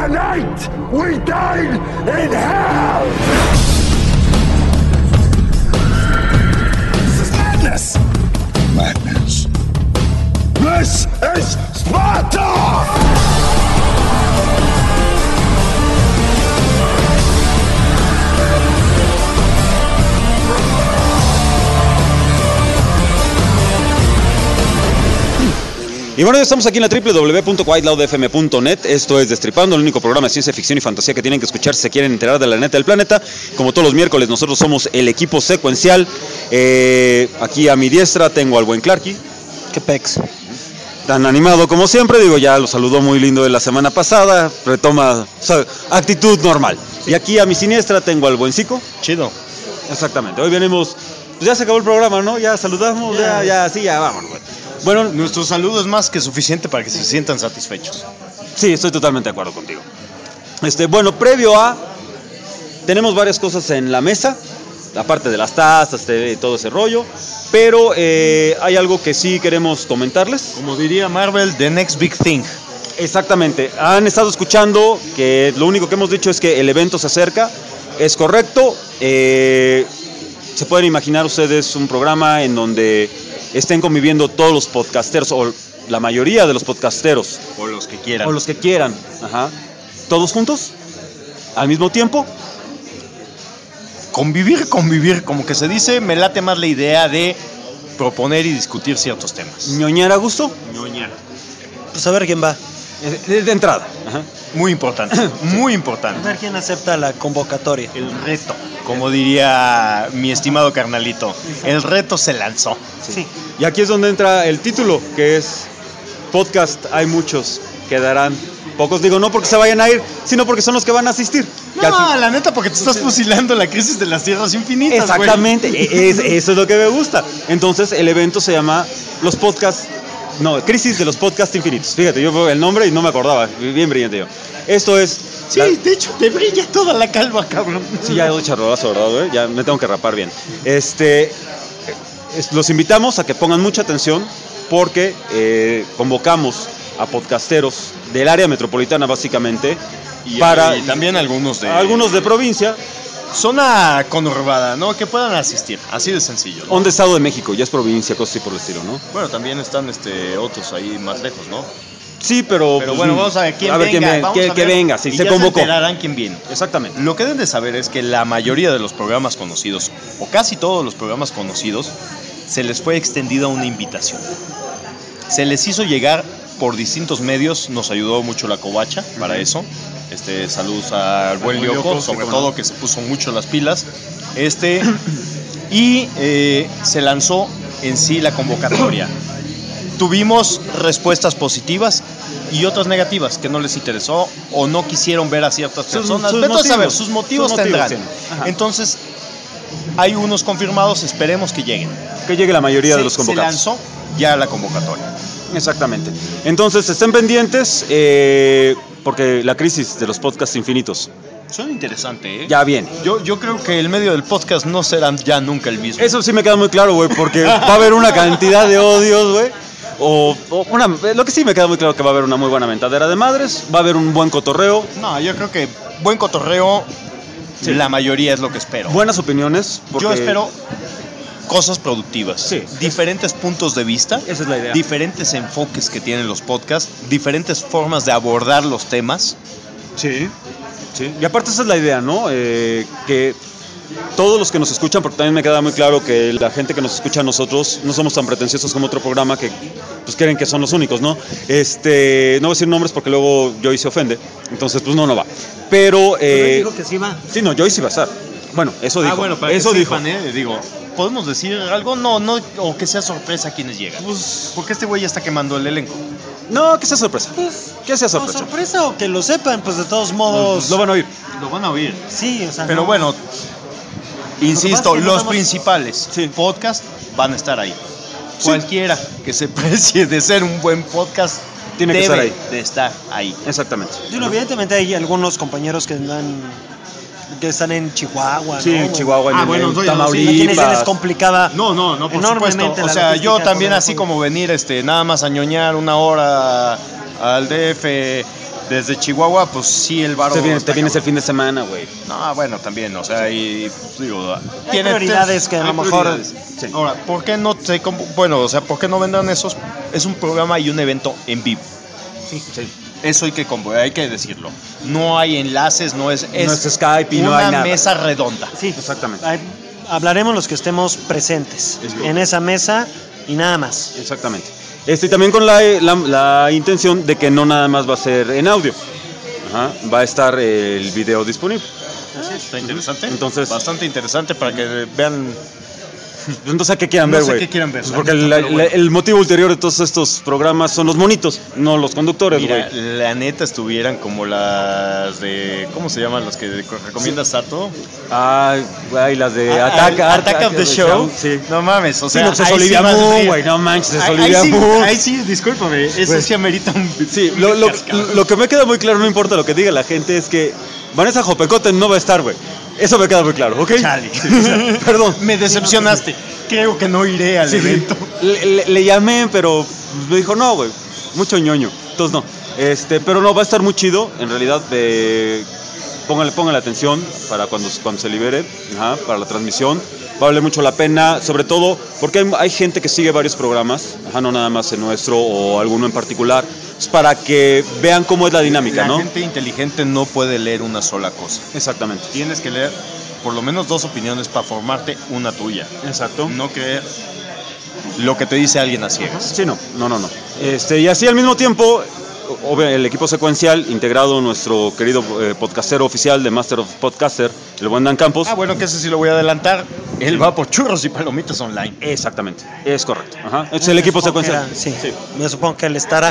Tonight we dine in hell! This is madness! Madness. This is Sparta! Y bueno, ya estamos aquí en la www.whiteloudfm.net. Esto es Destripando, el único programa de ciencia ficción y fantasía que tienen que escuchar si se quieren enterar de la neta del planeta. Como todos los miércoles, nosotros somos el equipo secuencial. Aquí a mi diestra tengo al buen Clarky. ¿Qué pex? Tan animado como siempre, digo, ya lo saludó muy lindo de la semana pasada, retoma, o sea, actitud normal. Y aquí a mi siniestra tengo al buen Zico. Chido. Exactamente, hoy venimos, pues ya se acabó el programa, ¿no? Ya saludamos, ya, vámonos, güey. Bueno, nuestro saludo es más que suficiente para que se sientan satisfechos. Sí, estoy totalmente de acuerdo contigo. Bueno, previo a... Tenemos varias cosas en la mesa, aparte de las tazas, todo ese rollo, pero hay algo que sí queremos comentarles. Como diría Marvel, the next big thing. Exactamente, han estado escuchando que lo único que hemos dicho es que el evento se acerca, es correcto. Se pueden imaginar ustedes un programa en donde estén conviviendo todos los podcasteros, o la mayoría de los podcasteros. O los que quieran. O los que quieran, ajá. ¿Todos juntos? ¿Al mismo tiempo? Convivir, como que se dice, me late más la idea de proponer y discutir ciertos temas. ¿Ñoñar a gusto? Ñoñar. Pues a ver quién va. De entrada. Ajá. Muy importante, muy importante. A ver quién acepta la convocatoria. El reto, como diría mi estimado carnalito, el reto se lanzó. Sí. Y aquí es donde entra el título, que es podcast, hay muchos, quedarán pocos. Digo, no porque se vayan a ir, sino porque son los que van a asistir. No, la neta, porque te estás fusilando la crisis de las tierras infinitas. Exactamente, eso es lo que me gusta. Entonces el evento se llama los podcasts. No, Crisis de los Podcasts Infinitos. Fíjate, yo veo el nombre y no me acordaba. Bien brillante yo. Esto es... Sí, de hecho, te brilla toda la calva, cabrón. Sí, ya he hecho charrolazo, ¿verdad, güey? Ya me tengo que rapar bien. Los invitamos a que pongan mucha atención porque convocamos a podcasteros del área metropolitana, básicamente, y también algunos de provincia. Zona conurbada, ¿no? Que puedan asistir, así de sencillo, ¿no? Un estado de México, ya es provincia, cosas así por el estilo, ¿no? Bueno, también están otros ahí más lejos, ¿no? Sí, pero pues, bueno, vamos a ver quién venga. Que venga, si se convocó. Se enterarán quién viene. Exactamente. Lo que deben de saber es que la mayoría de los programas conocidos, o casi todos los programas conocidos, se les fue extendida una invitación. Se les hizo llegar por distintos medios, nos ayudó mucho la Covacha para eso. Saludos al buen Lyoko, sobre todo, que se puso mucho las pilas. Y se lanzó en sí la convocatoria. Tuvimos respuestas positivas y otras negativas, que no les interesó o no quisieron ver a ciertas personas. Vete a saber, sus motivos tendrán. Entonces, hay unos confirmados, esperemos que lleguen. Que llegue la mayoría de los convocados. Se lanzó ya la convocatoria. Exactamente. Entonces, estén pendientes, porque la crisis de los podcasts infinitos suena interesante, ¿eh? Ya viene. Yo creo que el medio del podcast no será ya nunca el mismo. Eso sí me queda muy claro, güey, porque va a haber una cantidad de odios, güey. Lo que sí me queda muy claro que va a haber una muy buena mentadera de madres, va a haber un buen cotorreo. No, yo creo que buen cotorreo, sí. La mayoría es lo que espero. Buenas opiniones. Yo espero cosas productivas, sí. Diferentes puntos de vista, esa es la idea. Diferentes enfoques que tienen los podcasts, diferentes formas de abordar los temas. Sí, sí. Y aparte esa es la idea, ¿no? Que todos los que nos escuchan, porque también me queda muy claro que la gente que nos escucha a nosotros no somos tan pretenciosos como otro programa que pues creen que son los únicos, ¿no? No voy a decir nombres porque luego Joey se ofende, entonces pues no va. Pero dijo que sí va. Sí, no, Joey sí va a estar. Bueno, eso dijo. Bueno, para eso que dijo. Sepan, digo, ¿podemos decir algo? No, o que sea sorpresa a quienes llegan. Pues, porque este güey ya está quemando el elenco. No, que sea sorpresa. Pues, que sea sorpresa. Sorpresa o que lo sepan, pues de todos modos. Lo van a oír. Lo van a oír. Sí, o sea. Pero no. Bueno, insisto, es que los principales podcasts van a estar ahí. Sí. Cualquiera que se precie de ser un buen podcast tiene que estar ahí. De estar ahí. Exactamente. Sí, evidentemente hay algunos compañeros que están en Chihuahua, sí, ¿no? en Chihuahua, en Tamaulipas. A quienes se les complicaba no, por enormemente supuesto. O sea, yo también así con... como venir nada más a ñoñar una hora al DF Desde Chihuahua, pues sí, el varo. Te vienes está el cabrón. fin de semana, güey. No, bueno, también, o sea, y digo, Hay prioridades que a lo mejor... prioridades. Sí. Ahora, ¿por qué no bueno, o sea, por qué no vendrán esos? Es un programa y un evento en vivo. Sí. Eso hay que decirlo. No hay enlaces, no es Skype y una no hay nada. mesa redonda. Sí, Exactamente. Hablaremos los que estemos presentes Es correcto. en esa mesa y nada más. Exactamente. Y también con la intención de que no nada más va a ser en audio. Ajá, va a estar el video disponible. Está interesante. Entonces- bastante interesante para que vean. Entonces, ¿a qué quieran No ver, sé güey? qué quieran ver, Pues la porque neta, pero bueno. el motivo ulterior de todos estos programas son los monitos, no los conductores, güey. Mira, la neta estuvieran como las de. ¿Cómo se llaman? Las que recomiendas Sato. Ah, güey, las de Attack of the Show. Sí. No mames, o Sí, sea. no, pues es ahí sí Olivia vas a Munn, decir- güey, no manches, es Ahí Olivia sí, Munn. ahí sí, discúlpame, eso Pues, sí amerita un. Sí, un cascabel. lo que me queda muy claro, no importa lo que diga la gente, es que Vanessa Jopecote no va a estar, güey. Eso me queda muy claro, ¿ok? Chale. Sí, o sea, perdón. Me decepcionaste. Creo que no iré al Sí, sí. evento. Le llamé, pero me dijo, no, güey, mucho ñoño. Entonces, no. Pero no, va a estar muy chido, en realidad. Póngale atención para cuando se libere, ajá, para la transmisión. Va a valer mucho la pena, sobre todo porque hay gente que sigue varios programas, ajá, no nada más el nuestro o alguno en particular, es para que vean cómo es la dinámica, La ¿no? gente inteligente no puede leer una sola cosa. Exactamente. Tienes que leer por lo menos dos opiniones para formarte una tuya. Exacto. No creer lo que te dice alguien a ciegas. Sí, no. Y así al mismo tiempo, el equipo secuencial, integrado nuestro querido podcastero oficial de Master of Podcaster, el buen Dan Campos. Ah, bueno, que ese sí lo voy a adelantar. Él va por churros y palomitas online. Exactamente, es correcto. Ajá. Es el equipo Supongo que secuencial. era- sí. Yo supongo que él estará.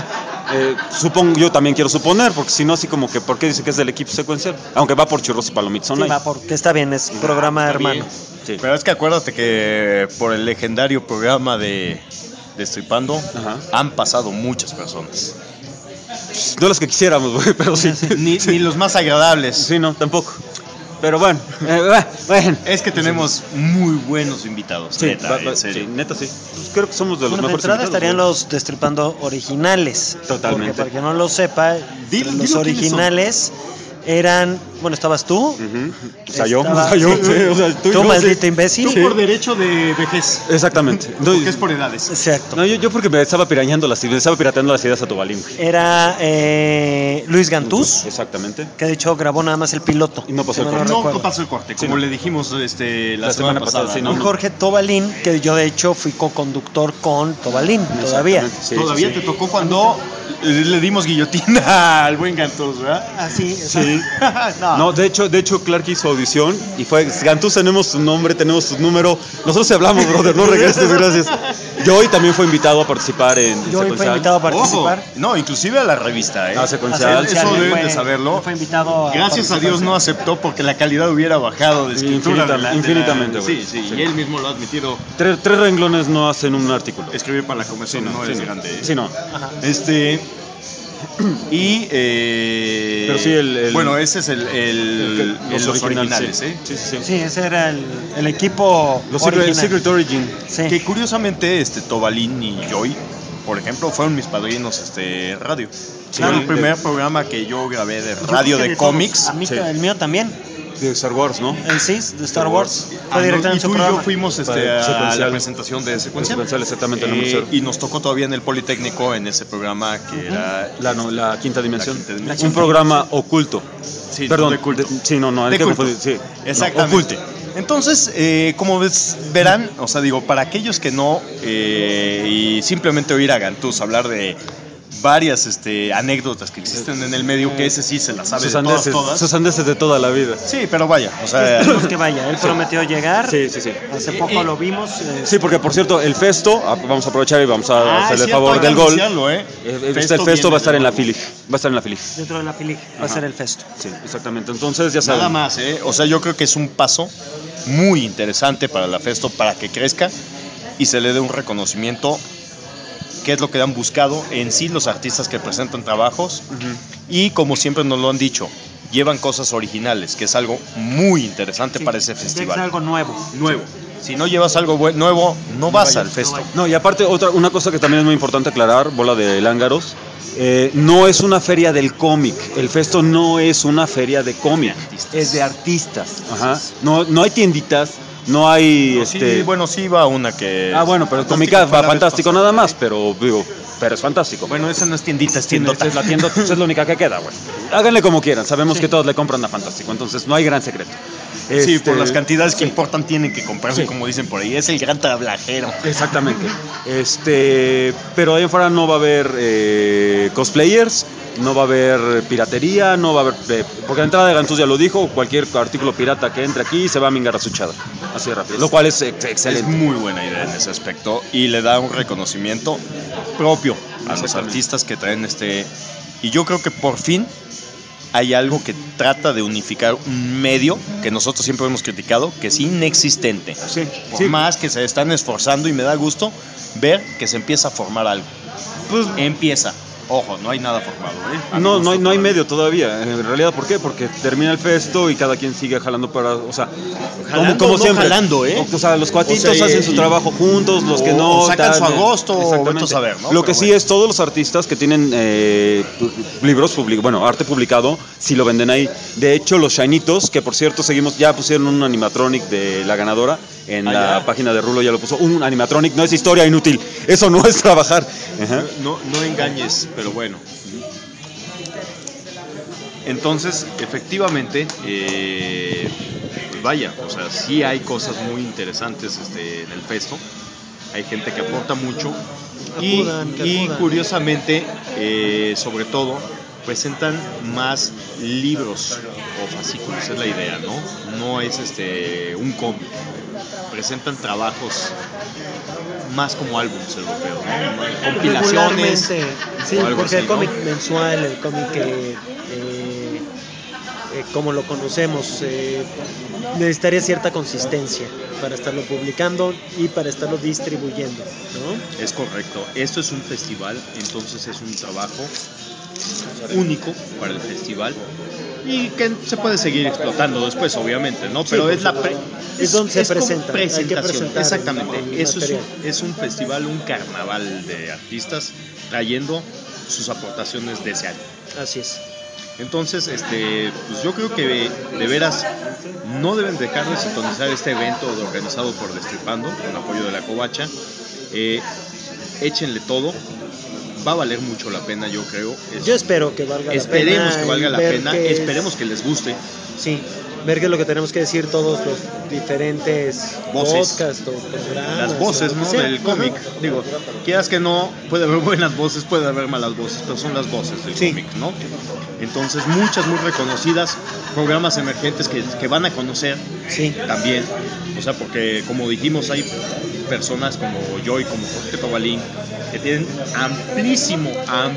Yo también quiero suponer, porque si no, así como que, ¿por qué dice que es del equipo secuencial? Aunque va por churros y palomitas Sí, online. va porque está bien, es programa Está bien. hermano. Sí. Pero es que acuérdate que por el legendario programa de Destripando Ajá. han pasado muchas personas. No las que quisiéramos, güey, pero sí. Ni los más agradables. Sí, no, tampoco. Pero bueno, bueno. Es que tenemos muy buenos invitados, Sí, neta, en serio. sí, neta sí. Pues creo que somos de los Bueno, de mejores entrada invitados, estarían güey. los Destripando originales. Totalmente. Porque para que no lo sepa, Dilo los quiénes originales eran. Bueno, estabas tú. Ujú. O sea, yo, Estaba- sí, o sea, tú y yo, maldito sí. imbécil. Tú por derecho de vejez, Exactamente. No, porque es por edades. Exacto. no, yo porque me estaba pirateando las ideas a Tobalín, güey. Era Luis Gantús, Exactamente. que de hecho grabó nada más el piloto. Y no pasó si el mal corte. No recuerdo. pasó el corte, Sí, como no. le dijimos la La semana pasada. sí, ¿no? Y Jorge Tobalín, que yo de hecho fui co-conductor con Tobalín todavía. Exactamente, sí, Todavía sí, te sí. tocó cuando le dimos guillotina al buen Gantús, ¿verdad? Así, Sí. no. No, de hecho, Clark hizo audición y fue, Gantús, tenemos tu nombre, tenemos tu número. Nosotros te hablamos, brother, no regreses, gracias. Joey también fue invitado a participar en Yo fui Secuencial. invitado a participar. Ojo, no, inclusive a la revista, ¿eh? Ah, Secuencial. Eso Él deben fue- de saberlo. él Fue invitado a Gracias a Dios no aceptó porque la calidad hubiera bajado de escritura. Infinitamente, güey. Sí, Sí. y él mismo lo ha admitido. Tres renglones no hacen un artículo. Escribir para la conversión no es grande. ¿eh? Sí, no. Y Pero sí, bueno, ese es los originales, sí. ¿eh? Sí, sí, sí. Sí, ese era el equipo Los original. Secret Origin. Sí. Que curiosamente Tobalín y Joy, por ejemplo, fueron mis padrinos radio. Sí, Fue el de- primer programa que yo grabé de Yo radio creo que de todos. cómics. A mí, Sí. el mío también. De Star Wars, ¿no? El CIS de Star Wars. Ah, Fue no, director en y su tú y yo programa. fuimos a Secuencial. la presentación de Secuencial. Secuencial, exactamente, en el museo. Y nos tocó todavía en el Politécnico en ese programa que era La quinta dimensión. La quinta dimensión. Un programa oculto. Sí, Perdón. de culto. Sí, no, hay De que culto. confundir. Sí. Exactamente. No, oculte. Entonces, como verán, o sea, digo, para aquellos que no, y simplemente oír a Gantús hablar de varias anécdotas que existen en el medio, que ese sí se las sabe Sus de andeses, todas. sus andeses de toda la vida. Sí, pero vaya, o sea, Esperemos que vaya. Él prometió llegar. Sí, sí, sí. Hace poco lo vimos. Sí, porque por cierto, el Festo, vamos a aprovechar y vamos a hacerle el favor del gol. El Festo va a estar en la Filig. Va a estar en la Filig. Dentro de la FILIG va a Ajá. ser el festo. Sí, exactamente. Entonces, ya saben. Nada más, o sea, yo creo que es un paso muy interesante para la Festo, para que crezca y se le dé un reconocimiento, que es lo que han buscado en sí los artistas que presentan trabajos. Y como siempre nos lo han dicho, llevan cosas originales, que es algo muy interesante para ese Tiene que ser festival. algo nuevo. Nuevo. Si no llevas algo nuevo, no vas al festo. No, y aparte, una cosa que también es muy importante aclarar, bola de lángaros, no es una feria del cómic. El festo no es una feria de cómic, es de artistas. Ajá. No hay tienditas, no hay... No, sí, bueno, sí va una que... bueno, pero el cómic va fantástico nada más, pero digo... Pero es fantástico. Bueno, esa no es tiendita, es tiendota. Es la tienda, es la única que queda, güey. Háganle como quieran, sabemos que todos le compran a Fantástico, entonces no hay gran secreto. Sí, por las cantidades que importan tienen que comprarse, como dicen por ahí. Es el gran tablajero. Exactamente. Pero ahí afuera no va a haber cosplayers, no va a haber piratería, no va a haber... porque la entrada de Gantús ya lo dijo, cualquier artículo pirata que entre aquí se va a mingar a su chada. Así de rápido. Lo cual es excelente. Es muy buena idea en ese aspecto y le da un reconocimiento propio a los artistas que traen y yo creo que por fin hay algo que trata de unificar un medio que nosotros siempre hemos criticado, que es inexistente. Sí, por más que se están esforzando, y me da gusto ver que se empieza a formar algo. Pues empieza. Ojo, no hay nada formado, ¿eh? No hay medio todavía. En realidad, ¿por qué? Porque termina el festo y cada quien sigue jalando para... O sea, como siempre. Jalando, ¿eh? O sea, los cuatitos hacen su trabajo juntos, los que no... sacan su agosto, o a saber, ¿no? Lo que sí es, todos los artistas que tienen libros, arte publicado, sí lo venden ahí. De hecho, los Shinitos, que por cierto ya pusieron un animatronic de la ganadora en la página de Rulo, ya lo puso. Un animatronic, no es historia inútil. Eso no es trabajar. Ajá. No engañes, pero bueno. Entonces, efectivamente, vaya, o sea, sí hay cosas muy interesantes en el festo. Hay gente que aporta mucho. Y curiosamente, sobre todo, presentan más libros o fascículos, es la idea, ¿no? No es un cómic. Presentan trabajos más como álbumes europeos, ¿no? Compilaciones. Sí, porque así, el cómic ¿no? mensual, el cómic como lo conocemos, necesitaría cierta consistencia para estarlo publicando y para estarlo distribuyendo, ¿no? Es correcto. Esto es un festival, entonces es un trabajo único para el festival y que se puede seguir explotando después, obviamente, ¿no? Pero sí, es donde se presenta, presentación. hay que presentar Exactamente. Eso es un festival, un carnaval de artistas trayendo sus aportaciones de ese año. Así es. Entonces, pues yo creo que de veras no deben dejar de sintonizar este evento organizado por Destripando, con apoyo de la Covacha. Échenle todo. Va a valer mucho la pena, yo creo. Yo espero que valga la pena. Esperemos que valga la pena, esperemos que les guste. Sí, ver qué es lo que tenemos que decir todos los diferentes voces, podcasts o programas. Las voces, ¿no? Del cómic. Digo, quieras que no, puede haber buenas voces, puede haber malas voces, pero son las voces del cómic, ¿no? Entonces, muchas muy reconocidas, programas emergentes que van a conocer también. O sea, porque como dijimos, hay personas como Joy, como Jorge Pabalín, que tienen amplísimo,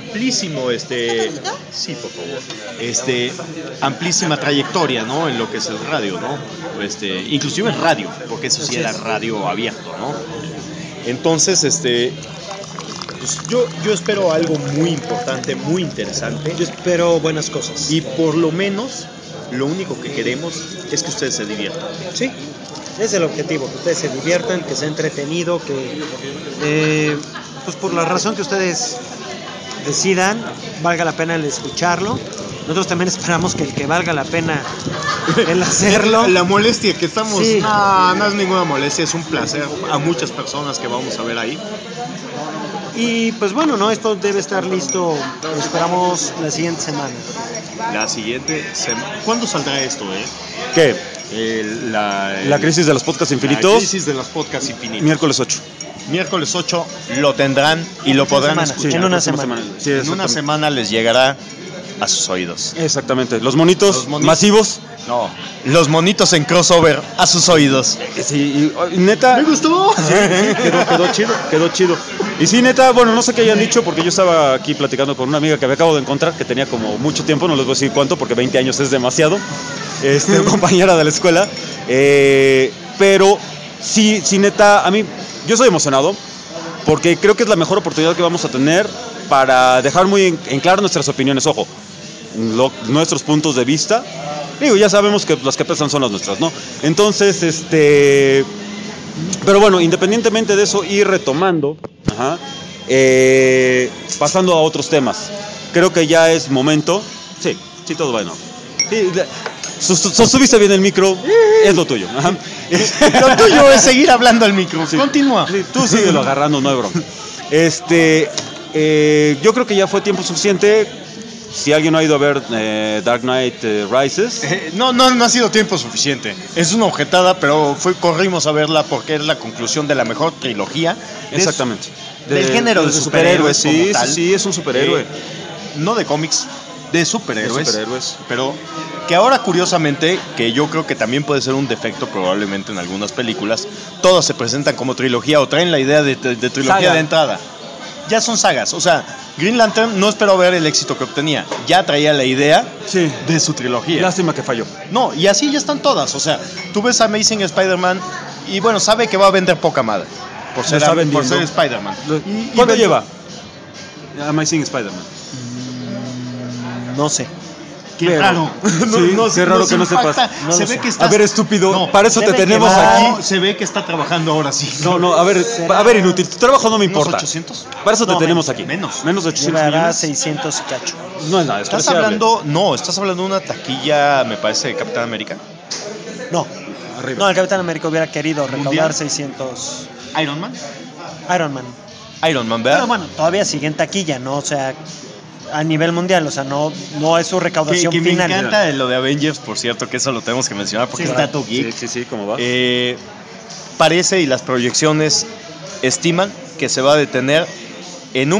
sí, por favor, amplísima trayectoria, ¿no? En lo que es el radio, ¿no? Inclusive en radio, porque eso sí era radio abierto, ¿no? Entonces, pues yo espero algo muy importante, muy interesante. Yo espero buenas cosas. Y por lo menos, lo único que queremos es que ustedes se diviertan. Sí, es el objetivo, que ustedes se diviertan, que sea entretenido, que pues por la razón que ustedes decidan, valga la pena el escucharlo. Nosotros también esperamos que el que valga la pena el hacerlo. La molestia que estamos... Sí. No es ninguna molestia, es un placer a muchas personas que vamos a ver ahí. Y pues bueno, ¿no? Esto debe estar listo, lo esperamos la siguiente semana. La siguiente semana. ¿Cuándo saldrá esto, ¿Qué? La crisis de los podcasts infinitos. La crisis de los podcasts infinitos. Miércoles 8. Miércoles 8 lo tendrán y lo podrán escuchar. En una semana. Sí, en una semana les llegará a sus oídos. Exactamente. Los monitos masivos. No, los monitos en crossover a sus oídos. Sí, y neta. ¡Me gustó! Sí, quedó chido. Y sí, neta, bueno, no sé qué hayan dicho, porque yo estaba aquí platicando con una amiga que me acabo de encontrar, que tenía como mucho tiempo, no les voy a decir cuánto, porque 20 años es demasiado. Compañera de la escuela. Pero sí, neta, a mí, yo estoy emocionado, porque creo que es la mejor oportunidad que vamos a tener para dejar muy en claro nuestras opiniones. Ojo, nuestros puntos de vista. Digo, ya sabemos que las que pesan son las nuestras, ¿no? Entonces, Pero bueno, independientemente de eso y retomando, pasando a otros temas, creo que ya es momento. Sí, todo bueno. Sí, sostuviste bien el micro, es lo tuyo. Ajá. Lo tuyo es seguir hablando al micro. Sí. Continúa. Sí, tú síguelo agarrando, no hay broma. Yo creo que ya fue tiempo suficiente. Si alguien no ha ido a ver Dark Knight Rises. No ha sido tiempo suficiente. Es una objetada, pero corrimos a verla porque es la conclusión de la mejor trilogía. Exactamente. Del género de superhéroes. Sí, es un superhéroe. No de cómics, de superhéroes. Pero que ahora, curiosamente, que yo creo que también puede ser un defecto probablemente en algunas películas, todas se presentan como trilogía o traen la idea de trilogía Saga. De entrada. Ya son sagas, o sea, Green Lantern no esperó ver el éxito que obtenía, ya traía la idea de su trilogía. Lástima que falló. No, y así ya están todas, o sea, tú ves Amazing Spider-Man y bueno, sabe que va a vender poca madre por ser Spider-Man. ¿Cuánto lleva Amazing Spider-Man? No sé. Qué raro. Qué raro que no sepas. Se ve que estás... A ver, estúpido, para eso te tenemos aquí. Se ve que está trabajando ahora sí. A ver, inútil, tu trabajo no me importa. ¿Unos 800? Para eso te tenemos aquí. Menos de 800 llevará 600 y cacho. No es nada, estás hablando de una taquilla, me parece, de Capitán América. No. Arriba. No, el Capitán América hubiera querido recaudar 600. ¿Iron Man, ¿verdad? Pero bueno, todavía sigue en taquilla, ¿no? O sea, a nivel mundial, o sea, no es su recaudación que final. Me encanta lo de Avengers, por cierto, que eso lo tenemos que mencionar porque es dato geek. Sí, ¿cómo va? Parece y las proyecciones estiman que se va a detener en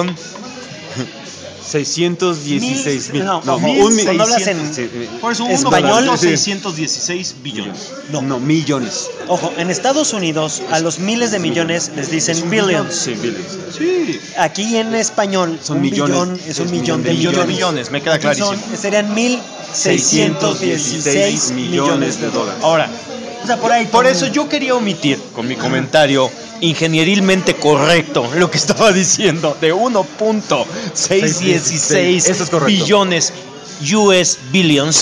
1.616.000. Cuando hablas en por eso español, 616 billones. No, millones. Ojo, en Estados Unidos a los miles de millones les dicen billions. Sí, billions. Sí. Aquí en español son un millones. Billón es un millón de millones. Me queda clarísimo. Serían 1.616 millones de dólares. Ahora, o sea, por eso yo quería omitir con mi comentario ingenierilmente correcto lo que estaba diciendo de 1.616 billones US billions.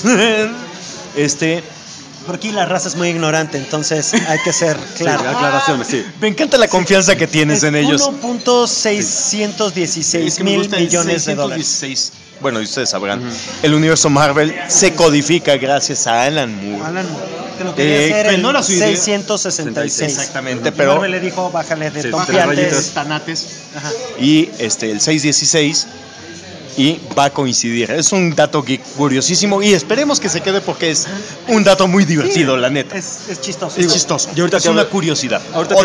Por aquí la raza es muy ignorante, entonces hay que ser claro. Aclaraciones, sí. Me encanta la confianza que tienes en ellos. 1.616 mil millones de dólares. Bueno, y ustedes sabrán, el universo Marvel se codifica gracias a Alan Moore. Que lo quería hacer no era su idea. 666. Exactamente, pero Marvel le dijo, bájale de tompiates. Tanates. Y el 616 y va a coincidir. Es un dato geek curiosísimo y esperemos que se quede porque es un dato muy divertido, la neta. Es chistoso. Es chistoso. Y ahorita es una curiosidad. Ahorita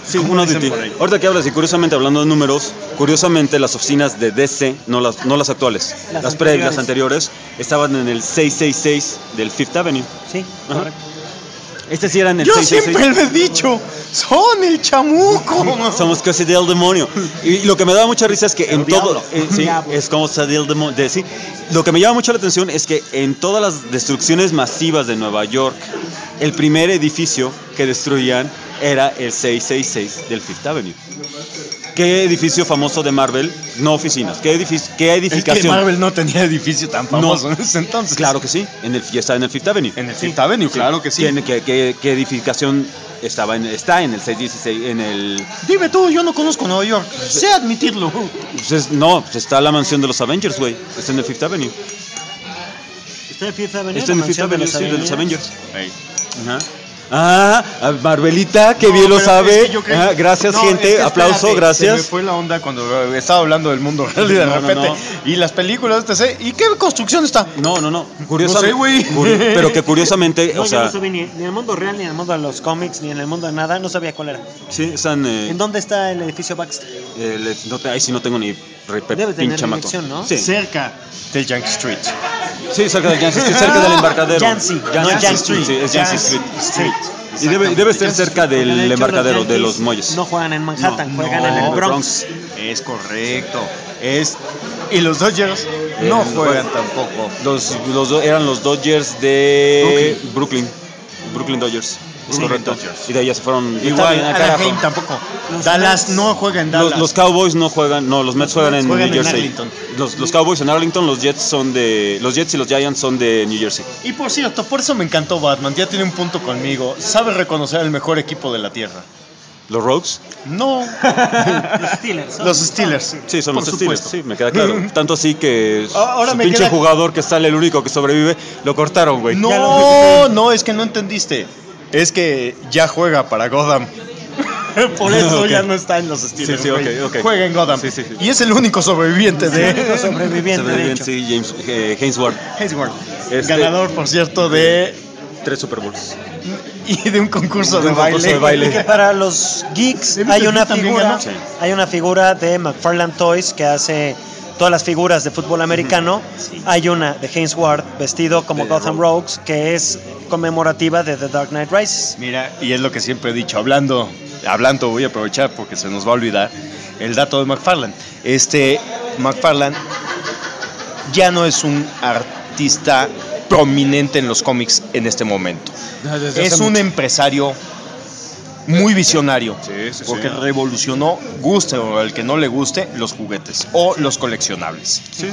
que hablas, y curiosamente hablando de números, curiosamente las oficinas de DC, no las actuales, las anteriores, estaban en el 666 del Fifth Avenue. Sí, correcto. Este sí era en el Yo 666. siempre lo he dicho, son el chamuco. Somos casi del demonio. Y lo que me daba mucha risa es que en todo... sí, Diablo. es como ser del demonio. Sí. Lo que me llama mucho la atención es que en todas las destrucciones masivas de Nueva York, el primer edificio que destruían era el 666 del Fifth Avenue. ¿Qué edificio famoso de Marvel? No oficinas. ¿Qué edificación? Es que Marvel no tenía edificio tan famoso en ese entonces. Claro que sí. Ya está en el Fifth Avenue. En el Fifth Avenue, claro que sí. ¿Qué edificación está en el 616? En el... Dime tú, yo no conozco Nueva York. Sé admitirlo. Pues está la mansión de los Avengers, güey. Está en el Fifth Avenue. ¿Está en el Fifth Avenue? Está en el Fifth Avenue, sí, de los Avengers. Hey. Ajá. Marvelita, que bien lo sabe. Gracias, gente. Espérate, aplauso, gracias. Se me fue la onda cuando estaba hablando del mundo real y de repente. Y las películas, ¿y qué construcción está? No. Curiosamente. No sé, güey. Pero que curiosamente, yo no sabía ni en el mundo real, ni en el mundo de los cómics, ni en el mundo de nada, no sabía cuál era. Sí, están. ¿En dónde está el edificio Baxter? Ahí sí no tengo ni Debe tener dirección, ¿no? Sí. Cerca del Yankee Street. Sí, cerca del Yankee Street, cerca del embarcadero. Yancey, no Yankee Street. Sí, es Yankee Street. Y debe estar cerca del embarcadero de los muelles. No juegan en Manhattan, juegan en el Bronx. Es correcto. Y los Dodgers no juegan tampoco. Eran los Dodgers de Brooklyn. Brooklyn Dodgers. Es Brooklyn correcto. Dodgers. Y de ahí ya se fueron. Igual, Está bien, carajo. Anaheim tampoco. Los Dallas Mets. no juega en Dallas. Los Cowboys no juegan, no, los Mets juegan en juegan New en Jersey. Arlington. Los Cowboys en Arlington, los Jets y los Giants son de New Jersey. Y por cierto, por eso me encantó Batman. Ya tiene un punto conmigo. Sabe reconocer el mejor equipo de la tierra. ¿Los Rogues? No, Los Steelers. los Steelers. Sí, son Por los Steelers, supuesto. sí, me queda claro. Tanto así que Ahora su me pinche queda- jugador que sale el único que sobrevive, lo cortaron, güey. No, es que no entendiste. Es que ya juega para Gotham. Por eso Ok. ya no está en los Steelers. Sí, sí, güey. ok. Juega en Gotham. Sí. Y es el único sobreviviente de Sobreviviente, de hecho. Sí, James Hainsworth. Hayward. Este- Ganador, por cierto, de 3 Super Bowls. y de un concurso de un concurso baile. de baile. Y que para los geeks ¿He visto hay una que también figura, ganó? Sí. hay una figura de McFarlane Toys que hace todas las figuras de fútbol americano. Hay una de James Ward vestido como De Gotham Rogue. Rogues que es conmemorativa de The Dark Knight Rises. Mira, y es lo que siempre he dicho, hablando, voy a aprovechar porque se nos va a olvidar el dato de McFarlane. McFarlane ya no es un artista prominente en los cómics en este momento. Es un empresario muy visionario, Sí. porque revolucionó, guste o al que no le guste, los juguetes o los coleccionables. Sí.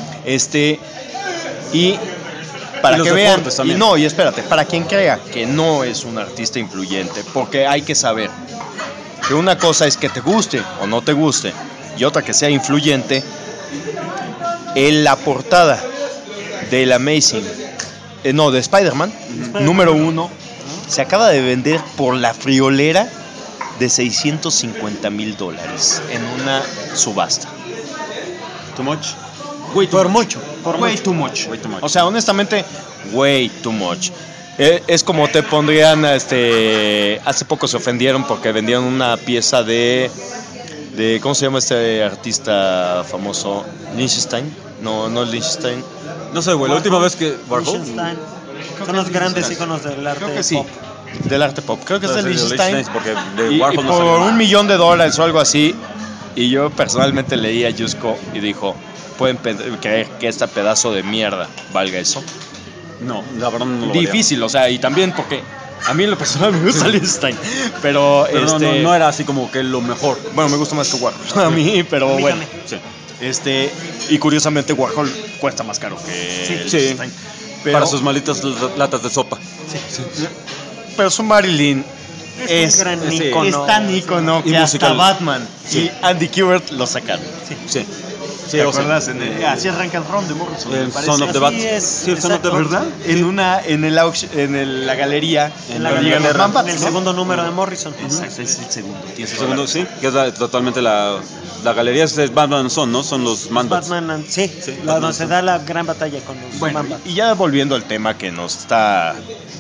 Y para Y los que vean, deportes también. y espérate, para quien crea que no es un artista influyente, porque hay que saber que una cosa es que te guste o no te guste, y otra que sea influyente. En la portada del Amazing, de Spider-Man, número 1, se acaba de vender por la friolera de $650,000 en una subasta. Too much. Por mucho. Way too much. Way too much. O sea, honestamente, way too much. Es como te pondrían, hace poco se ofendieron porque vendían una pieza de ¿cómo se llama este artista famoso? Lichtenstein. No Lichtenstein. No sé, güey, la última vez que Warhol. Liechtenstein. Son los grandes íconos del arte Creo que sí. pop. Del arte pop. Creo que es de Lichtenstein. Porque de Y Warhol no por salió nada. $1 millón o algo así. Y yo personalmente leí a Yusko y dijo, ¿pueden creer que este pedazo de mierda valga eso? No, la verdad no lo valía. Difícil, o sea, y también porque a mí en lo personal me gusta Lichtenstein, pero Pero no era así como que lo mejor. bueno, me gusta más que Warhol a mí, pero A mí bueno. también. Sí. Y curiosamente Warhol cuesta más caro que Sí. Lichtenstein. Pero, Para sus malditas latas de sopa. pero su Marilyn Es un gran sí, ícono. es tan ícono Y que hasta musical. Batman Sí. y Andy Kubert lo sacaron. Sí. ¿Te o sea, acuerdas? Así arranca el ron de Morrison, me el parece. Son of the Así Bat. es, Sí, el Son of the exacto. Bat. ¿Verdad? La galería, En cuando la llegan los galera. Man Bats, En el ¿no? segundo número de Morrison. Exacto, es el segundo. tienes El toda la segundo, razón. sí, que es totalmente la galería es Batman Son, ¿no? Son los Man Bats. Batman, sí, Sí, la Batman, donde se sí. da la gran batalla con los Bueno, Man Bats. y ya volviendo al tema que nos está,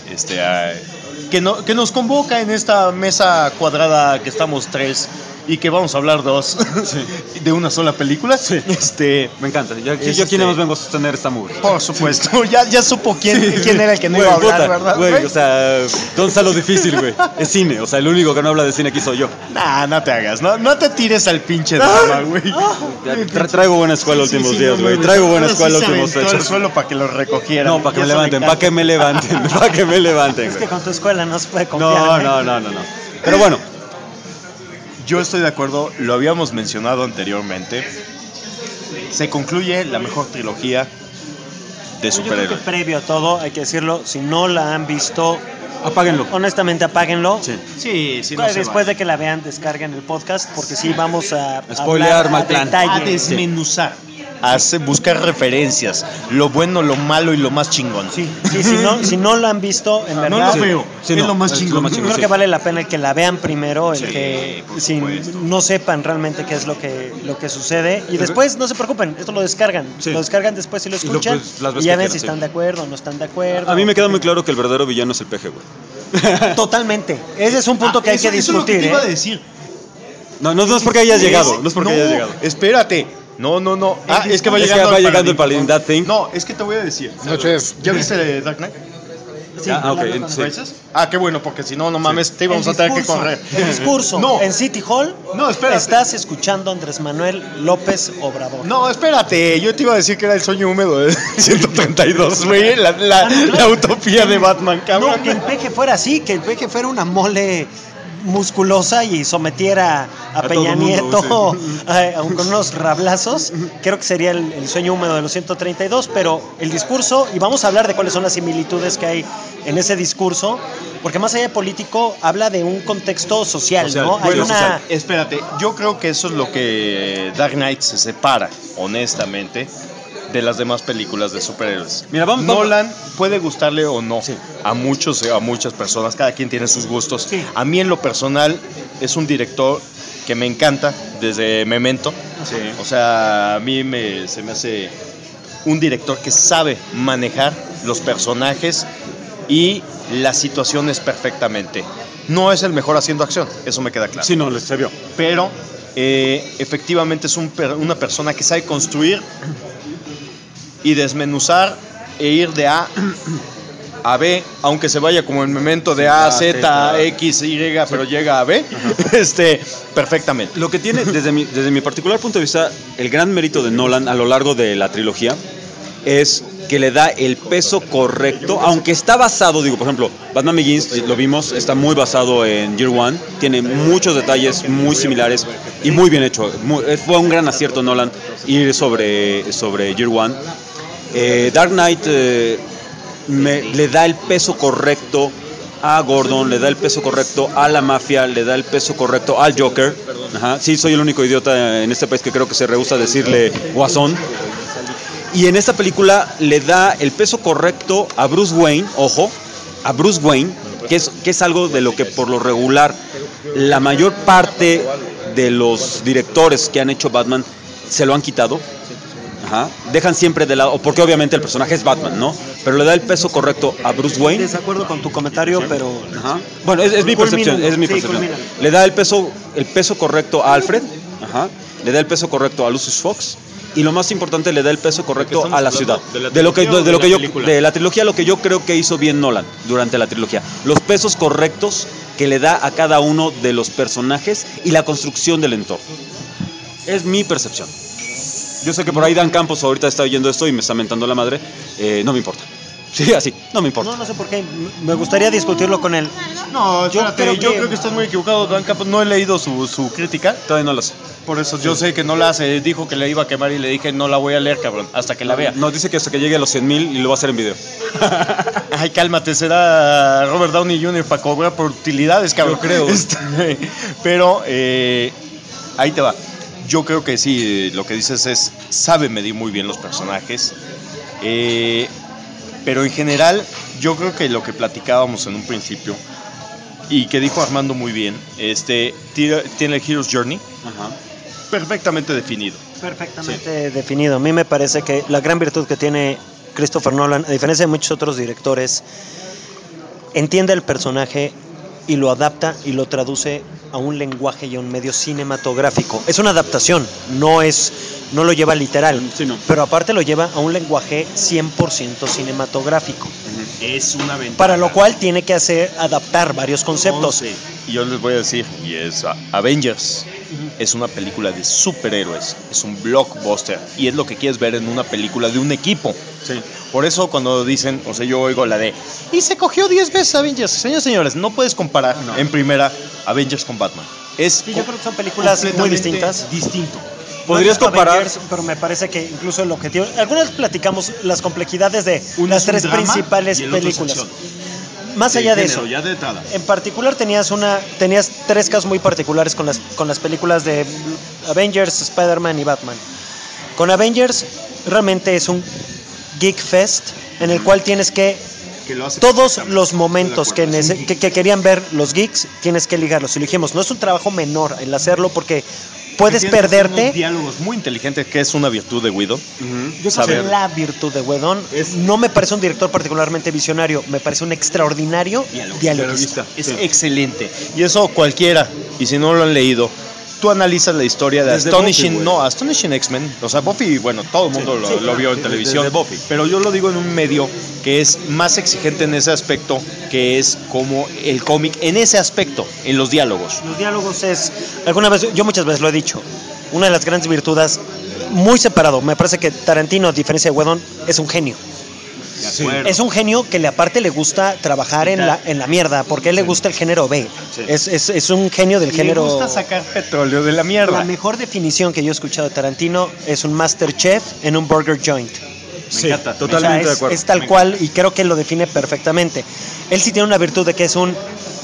que nos convoca en esta mesa cuadrada que estamos 3 y que vamos a hablar 2 de una sola película. Me encanta. Yo aquí Este- nada más vengo a sostener esta mugre. Por supuesto, ya supo quién era el que no Güey, iba a hablar, puta, ¿verdad? güey, o sea, ¿dónde está lo difícil, güey? Es cine, o sea, el único que no habla de cine aquí soy yo. Nah, no te hagas, no te tires al pinche drama, güey. Ya traigo buena escuela los últimos días, güey. no, Traigo buena ahora sí escuela se los últimos aventó al fechas. suelo para que lo recogieran. No, para que Ya me eso levanten, encanta. para que me levanten, para que me levanten, Es que güey. con tu escuela no se puede confiar. No, ¿eh? no. Pero bueno, Yo estoy de acuerdo, lo habíamos mencionado anteriormente. Se concluye la mejor trilogía de Yo creo que superhéroes. previo a todo, hay que decirlo, si no la han visto, apáguenlo. honestamente apáguenlo. Sí. Sí, Después de que la vean, descarguen el podcast, porque sí vamos a Spoilear, hablar mal a plan. detalle. a desmenuzar, buscar referencias, lo bueno, lo malo y lo más chingón. Sí, si no la han visto, en verdad, No lo veo, Sí, es no, lo más es lo chingón. más yo chingón. creo sí. que vale la pena el que la vean primero, el Sí, que por si supuesto. no sepan realmente qué es lo que sucede. Y después, no se preocupen, esto lo descargan. Sí. Lo descargan después si lo Y lo, escuchan. pues, las veces Y ya que ven quieran, si sí. están de acuerdo o no están de acuerdo. A mí me queda muy claro que el verdadero villano es el peje, güey. Totalmente. Ese es un punto que hay que Eso es lo discutir. te iba a ¿eh? decir. No es porque hayas llegado, no es porque hayas llegado. Espérate. No. Es que va Es que llegando va llegando el Paladín. Paladín That Thing. No, es que te voy a decir. No, chef. ¿Ya viste Dark Knight? Sí, Ok, sí. ¿Races? Ah, qué bueno, porque si no, no mames, te íbamos El a tener que discurso, correr. El discurso No. en City Hall. No, espérate. Estás escuchando a Andrés Manuel López Obrador. No, espérate, yo te iba a decir que era el sueño húmedo de 132, güey, la utopía de Batman, cabrón. No, que el peje fuera así, que el peje fuera una mole musculosa y sometiera a Peña todo mundo, Nieto con unos rablazos. Creo que sería el sueño húmedo de los 132, pero el discurso, y vamos a hablar de cuáles son las similitudes que hay en ese discurso, porque más allá de político, habla de un contexto social, ¿no? Hay Bueno, una... espérate, yo creo que eso es lo que Dark Knight se separa, honestamente, de las demás películas de superhéroes. Mira, vamos- Nolan puede gustarle o no a muchas personas, cada quien tiene sus gustos. Sí. A mí en lo personal es un director que me encanta desde Memento. Sí. O sea, a mí se me hace un director que sabe manejar los personajes y las situaciones perfectamente. No es el mejor haciendo acción, eso me queda claro. Sí, no, se vio. Pero efectivamente es una persona que sabe construir y desmenuzar e ir de A a B, aunque se vaya como en Memento de A, Z, X, Y, pero llega a B, perfectamente. Lo que tiene, desde mi particular punto de vista, el gran mérito de Nolan a lo largo de la trilogía es que le da el peso correcto, aunque está basado, digo, por ejemplo, Batman Begins, lo vimos, está muy basado en Year One, tiene muchos detalles muy similares y muy bien hecho. Fue un gran acierto Nolan ir sobre Year One. Dark Knight le da el peso correcto a Gordon, le da el peso correcto a la mafia, le da el peso correcto al Joker. Ajá. Sí, soy el único idiota en este país que creo que se rehúsa a decirle Guasón. Y en esta película le da el peso correcto a Bruce Wayne, ojo, a Bruce Wayne, que es algo de lo que por lo regular la mayor parte de los directores que han hecho Batman se lo han quitado. Ajá. Dejan siempre de lado, porque obviamente el personaje es Batman, ¿no? Pero le da el peso correcto a Bruce Wayne. Desacuerdo con tu comentario, pero... Ajá. Bueno, es mi percepción, es mi percepción. Le da el peso correcto a Alfred, ajá. Le da el peso correcto a Lucius Fox. Y lo más importante, le da el peso correcto a la ciudad. De la trilogía, lo que yo creo que hizo bien Nolan durante la trilogía. Los pesos correctos que le da a cada uno de los personajes y la construcción del entorno. Es mi percepción. Yo sé que por ahí Dan Campos ahorita está oyendo esto y me está mentando la madre. No me importa. Sí, así, no me importa. No sé por qué. Me gustaría discutirlo con él. No, espérate, yo creo que estás estás muy equivocado, Dan Campos. No he leído su crítica. Todavía no lo sé. Por eso yo sé que no la hace. Dijo que le iba a quemar y le dije, no la voy a leer, cabrón, hasta que la vea. No, dice que hasta que llegue a los 100,000 y lo va a hacer en video. Ay, cálmate, será Robert Downey Jr. para cobrar por utilidades, cabrón. Yo creo. Pero ahí te va. Yo creo que sí, lo que dices sabe medir muy bien los personajes. Pero en general, yo creo que lo que platicábamos en un principio y que dijo Armando muy bien, tiene el Hero's Journey. Ajá. Perfectamente definido. Perfectamente definido. A mí me parece que la gran virtud que tiene Christopher Nolan, a diferencia de muchos otros directores, entiende el personaje y lo adapta y lo traduce a un lenguaje y a un medio cinematográfico. Es una adaptación, no lo lleva literal, sí, no. Pero aparte lo lleva a un lenguaje 100% cinematográfico. Es una ventaja. Para lo cual tiene que adaptar varios conceptos. Sí. Y yo les voy a decir, y es Avengers. Es una película de superhéroes, es un blockbuster y es lo que quieres ver en una película de un equipo. Sí. Por eso cuando dicen, o sea, yo oigo la de y se cogió 10 veces Avengers. Señores, no puedes comparar en primera Avengers con Batman. Sí, yo creo que son películas muy distintas. ¿Podrías comparar? Avengers, pero me parece que incluso el objetivo... Algunas platicamos las complejidades de las tres principales películas. Más allá de eso, en particular tenías tres casos muy particulares con las películas de Avengers, Spider-Man y Batman. Con Avengers realmente es un geek fest en el cual tienes que todos los momentos que querían ver los geeks tienes que ligarlos. Y lo dijimos, no es un trabajo menor el hacerlo porque puedes perderte. Diálogos muy inteligentes, que es una virtud de Whedon. Yo creo que la virtud de Whedon no me parece un director particularmente visionario, me parece un extraordinario dialoguista. Es excelente. Y eso cualquiera, y si no lo han leído, tú analizas la historia de Desde Astonishing, Buffy, Astonishing X-Men, o sea, Buffy, bueno, todo el mundo lo vio en televisión, desde Buffy. pero yo lo digo en un medio que es más exigente en ese aspecto, que es como el cómic, en ese aspecto, en los diálogos. Los diálogos es, yo muchas veces lo he dicho, una de las grandes virtudes, muy separado. Me parece que Tarantino, a diferencia de Whedon, es un genio. Sí. Es un genio que aparte le gusta trabajar en la mierda, porque a él le gusta el género B. Sí. Es un genio del género. Le gusta sacar petróleo de la mierda. La mejor definición que yo he escuchado de Tarantino es un master chef en un burger joint. Me encanta, totalmente de acuerdo. Es tal cual, y creo que lo define perfectamente. Él sí tiene una virtud de que es un,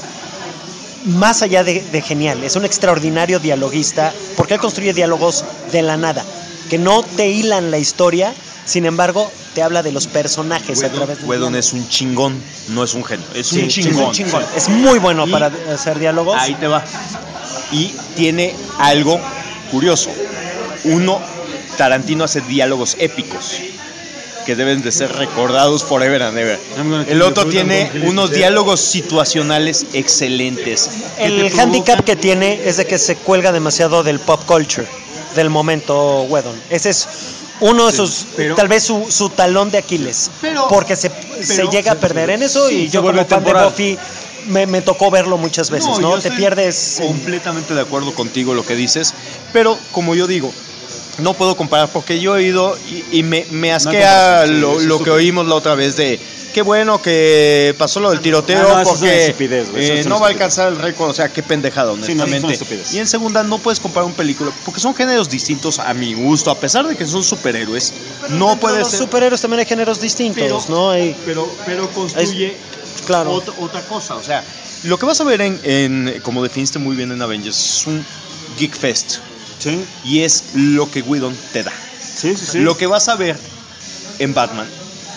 más allá de genial, es un extraordinario dialoguista, porque él construye diálogos de la nada, que no te hilan la historia, sin embargo, te habla de los personajes a través de Whedon es un chingón, no es un genio, es Sí, un sí, chingón. es un chingón. Es muy bueno Y para hacer diálogos. Ahí te va. Y tiene algo curioso. Uno, Tarantino hace diálogos épicos que deben de ser recordados forever and ever. El otro tiene unos diálogos situacionales excelentes. El handicap que tiene es de que se cuelga demasiado del pop culture, del momento Whedon. Ese es uno de sus, pero- tal vez su talón de Aquiles, Pero- porque se llega a perder en eso, y yo vuelve como fan de temporal. Buffy me tocó verlo muchas veces, ¿no? yo Te estoy pierdes. completamente de acuerdo contigo lo que dices, pero como yo digo, no puedo comparar porque yo he ido y me asquea comparas, sí, lo es que estúpido. oímos la otra vez de qué bueno que pasó lo del tiroteo No, eso es una porque estupidez, güey, eso es una no va a estupidez. alcanzar el récord, o sea, qué pendejada, Sí, no, eso es una honestamente. estupidez. Y en segunda, no puedes comparar un película porque son géneros distintos a mi gusto, a pesar de que son superhéroes, no Dentro de puede los ser. superhéroes también hay géneros distintos, Pero- ¿no? Pero construye claro. otra cosa. O sea, lo que vas a ver como definiste muy bien en Avengers, es un geek fest. Sí, Y es lo que Whedon te da. sí, sí, sí. Lo que vas a ver en Batman,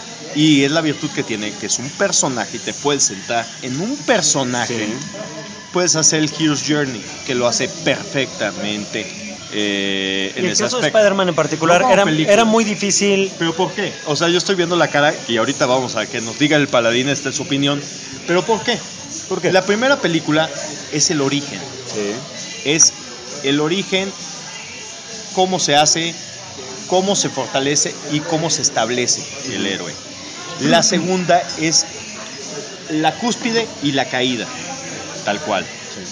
y es la virtud que tiene, que es un personaje, y te puedes centrar en un personaje. Sí. Puedes hacer el Hero's Journey, que lo hace perfectamente en Y el ese caso de aspecto. Spider-Man en particular No como era, película. era muy difícil. ¿Pero por qué? O sea, yo estoy viendo la cara y ahorita vamos a que nos diga el paladín esta es su opinión. ¿Pero por qué? ¿Por qué? La primera película es el origen. Sí. Es el origen, cómo se hace, cómo se fortalece y cómo se establece el héroe. La segunda es la cúspide y la caída, tal cual.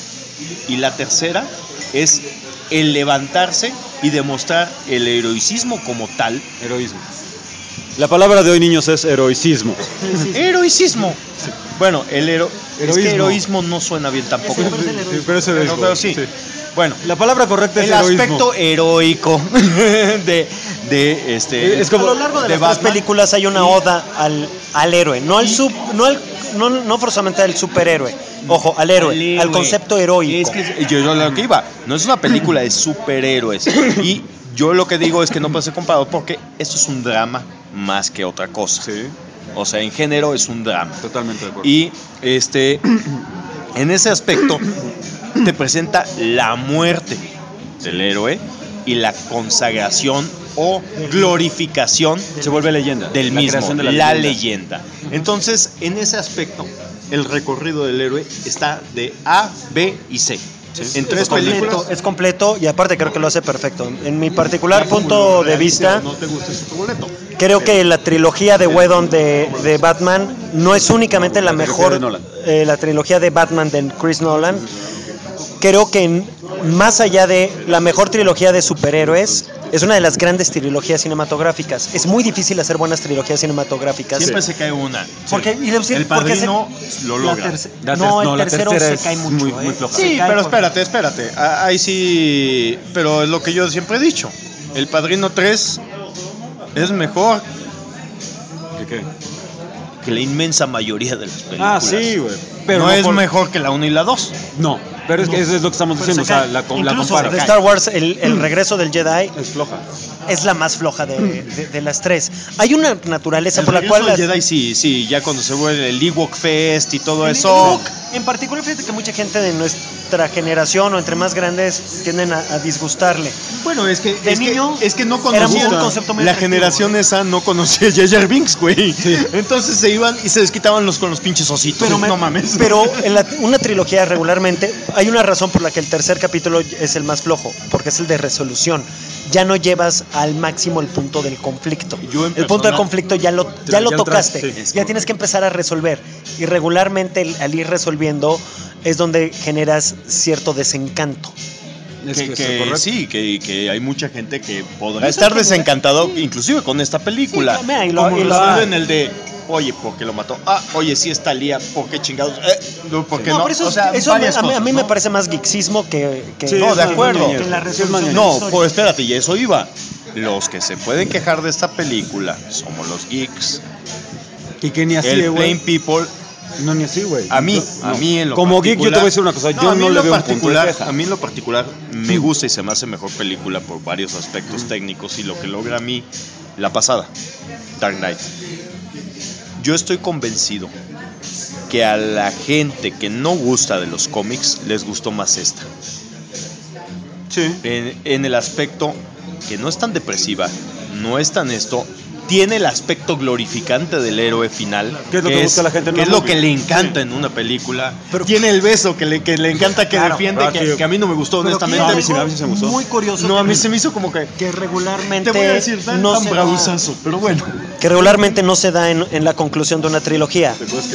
Y la tercera es el levantarse y demostrar el heroicismo como tal. Heroísmo. La palabra de hoy, niños, es heroicismo. Heroicismo. Bueno, es que Heroísmo. heroísmo no suena bien tampoco. Sí, pero es el heroísmo. Pero es heroísmo. Pero sí. Bueno, La palabra correcta es el heroísmo. aspecto heroico de Es como- A lo largo de las Batman. tres películas hay una oda al héroe, no forzosamente al superhéroe, ojo, al héroe, al concepto heroico. Es que yo lo que iba, no es una película de superhéroes. Y yo lo que digo es que no puede ser comparado porque esto es un drama más que otra cosa. Sí, O sea, en género es un drama. totalmente de acuerdo. Y en ese aspecto te presenta la muerte del héroe y la consagración o glorificación Se vuelve leyenda. del La mismo, creación de la leyenda. Entonces, en ese aspecto, el recorrido del héroe está de A, B y C. En tres películas. Es completo y aparte creo que lo hace perfecto. En mi particular punto de vista, No te gusta ese boleto. creo que la trilogía de Whedon de Batman no es únicamente la trilogía mejor, de Nolan. la trilogía de Batman de Chris Nolan. Creo que más allá de la mejor trilogía de superhéroes, es una de las grandes trilogías cinematográficas. Es muy difícil hacer buenas trilogías cinematográficas. Siempre se cae una. Porque, El Padrino lo logra. El tercero se cae mucho. muy floja. Se Sí, cae pero por- espérate. Ahí sí. Pero es lo que yo siempre he dicho. El Padrino 3 es mejor ¿De qué? que la inmensa mayoría de las películas. Ah, sí, güey. Pero no es por- mejor que la 1 y la 2. No, pero es que eso es lo que estamos diciendo. O sea, la Incluso compara. de Star Wars, el regreso del Jedi Es floja. es la más floja de las tres. Hay una naturaleza El por la regreso cual del las- Jedi sí, ya cuando se vuelve el Ewok Fest y todo El eso. Ewok En particular, fíjate que mucha gente de nuestra generación o entre más grandes tienden a disgustarle. Bueno, es que De niño es que no era conocían un concepto muy la atractivo. generación esa no conocía a Jar Jar Binks, güey. Entonces se iban y se desquitaban con los pinches ositos. No mames. Pero en una trilogía regularmente hay una razón por la que el tercer capítulo es el más flojo, porque es el de resolución. Ya no llevas al máximo el punto del conflicto. El punto del conflicto ya lo tocaste. Ya tienes que empezar a resolver. Y regularmente al ir resolviendo es donde generas cierto desencanto. Que hay mucha gente que podrá estar desencantado inclusive con esta película. Sí, y como lo en el de, oye, ¿por qué lo mató? Ah, oye, sí está Lía, ¿por qué chingados? ¿Por qué no? Pero eso, o sea, eso varias a mí cosas, me ¿no? parece más geeksismo que No, de acuerdo. que la resolución. No, pues espérate, y eso iba. Los que se pueden quejar de esta película somos los geeks. Y que ni así, El güey. plain people. No, ni así, güey. A mí en lo Como geek, yo te voy a decir una cosa. Yo a mí no en le lo veo un punto de particular, queja. a mí en lo particular me gusta y se me hace mejor película por varios aspectos técnicos y lo que logra a mí la pasada, Dark Knight. Yo estoy convencido que a la gente que no gusta de los cómics les gustó más esta. Sí. En el aspecto que no es tan depresiva, no es tan esto, tiene el aspecto glorificante del héroe final, ¿Qué es lo que busca la gente en que una es lo movie? que le encanta en una película. Pero- Tiene el beso que le encanta, que Claro, defiende, que a mí no me gustó Pero honestamente. no, a mí sí me gustó. muy curioso. No, a mí se me hizo como que regularmente te voy a decir tan no se da, bravuzazo, pero bueno. que regularmente no se da en la conclusión de una trilogía.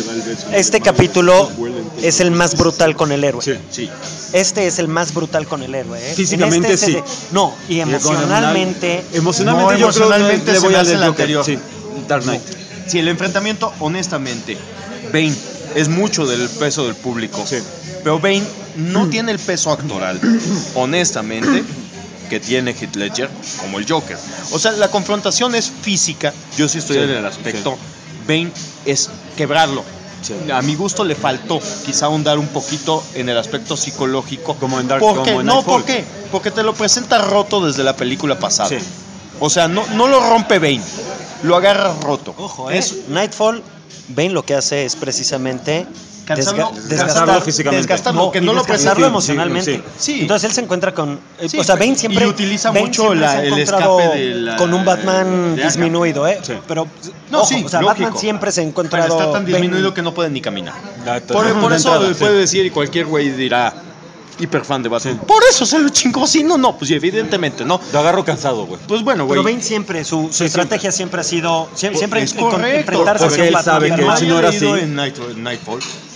Este capítulo es el más brutal con el héroe. Sí. Este es el más brutal con el héroe. ¿eh? Físicamente En este sí. No, y emocionalmente. Emocionalmente No, yo creo emocionalmente que le se voy me al hace el Joker. anterior. Sí, Dark Knight. Si el enfrentamiento, honestamente, Bane es mucho del peso del público. Sí. Pero Bane no tiene el peso actoral, honestamente, que tiene Heath Ledger como el Joker. O sea, la confrontación es física. Yo sí estoy Sí, en el aspecto. Bane es quebrarlo. Sí. A mi gusto le faltó quizá ahondar un poquito en el aspecto psicológico. Como en Dark ¿Por qué? como en No, Nightfall. ¿por qué? Porque te lo presenta roto desde la película pasada. Sí. O sea, no lo rompe Bane, lo agarra roto. Ojo, Es Nightfall, Bane lo que hace es precisamente Cansarlo físicamente. Desgastarlo, que no lo desgastarlo presenta. emocionalmente. Sí. Entonces él se encuentra con. Sí, o sea, Bane siempre. y utiliza Bane mucho siempre se ha el encontrado escape de la- con un Batman de Arkham. disminuido, ¿eh? Sí. Pero. No, ojo, sí, o sea, lógico. Batman siempre se ha Pero encontrado. está tan disminuido Bane- que no puede ni caminar. Por Por eso entrada, puede sí. decir y cualquier güey dirá, hiper fan de Batman. Sí. Por eso se lo chingó, sí, no, pues evidentemente, ¿no? Lo agarro cansado, güey. Pues bueno, güey. Pero Bane siempre, su estrategia siempre ha sido. Siempre Es correcto, enfrentarse porque a un él Batman sabe bien que armado. si no era así. En Nightfall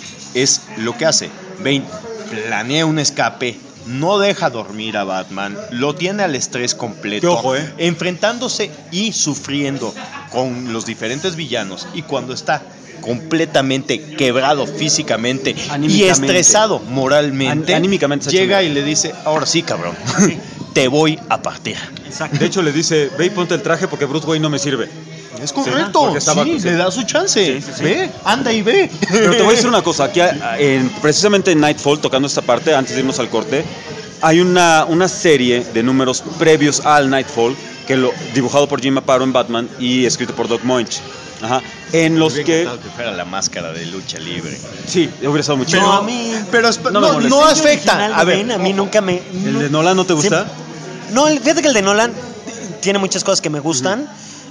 es lo que hace. Bane planea un escape, no deja dormir a Batman, lo tiene al estrés completo, Qué ojo, enfrentándose y sufriendo con los diferentes villanos, y cuando está completamente quebrado físicamente y Anímicamente. estresado moralmente, Anímicamente está llega chingón. y le dice, ahora sí, cabrón, te voy a partir. Exacto. De hecho, le dice, ve y ponte el traje porque Bruce Wayne no me sirve. Es porque correcto, estaba- sí, le da su chance. Sí. Ve, anda y ve. Pero te voy a decir una cosa, aquí precisamente en Nightfall, tocando esta parte, antes de irnos al corte, hay una serie de números previos al Nightfall, dibujado por Jim Aparo en Batman y escrito por Doug Moench. Ajá. En los Me hubiera que... encantado que fuera la máscara de lucha libre. Sí, hubiera estado muy chido. Pero a mí. Pero No me molesta. no El diseño afecta. original A de ver, Bane a mí nunca me. ¿El de Nolan no te gusta? No, fíjate que el de Nolan tiene muchas cosas que me gustan.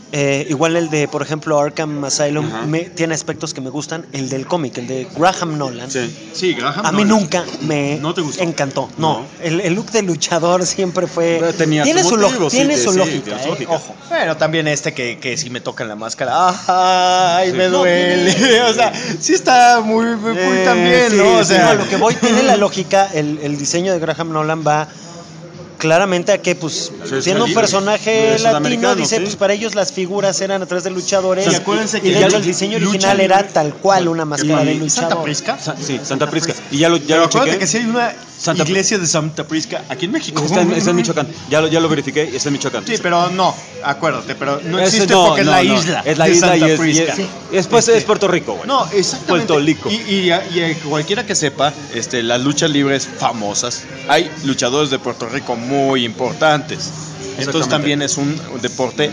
Igual el de, por ejemplo, Arkham Asylum Ajá. tiene aspectos que me gustan. El del cómic, el de Graham Nolan. Sí. sí, Graham A mí nunca me ¿No te gustó? encantó. No, No. el look de luchador siempre fue. Pero tenía tiene su su, motivo, sí, tiene su sí, lógica, tiene su lógica. Ojo. Bueno, también que si me tocan la máscara, ay, me duele. O sea, sí está muy también, Sí, ¿no? O sí, sea, no, lo que voy tiene la lógica. El diseño de Graham Nolan va claramente a que, pues, Sí, siendo un libre. personaje Es latino, sudamericano, dice, sí. pues para ellos las figuras eran a través de luchadores. Y acuérdense que y de ya hecho el el diseño lucha original libre- era tal cual una máscara de y luchador. ¿Santa Prisca? Sí, Santa Prisca. Y ya lo Pero acuérdate chequé. que sí hay una Santa- iglesia de Santa Prisca aquí en México. Está en Michoacán. Ya lo verifiqué y está en Michoacán. Sí, pero no, acuérdate, pero no Ese existe no, porque es no, la no. isla. Es la de isla Santa y es, Prisca. después es Puerto Rico, güey. No, exactamente. Puerto Rico. Y cualquiera que sepa, las luchas libres famosas, hay luchadores de Puerto Rico muy importantes. Entonces Exactamente. también es un deporte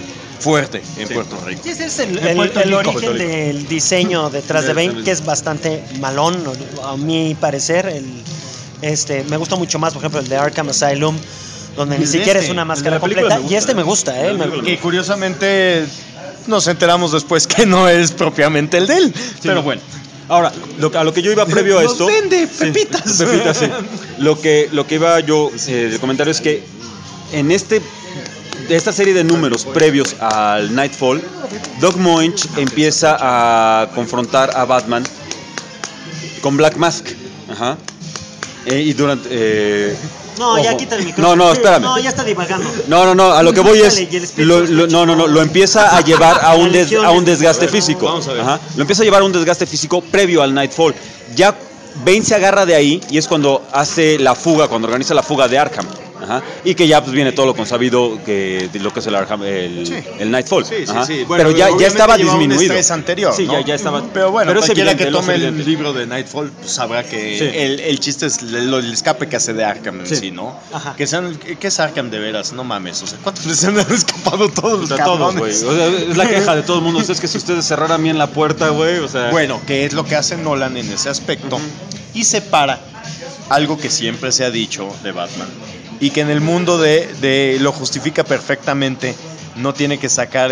fuerte en Puerto Rico. Y ese es el Puerto Rico. origen del diseño detrás de Bane, que es bastante malón, a mi parecer. Me gusta mucho más, por ejemplo, el de Arkham Asylum, donde ni siquiera es una máscara completa. Y este me gusta, Que curiosamente nos enteramos después que no es propiamente el de él. Pero bueno. Ahora, a lo que yo iba previo a esto... vende pepitas. Sí, pepitas, sí. Lo que iba yo, el comentario es que en esta serie de números previos al Nightfall, Doug Moench empieza a confrontar a Batman con Black Mask. Ajá. Y durante... No, ojo. ya quita el micrófono. No, espérame. No, ya está divagando. No, a lo que voy es... Dale, y el espíritu lo empieza a llevar a un desgaste físico. Vamos a ver. Ajá. Lo empieza a llevar a un desgaste físico previo al Nightfall. Ya Bane se agarra de ahí y es cuando hace la fuga, cuando organiza la fuga de Arkham. Ajá. Y que ya pues viene todo lo consabido de lo que es el Nightfall. Sí. Bueno, pero ya estaba disminuido. Un estrés anterior, Sí, ¿no? ya estaba. Pero bueno, es cualquiera evidente, que tome es el evidente. libro de Nightfall pues, sabrá que Sí. el chiste es el escape que hace de Arkham en sí, ¿no? Ajá. ¿Qué es Arkham de veras? No mames, o sea, ¿cuántos veces han escapado todos los O sea, todos, cabrones? güey. O sea, es la queja de todo el mundo. Es que si ustedes cerraran bien la puerta, güey, o sea... Bueno, ¿qué es lo que hace Nolan en ese aspecto? Y separa algo que siempre se ha dicho de Batman y que en el mundo de lo justifica perfectamente. No tiene que sacar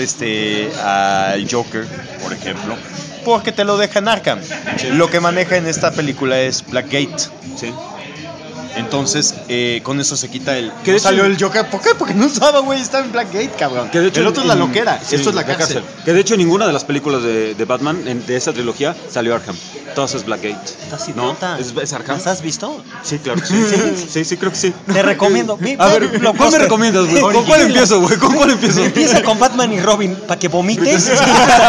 al Joker, por ejemplo, porque te lo deja en Arkham. Lo que maneja en esta película es Blackgate. Sí. Entonces, con eso se quita el... Que de hecho- salió el Joker. ¿Por qué? Porque no estaba, güey. Estaba en Blackgate, cabrón. Que de hecho el otro es la loquera. Sí, Esto es la cárcel. Que de hecho ninguna de las películas de Batman de esta trilogía salió Arkham. Todas es Blackgate. Estás ¿No? idiota. ¿Es Arkham? ¿Las has visto? Sí, claro que sí. Sí, creo que sí. Te recomiendo. A ver, ¿cuál me recomiendas, güey? ¿Con cuál empiezo, güey? ¿Con cuál empiezo? Empieza con Batman y Robin para que vomites. Sí,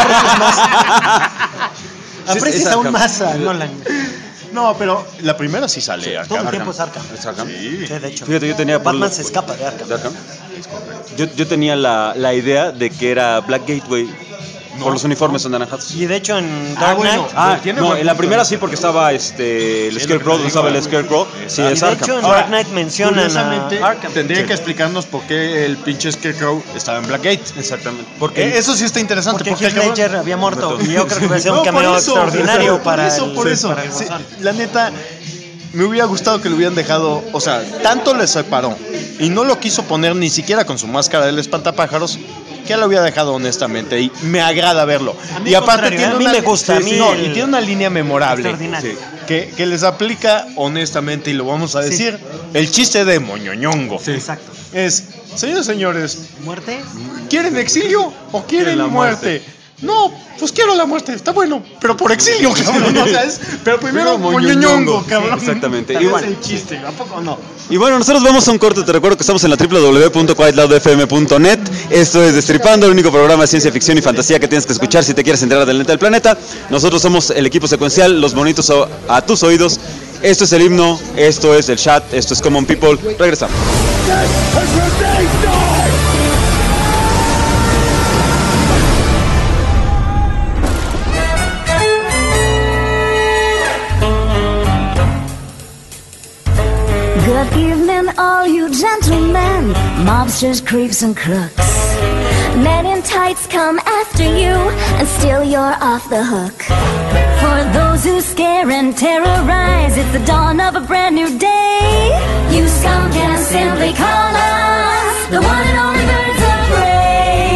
Aprecies es aún Arkham. más a Nolan. No, pero la primera sí sale Arkham. Todo el tiempo es Arkham. ¿Es Arkham? Sí. Sí, de hecho. Fíjate, yo tenía... Batman se escapa de Arkham. ¿De Arkham? Yo tenía la idea de que era Blackgate, güey. Por los uniformes anaranjados. Y de hecho en Dark Knight. No, en la primera sí, porque estaba el Scarecrow, estaba el Scarecrow. Sí, Y es de Arkham. hecho en Ahora, Dark Knight mencionan Curiosamente, a Arkham. tendría que explicarnos por qué el pinche Scarecrow estaba en Blackgate. Exactamente. Porque Eso sí está interesante. Porque Heath cabrón- Ledger había muerto. Y yo creo que va a ser No, un por cameo eso, extraordinario por para eso, el, por eso. para el Sí, Guasón. la neta, me hubiera gustado que lo hubieran dejado, o sea, tanto le separó y no lo quiso poner ni siquiera con su máscara del espantapájaros, que lo hubiera dejado honestamente y me agrada verlo. A mí Y al aparte contrario, tiene a mí una, me gusta, a mí no, el- y tiene una línea memorable Extraordinario. que les aplica honestamente y lo vamos a decir, el chiste de Moñoñongo. Exacto. Es, señores, señores, ¿Muerte? ¿quieren exilio o quieren la muerte? No, pues quiero la muerte, está bueno, pero por exilio, cabrón, o sea, pero primero Moñoñongo, cabrón. Exactamente. Tal Y vez bueno. el chiste, ¿a poco no? Y bueno, nosotros vamos a un corte. Te recuerdo que estamos en la www.quietloudfm.net. Esto es Destripando, el único programa de ciencia ficción y fantasía que tienes que escuchar si te quieres enterar del neta del planeta. Nosotros somos el equipo secuencial, los bonitos a tus oídos. Esto es el himno, esto es el chat, esto es Common People. Regresamos. This is your day, die! Good evening, all you gentlemen, mobsters, creeps, and crooks. Men in tights come after you, and still you're off the hook. For those who scare and terrorize, it's the dawn of a brand new day. You scum can simply call us the one and only Birds of Prey.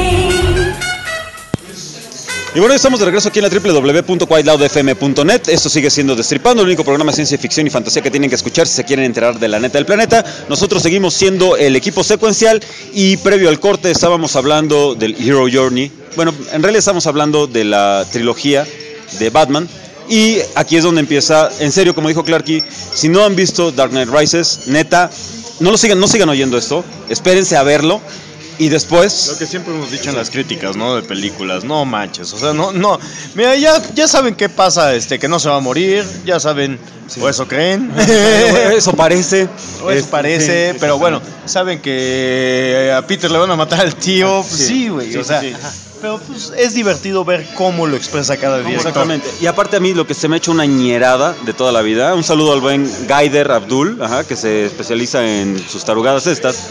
Y bueno, estamos de regreso aquí en la www.quietloudfm.net. Esto sigue siendo Destripando, el único programa de ciencia ficción y fantasía que tienen que escuchar si se quieren enterar de la neta del planeta. Nosotros seguimos siendo el equipo secuencial y previo al corte estábamos hablando del Hero Journey. Bueno, en realidad estamos hablando de la trilogía de Batman. Y aquí es donde empieza, en serio, como dijo Clarky, si no han visto Dark Knight Rises, neta, no sigan oyendo esto, espérense a verlo. Y después... Lo que siempre hemos dicho en las críticas, ¿no? De películas, no manches, o sea, no. Mira, ya saben qué pasa, que no se va a morir, ya saben, o eso creen. Eso parece. O eso parece, Sí, pero bueno, saben que a Peter le van a matar al tío, pues sí, güey, sí, o sea, sí. pero pues es divertido ver cómo lo expresa cada día. Exactamente. Y aparte a mí lo que se me ha hecho una ñerada de toda la vida, un saludo al buen Gaider Abdul, que se especializa en sus tarugadas estas.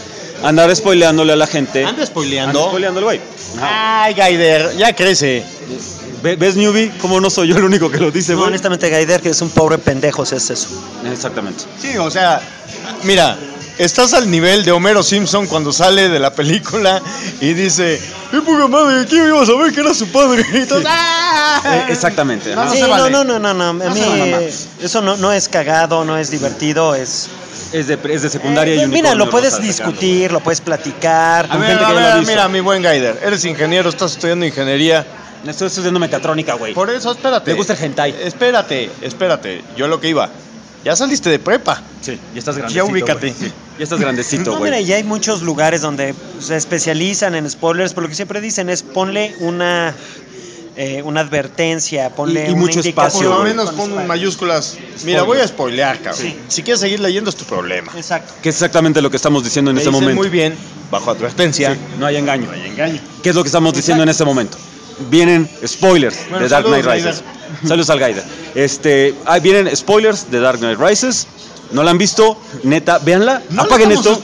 andar spoileándole a la gente. ¿Anda spoileando? Anda spoileando el güey. Ajá. Ay, Gaider, ya crece. ¿Ves, Newbie? ¿Cómo no soy yo el único que lo dice, No, güey? honestamente, Gaider, que es un pobre pendejo, es eso. Exactamente. Sí, o sea, mira, estás al nivel de Homero Simpson cuando sale de la película y dice, ¡qué poca madre! ¿Quién iba a saber que era su padre? Y todos, ¡ah! Exactamente. ajá. Sí, se vale. no. A No mí se vale. eso no es cagado, no es divertido, es... Es de secundaria y Mira, unicornio lo puedes rosa discutir, lo puedes platicar. A con ver, gente que ya lo ha visto. mira, mi buen Gaider, eres ingeniero, estás estudiando ingeniería. Estoy estudiando mecatrónica, güey. Por eso, espérate. Me gusta el hentai. Espérate. Yo lo que iba. Ya saliste de prepa. Sí, ya estás grandecito. Ya ubícate. güey. Sí, ya estás grandecito, No, güey. mira, ya hay muchos lugares donde se especializan en spoilers, pero lo que siempre dicen es ponle una advertencia, ponle Y una mucho indicación. espacio, Por lo güey. menos pon en mayúsculas. Mira, voy a spoilear, cabrón. Sí. Si quieres seguir leyendo es tu problema. Exacto. Que es exactamente lo que estamos diciendo en Me este dicen momento. muy bien, bajo advertencia. Sí, no hay engaño. ¿Qué es lo que estamos diciendo en este momento? Vienen spoilers Bueno, de Dark Knight saludos, Rises. Saludos al Gaider. Vienen spoilers de Dark Knight Rises. ¿No la han visto? Neta, véanla. Apaguen esto.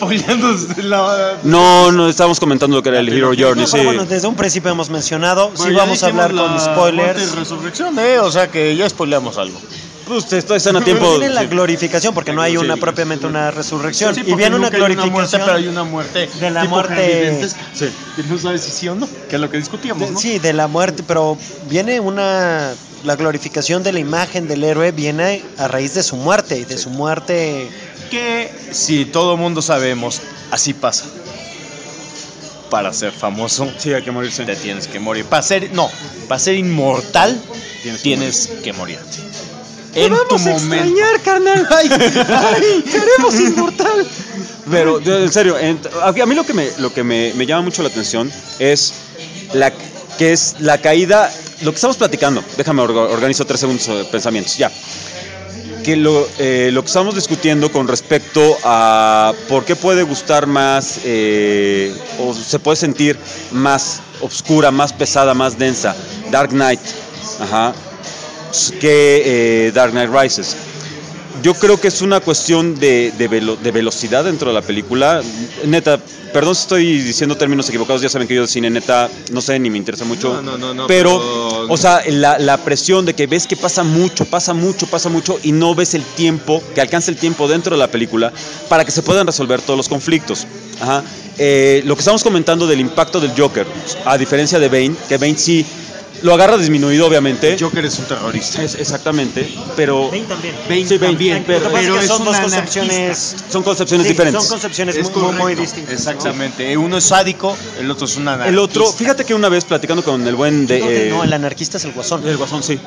No, estábamos comentando lo que era el Hero Journey, sí. Pero bueno, desde un principio hemos mencionado, sí vamos a hablar con spoilers. Resurrección, o sea que ya spoileamos algo. Pues ustedes están a Pero tiempo. viene la sí. glorificación, porque no hay Sí. propiamente una resurrección. Sí, y viene una nunca hay glorificación. pero hay una muerte de la tipo muerte- harley-davidesca, Sí. que no sabes si sí o no, que es lo que discutíamos, ¿no? Sí, de la muerte, pero viene la glorificación de la imagen del héroe viene a raíz de su muerte, y de su muerte. Que si todo mundo sabemos, así pasa. Para ser famoso, Sí, hay que morirse. te tienes que morir. Para ser inmortal, Tienes que tienes que morirte. En tu momento. carnal. Ay, queremos inmortal. Pero, en serio, a mí lo que me llama mucho la atención es la caída, lo que estamos platicando. Déjame organizo 3 segundos de pensamientos, ya. Que lo que estamos discutiendo con respecto a por qué puede gustar más o se puede sentir más oscura, más pesada, más densa Dark Knight, que Dark Knight Rises. Yo creo que es una cuestión de velocidad dentro de la película. Neta, perdón si estoy diciendo términos equivocados, ya saben que yo de cine neta no sé ni me interesa mucho. No, pero, o sea, la presión de que ves que pasa mucho y no ves el tiempo, que alcanza el tiempo dentro de la película para que se puedan resolver todos los conflictos. Lo que estamos comentando del impacto del Joker, a diferencia de Bane, que Bane sí lo agarra disminuido, obviamente. Joker es un terrorista. Exactamente, pero Bane también. sí, Bane, Lo que pasa pero es que es son dos un concepciones. son concepciones Sí, diferentes. son concepciones Es muy correcto. distintas. Exactamente. Uno es sádico, el otro es un anarquista. El otro, fíjate que una vez platicando con el buen de No, el anarquista es el guasón. el Guasón, sí.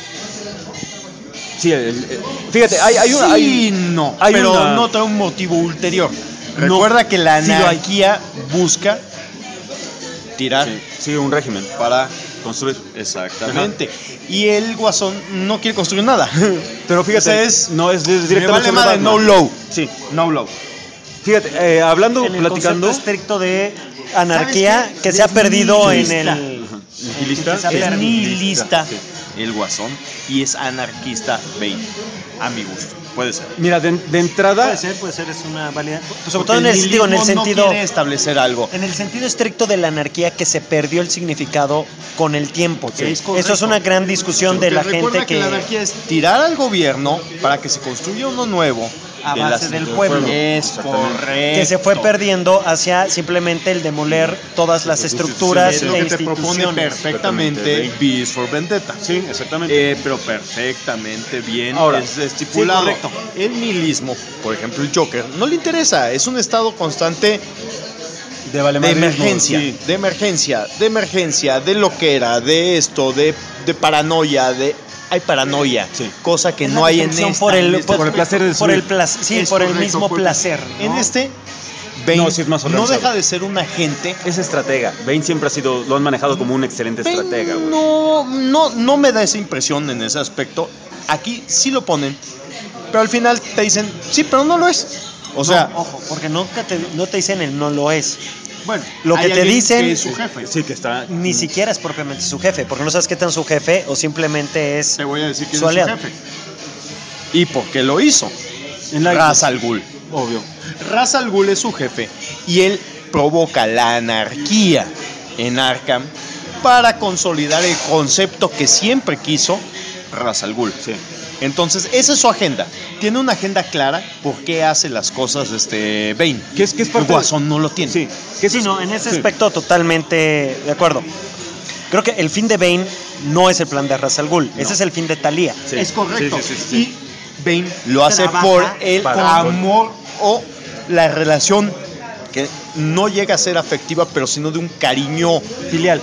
Fíjate, hay una. Sí, no, hay pero una- no trae un motivo ulterior. No, Recuerda que la sí lo hay. anarquía busca tirar Sí, un régimen para construir. exactamente. Y el guasón no quiere construir nada. Pero fíjate, Ese es- no es Me directamente vale sobre madre, Batman. no low. Sí. No low. Fíjate, hablando, En el platicando. concepto estricto de anarquía ¿Sabes qué? que se ha perdido en Nihilista. el. ¿Nihilista? Que se ha Es perdido. nihilista Sí. el guasón y es anarquista Bane. A mi gusto. Puede ser. Mira, de entrada. Puede ser, es una válida. Sobre Porque todo en el nihilismo sentido. no quiere establecer algo. En el sentido estricto de la anarquía que se perdió el significado con el tiempo. Sí, es Eso correcto. es una gran discusión de la gente que. la anarquía es tirar al gobierno para que se construya uno nuevo A de base las- del pueblo. Es Exactamente. correcto. Que se fue perdiendo hacia simplemente el demoler todas las estructuras Es lo e que te propone instituciones. perfectamente V for Vendetta. Sí, exactamente. Pero perfectamente bien Ahora, es estipulado. sí, correcto. El nihilismo, por ejemplo, el Joker, no le interesa. Es un estado constante de vale de madrismo, emergencia, sí. de emergencia, de loquera, de esto, de paranoia, hay paranoia, Sí. cosa que Es no la hay en destrucción esta. por el placer de por el destruir. placer, sí, Es por el correcto, mismo porque placer. En ¿no? este, Bane No, sí es más no organizado. deja de ser un agente. Es estratega. Bane siempre ha sido, lo han manejado como un excelente Bane estratega, güey. no me da esa impresión en ese aspecto. Aquí sí lo ponen, pero al final te dicen, sí, pero no lo es. O sea, No, ojo, porque no te dicen el no lo es. bueno, lo que hay te alguien dicen- que es su jefe. Sí, que está. Ni siquiera es propiamente su jefe, porque no sabes qué tan su jefe o simplemente es Te voy a decir que su es su aliado. jefe. ¿Y por qué lo hizo? En la- Ra's al Ghul. Obvio. Ra's al Ghul es su jefe y él provoca la anarquía en Arkham para consolidar el concepto que siempre quiso Ra's al Ghul. Sí. Entonces, esa es su agenda. Tiene una agenda clara por qué hace las cosas Bane. Que es El parte Guasón no lo tiene. Sí. Que eso Sí, es- no, en ese sí. aspecto totalmente de acuerdo. Creo que el fin de Bane no es el plan de Ra's al Ghul, ese es el fin de Thalía. Sí. Es correcto. Sí, sí, sí, sí. Y Bane lo hace Trabaja por el para- amor o la relación que no llega a ser afectiva, pero sino de un cariño Filial.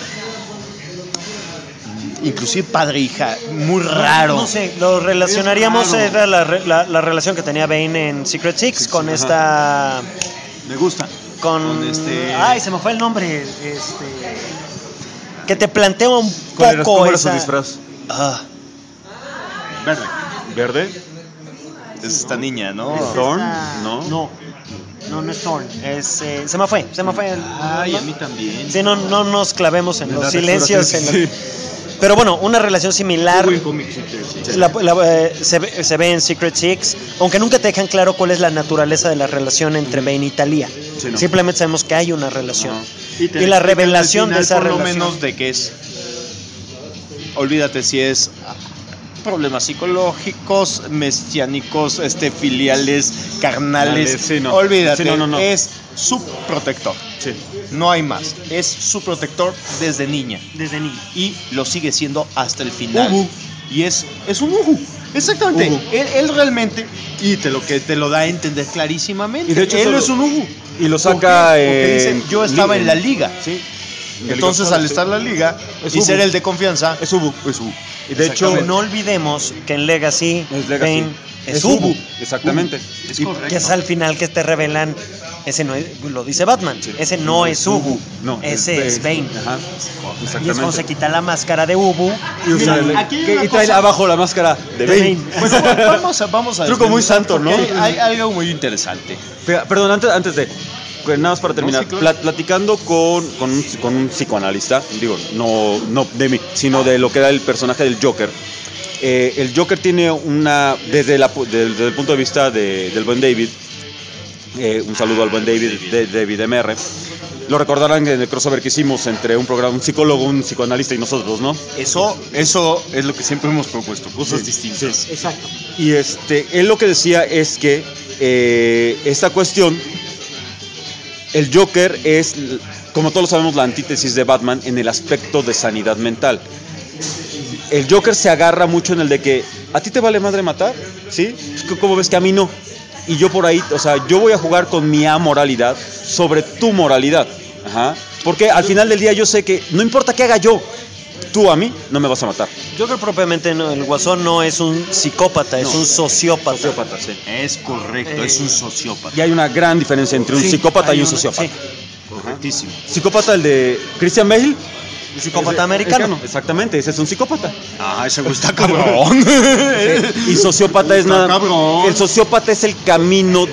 inclusive padre-hija, muy raro. No sé, lo relacionaríamos, Es raro. era la relación que tenía Bane en Secret Six con ajá. esta... Me gusta. Con Ay, se me fue el nombre. Que te plantea un ¿Cuál era, poco cómo era su esa... disfraz? Ah, Verde. ¿Verde? Es esta niña, ¿no? Thorn, esta- ¿no? No es Thorn. Es, se me fue. Ay, a mí también. Sí, no nos clavemos en En los la silencios. textura, en sí. Pero bueno, una relación similar se ve en Secret Six, aunque nunca te dejan claro cuál es la naturaleza de la relación entre Bane y Thalía. Sí, no. Simplemente sabemos que hay una relación. Ajá. Y la revelación de esa por lo relación. menos de que es. Olvídate si es problemas psicológicos, mesiánicos, filiales, carnales. Sí, no. Olvídate, Sí, no. es su protector. Sí. No hay más. Es su protector desde niña. Desde niño. Y lo sigue siendo hasta el final. Uhu. Y es un Uhu. Exactamente. Uhu. Él realmente, y te lo da a entender clarísimamente. Y de hecho él solo- es un Uhu. Y lo ¿Por qué? saca Porque dice, yo estaba en la liga. Sí. Entonces, al estar en la liga Es y Ubu. ser el de confianza, Es Ubu. Y de hecho, Exactamente. No olvidemos que en Legacy, es Legacy. Bane es Ubu. Exactamente. Es Y- correcto. Que es al final que te revelan, ese no es, lo dice Batman, ese no es Ubu, No, ese es Bane. Ajá. Y es cuando Exactamente. se quita la máscara de Ubu. Y, usa Mira, el- aquí hay que- una y trae cosa- abajo la máscara de Bane. Bueno, vamos a Truco muy desmenuzar santo, ¿no? porque hay algo muy interesante. Perdón, antes de. Nada más para terminar. sí, claro. Platicando con un psicoanalista, digo, no de mí, sino de lo que era el personaje del Joker. El Joker tiene una. Desde el punto de vista del buen David. Un saludo al buen David MR. Lo recordarán en el crossover que hicimos entre un psicólogo, un psicoanalista y nosotros, ¿no? Eso es lo que siempre hemos propuesto, cosas Sí, distintas. sí. Exacto. Y él lo que decía es que esta cuestión, el Joker es, como todos sabemos, la antítesis de Batman en el aspecto de sanidad mental. El Joker se agarra mucho en el de que a ti te vale madre matar, ¿sí? ¿Cómo ves que a mí no? Y yo por ahí, o sea, yo voy a jugar con mi amoralidad sobre tu moralidad. Ajá. Porque al final del día yo sé que no importa qué haga yo, tú a mí no me vas a matar. Yo creo propiamente no, el Guasón no es un psicópata, es No. un sociópata. Sociópata, sí. Es correcto, es un sociópata. Y hay una gran diferencia entre un Sí, psicópata hay y un una- sociópata. sí. Correctísimo. Psicópata, el de Christian Bale. Un psicópata Ese- americano. Exactamente, ese es un psicópata. Ah, ese güey está cabrón. Y sociópata es Está nada. cabrón. El sociópata es el camino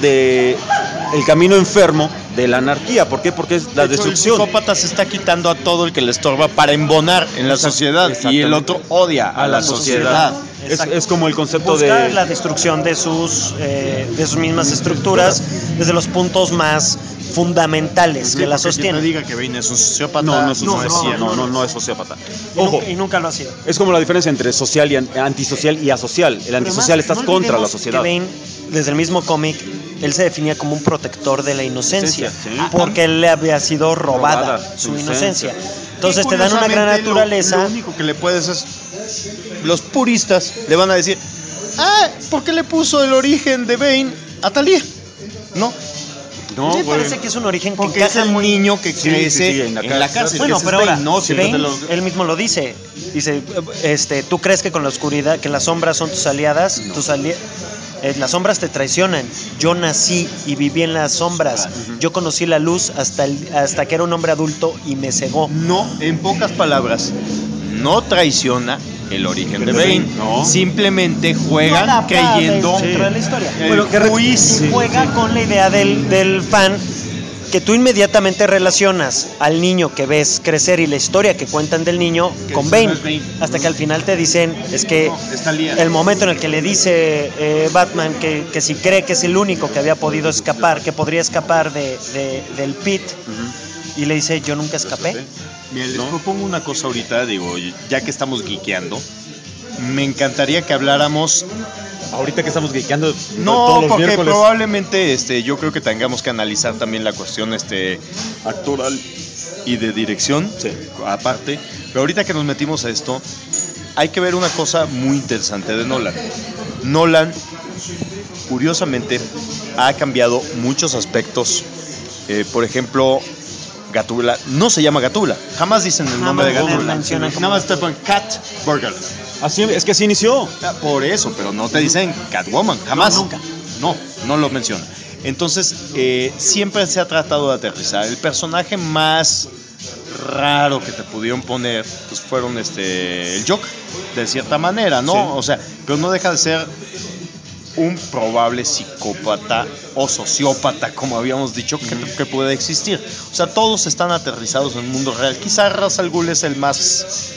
enfermo de la anarquía. ¿Por qué? Porque es la De hecho, destrucción. El psicópata se está quitando a todo el que le estorba para embonar en la sociedad. Y exactamente. el otro odia a la sociedad. Es como el concepto Busca de. la destrucción de sus mismas estructuras desde los puntos más fundamentales que la Porque quien sostienen. no diga que Bane es un sociópata, No es un no sociópata. es No es sociópata. Y Ojo, nunca- y nunca lo ha sido. es como la diferencia entre social y antisocial y asocial. El antisocial Pero estás además, no contra la olvidemos sociedad. que Bane, desde el mismo cómic, él se definía como un protector de la inocencia, Inocencia, sí. porque él le había sido robada Robada su su inocencia. inocencia. Entonces Y te dan una gran curiosamente, naturaleza. Lo único que le puedes es. Los puristas le van a decir: ¿por qué le puso el origen de Bane a Thalía? No, No, me güey. parece que es un origen que porque es encaja el muy... niño que Sí, crece sí, en la en la cárcel. Bueno, Ese pero es ahora, Bane, no, siempre Bane, te lo- él mismo lo dice. Dice, tú crees que con la oscuridad, que las sombras son tus aliadas, las sombras te traicionan. Yo nací y viví en las sombras. Yo conocí la luz hasta que era un hombre adulto y me cegó. No, en pocas palabras, no traiciona el origen de Bane. No. Simplemente Lo juegan adapta creyendo dentro de la historia. el Bueno, juicio. y juega con la idea del fan que tú inmediatamente relacionas al niño que ves crecer y la historia que cuentan del niño con Bane, hasta que al final te dicen, es que el momento en el que le dice Batman que si cree que es el único que había podido escapar, que podría escapar del pit, y le dice, yo nunca escapé. Mira, les propongo una cosa ahorita, digo, ya que estamos geekeando, me encantaría que habláramos. Ahorita que estamos geekeando No, todos los porque miércoles. probablemente yo creo que tengamos que analizar también la cuestión actoral y de dirección, aparte. Pero ahorita que nos metimos a esto, hay que ver una cosa muy interesante de Nolan. Nolan, curiosamente, ha cambiado muchos aspectos. Por ejemplo, Gatúbela no se llama Gatúbela. Jamás dicen el nombre de Gatúbela. Nada más te ponen Cat Burglar. Así, es que así inició. Por eso, pero no te dicen Catwoman, jamás. No, nunca. No lo menciona. Entonces, siempre se ha tratado de aterrizar. El personaje más raro que te pudieron poner, pues fueron el Joker, de cierta manera, ¿no? Sí. O sea, pero no deja de ser un probable psicópata o sociópata, como habíamos dicho, que puede existir. O sea, todos están aterrizados en el mundo real. Quizá Ra's al Ghul es el más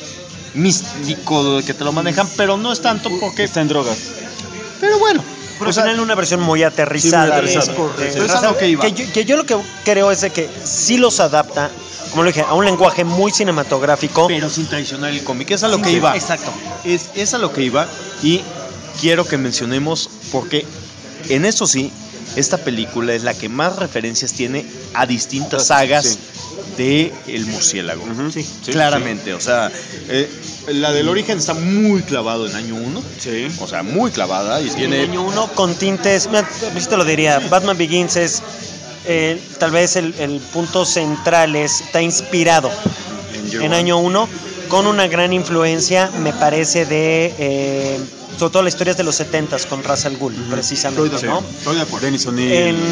místico que te lo manejan, pero no es tanto porque Está en drogas. pero bueno, Pero al final una versión muy aterrizada. Sí, muy aterrizada. Es a lo que iba. Que yo lo que creo es de que sí los adapta, como lo dije, a un lenguaje muy cinematográfico. pero sin traicionar el cómic, es a lo que iba. Exacto. Es a lo que iba y quiero que mencionemos porque en eso sí, esta película es la que más referencias tiene a distintas sagas de El Murciélago. Sí, Claramente, o sea, la del origen está muy clavado en año 1. Sí. O sea, muy clavada y tiene Año 1 con tintes, mira, yo te lo diría, Batman Begins es tal vez el punto central, está inspirado en año 1 con una gran influencia, me parece, de sobre todo las historias de los 70s con Ra's al Ghul, precisamente, ¿no? Estoy de acuerdo. Dennis O'Neill.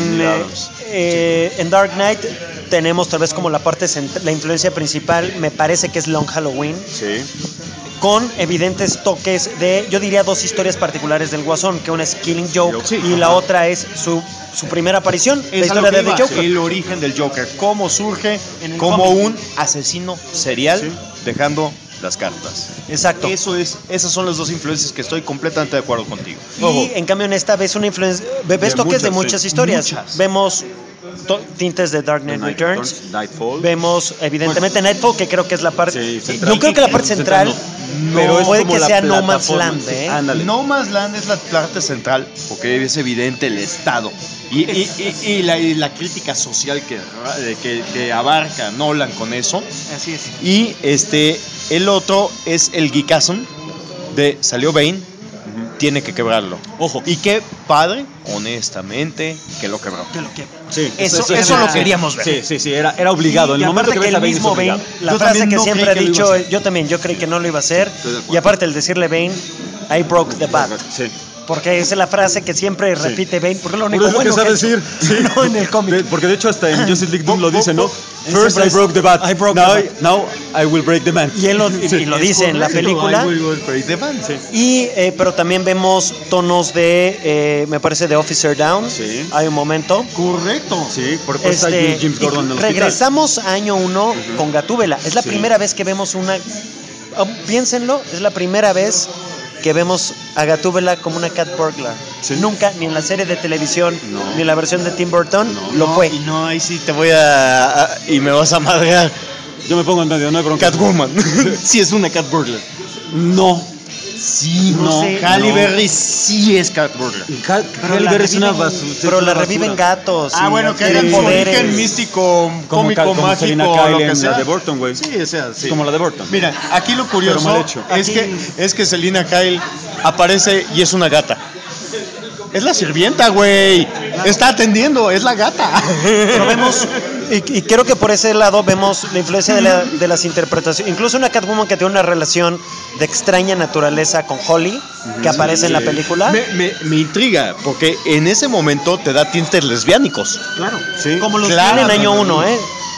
En Dark Knight tenemos tal vez como la parte la influencia principal, me parece que es Long Halloween, Sí. con evidentes toques de, yo diría, dos historias particulares del Guasón, que una es Killing Joke Sí, y la otra es su primera aparición, la historia de The Joker. El origen del Joker, cómo surge En el como cómic. un asesino serial, dejando las cartas. Exacto. Esas son las dos influencias que estoy completamente de acuerdo contigo. Y en cambio en esta ves una influencia, ves toques de muchas historias. muchas. Vemos tintes de Dark Knight Returns. Nightfall. Vemos evidentemente Nightfall, que creo que es la parte central. yo creo que la parte central, pero es puede como que la sea No Man's plataforma, Land, sí. ¿eh? Ándale. No Man's Land es la parte central porque es evidente el Estado y la crítica social que abarca Nolan con eso. Así es. Y el otro es el geekasm de salió Bane, tiene que quebrarlo. Ojo. Y qué padre, honestamente, que lo quebró. Sí, Eso lo queríamos ver. Sí, era obligado. En Y el momento aparte que ves que a el Bane es mismo Bane, obligado. la Yo frase también que no siempre creí ha que lo iba dicho, a hacer. yo también, yo creí que no lo iba a hacer. de acuerdo. Y aparte el decirle Bane, I broke the bat. Sí. Porque esa es la frase que siempre repite Bane, porque es lo único Por eso bueno que sabe ha hecho. decir. Sí. No en el cómic. Porque de hecho hasta en Justice League Doom lo dice, ¿no? Él First siempre I broke the bat. I broke now, the bat. now I will break the man. Y él lo dice en la película. Y pero también vemos tonos de, me parece, de Officer Down. Sí. Hay un momento. Correcto. Sí, porque está James Gordon en el hospital. Regresamos a año 1 con Gatúbela. Es la primera vez que vemos piénsenlo, es la primera vez que vemos a Gatúbela como una cat burglar. Sí. Nunca, ni en la serie de televisión, No. ni en la versión de Tim Burton, No. lo fue. Y no, ahí sí te voy y me vas a madrear. Yo me pongo en medio, no hay bronca. Catwoman. Sí es una cat burglar. No. Sí, No sé, Halle no. Berry sí es cat burglar. Pero Halle la Berry es una reviven- basura. pero la reviven gatos. Ah, y bueno, que tienen hagan su poderes. origen místico, cómico, como mágico, Selina lo Kyle que en sea. la de Burton, güey. Sí, o sea, sí. Como la de Burton. Mira, aquí lo curioso Pero mal hecho. es que Selina Kyle aparece y es una gata. Es la sirvienta, güey. Está atendiendo, es la gata. Pero vemos, y creo que por ese lado vemos la influencia de las interpretaciones. Incluso una Catwoman que tiene una relación de extraña naturaleza con Holly, que aparece en la película. Me intriga, porque en ese momento te da tintes lesbiánicos. Claro. Sí. Como los Claro. tiene en año 1, ¿eh?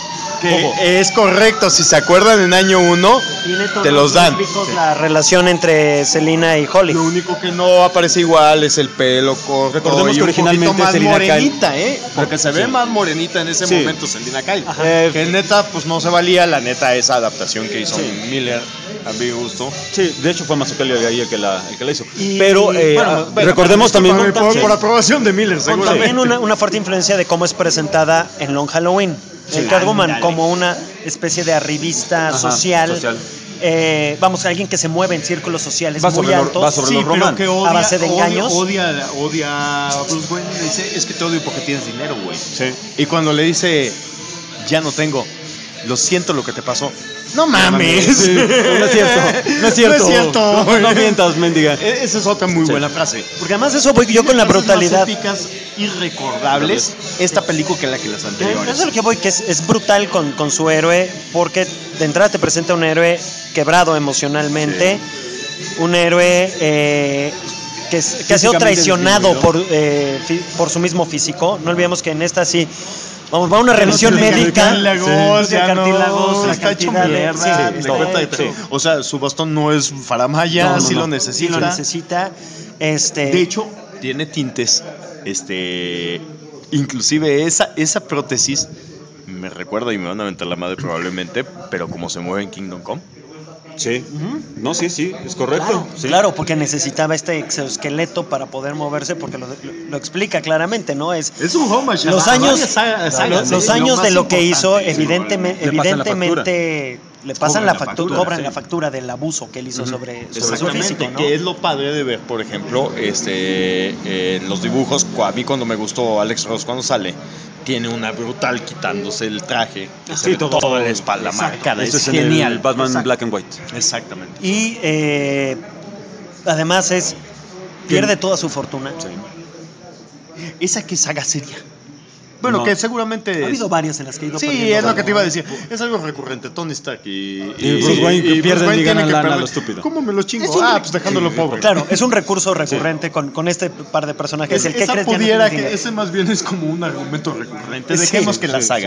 es correcto. Si se acuerdan en año 1, te los dan. La relación entre Selena y Holly. Lo único que no aparece igual es el pelo corto. Recordemos y que un originalmente poquito más Selena morenita, porque se ve más morenita en ese momento Selena Kyle. Que neta, pues no se valía. La neta, esa adaptación que hizo Miller, a mi gusto. Sí, de hecho fue Mazzucchelli ahí el que la hizo. Pero recordemos también por aprobación de Miller, con también una fuerte influencia de cómo es presentada en Long Halloween. El Catwoman como una especie de arribista social. Vamos, alguien que se mueve en círculos sociales muy altos. Va sobre los romanos. Que odia, a base de engaños. Odia a Bruce Wayne. Le dice, es que te odio porque tienes dinero, güey. Sí. Y cuando le dice, ya no tengo, lo siento lo que te pasó. No mames. Sí. No es cierto. No es cierto. No mientas, mendiga. Esa es otra muy buena frase. Porque además eso voy yo con la brutalidad. Más irrecordables esta película que las anteriores. Eso es lo que voy, que es brutal con su héroe, porque de entrada te presenta un héroe quebrado emocionalmente, un héroe que ha sido traicionado por su mismo físico. No olvidemos que en esta sí. Vamos a una revisión médica. Está hecho mierda. O sea, su bastón no es faramaya, lo necesita. De hecho, tiene tintes. Inclusive esa prótesis me recuerda, y me van a aventar la madre probablemente, pero como se mueve en Kingdom Come. Sí, no, sí, es correcto. Claro, sí. Claro, porque necesitaba este exoesqueleto para poder moverse, porque lo explica claramente, ¿no? Es un homage. Los años de lo que hizo, evidentemente le pasan la factura, cobran la factura del abuso que él hizo sobre su físico, ¿no? Que es lo padre de ver, por ejemplo, en los dibujos. A mí cuando me gustó Alex Ross cuando sale, tiene una brutal quitándose el traje, toda la espalda marcada. Eso es genial. El Batman Black and White. Exactamente. Y además pierde toda su fortuna. Sí. Esa que es saga seria. Bueno, que seguramente ha habido varias en las que he ido perdiendo. Sí, es lo que te iba a decir. Es algo recurrente. Tony Stark y Bruce Wayne que pierden y ganan lana a lo estúpido. ¿Cómo me lo chingo? Pues dejándolo pobre. Claro, es un recurso recurrente con este par de personajes. Ese más bien es como un argumento recurrente. Dejemos que la saga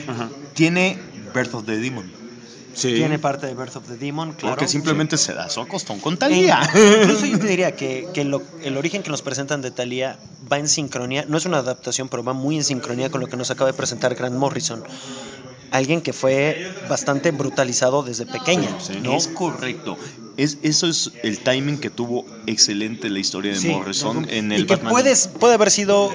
tiene Birth of the Demon. Sí. Tiene parte de Birth of the Demon, claro. Porque simplemente se da su acostón con Thalía. Incluso yo te diría que el origen que nos presentan de Thalía va en sincronía, no es una adaptación, pero va muy en sincronía con lo que nos acaba de presentar Grant Morrison. Alguien que fue bastante brutalizado desde pequeña, ¿no? Es correcto. Eso es el timing que tuvo excelente la historia de Morrison en el Batman. Y que puede haber sido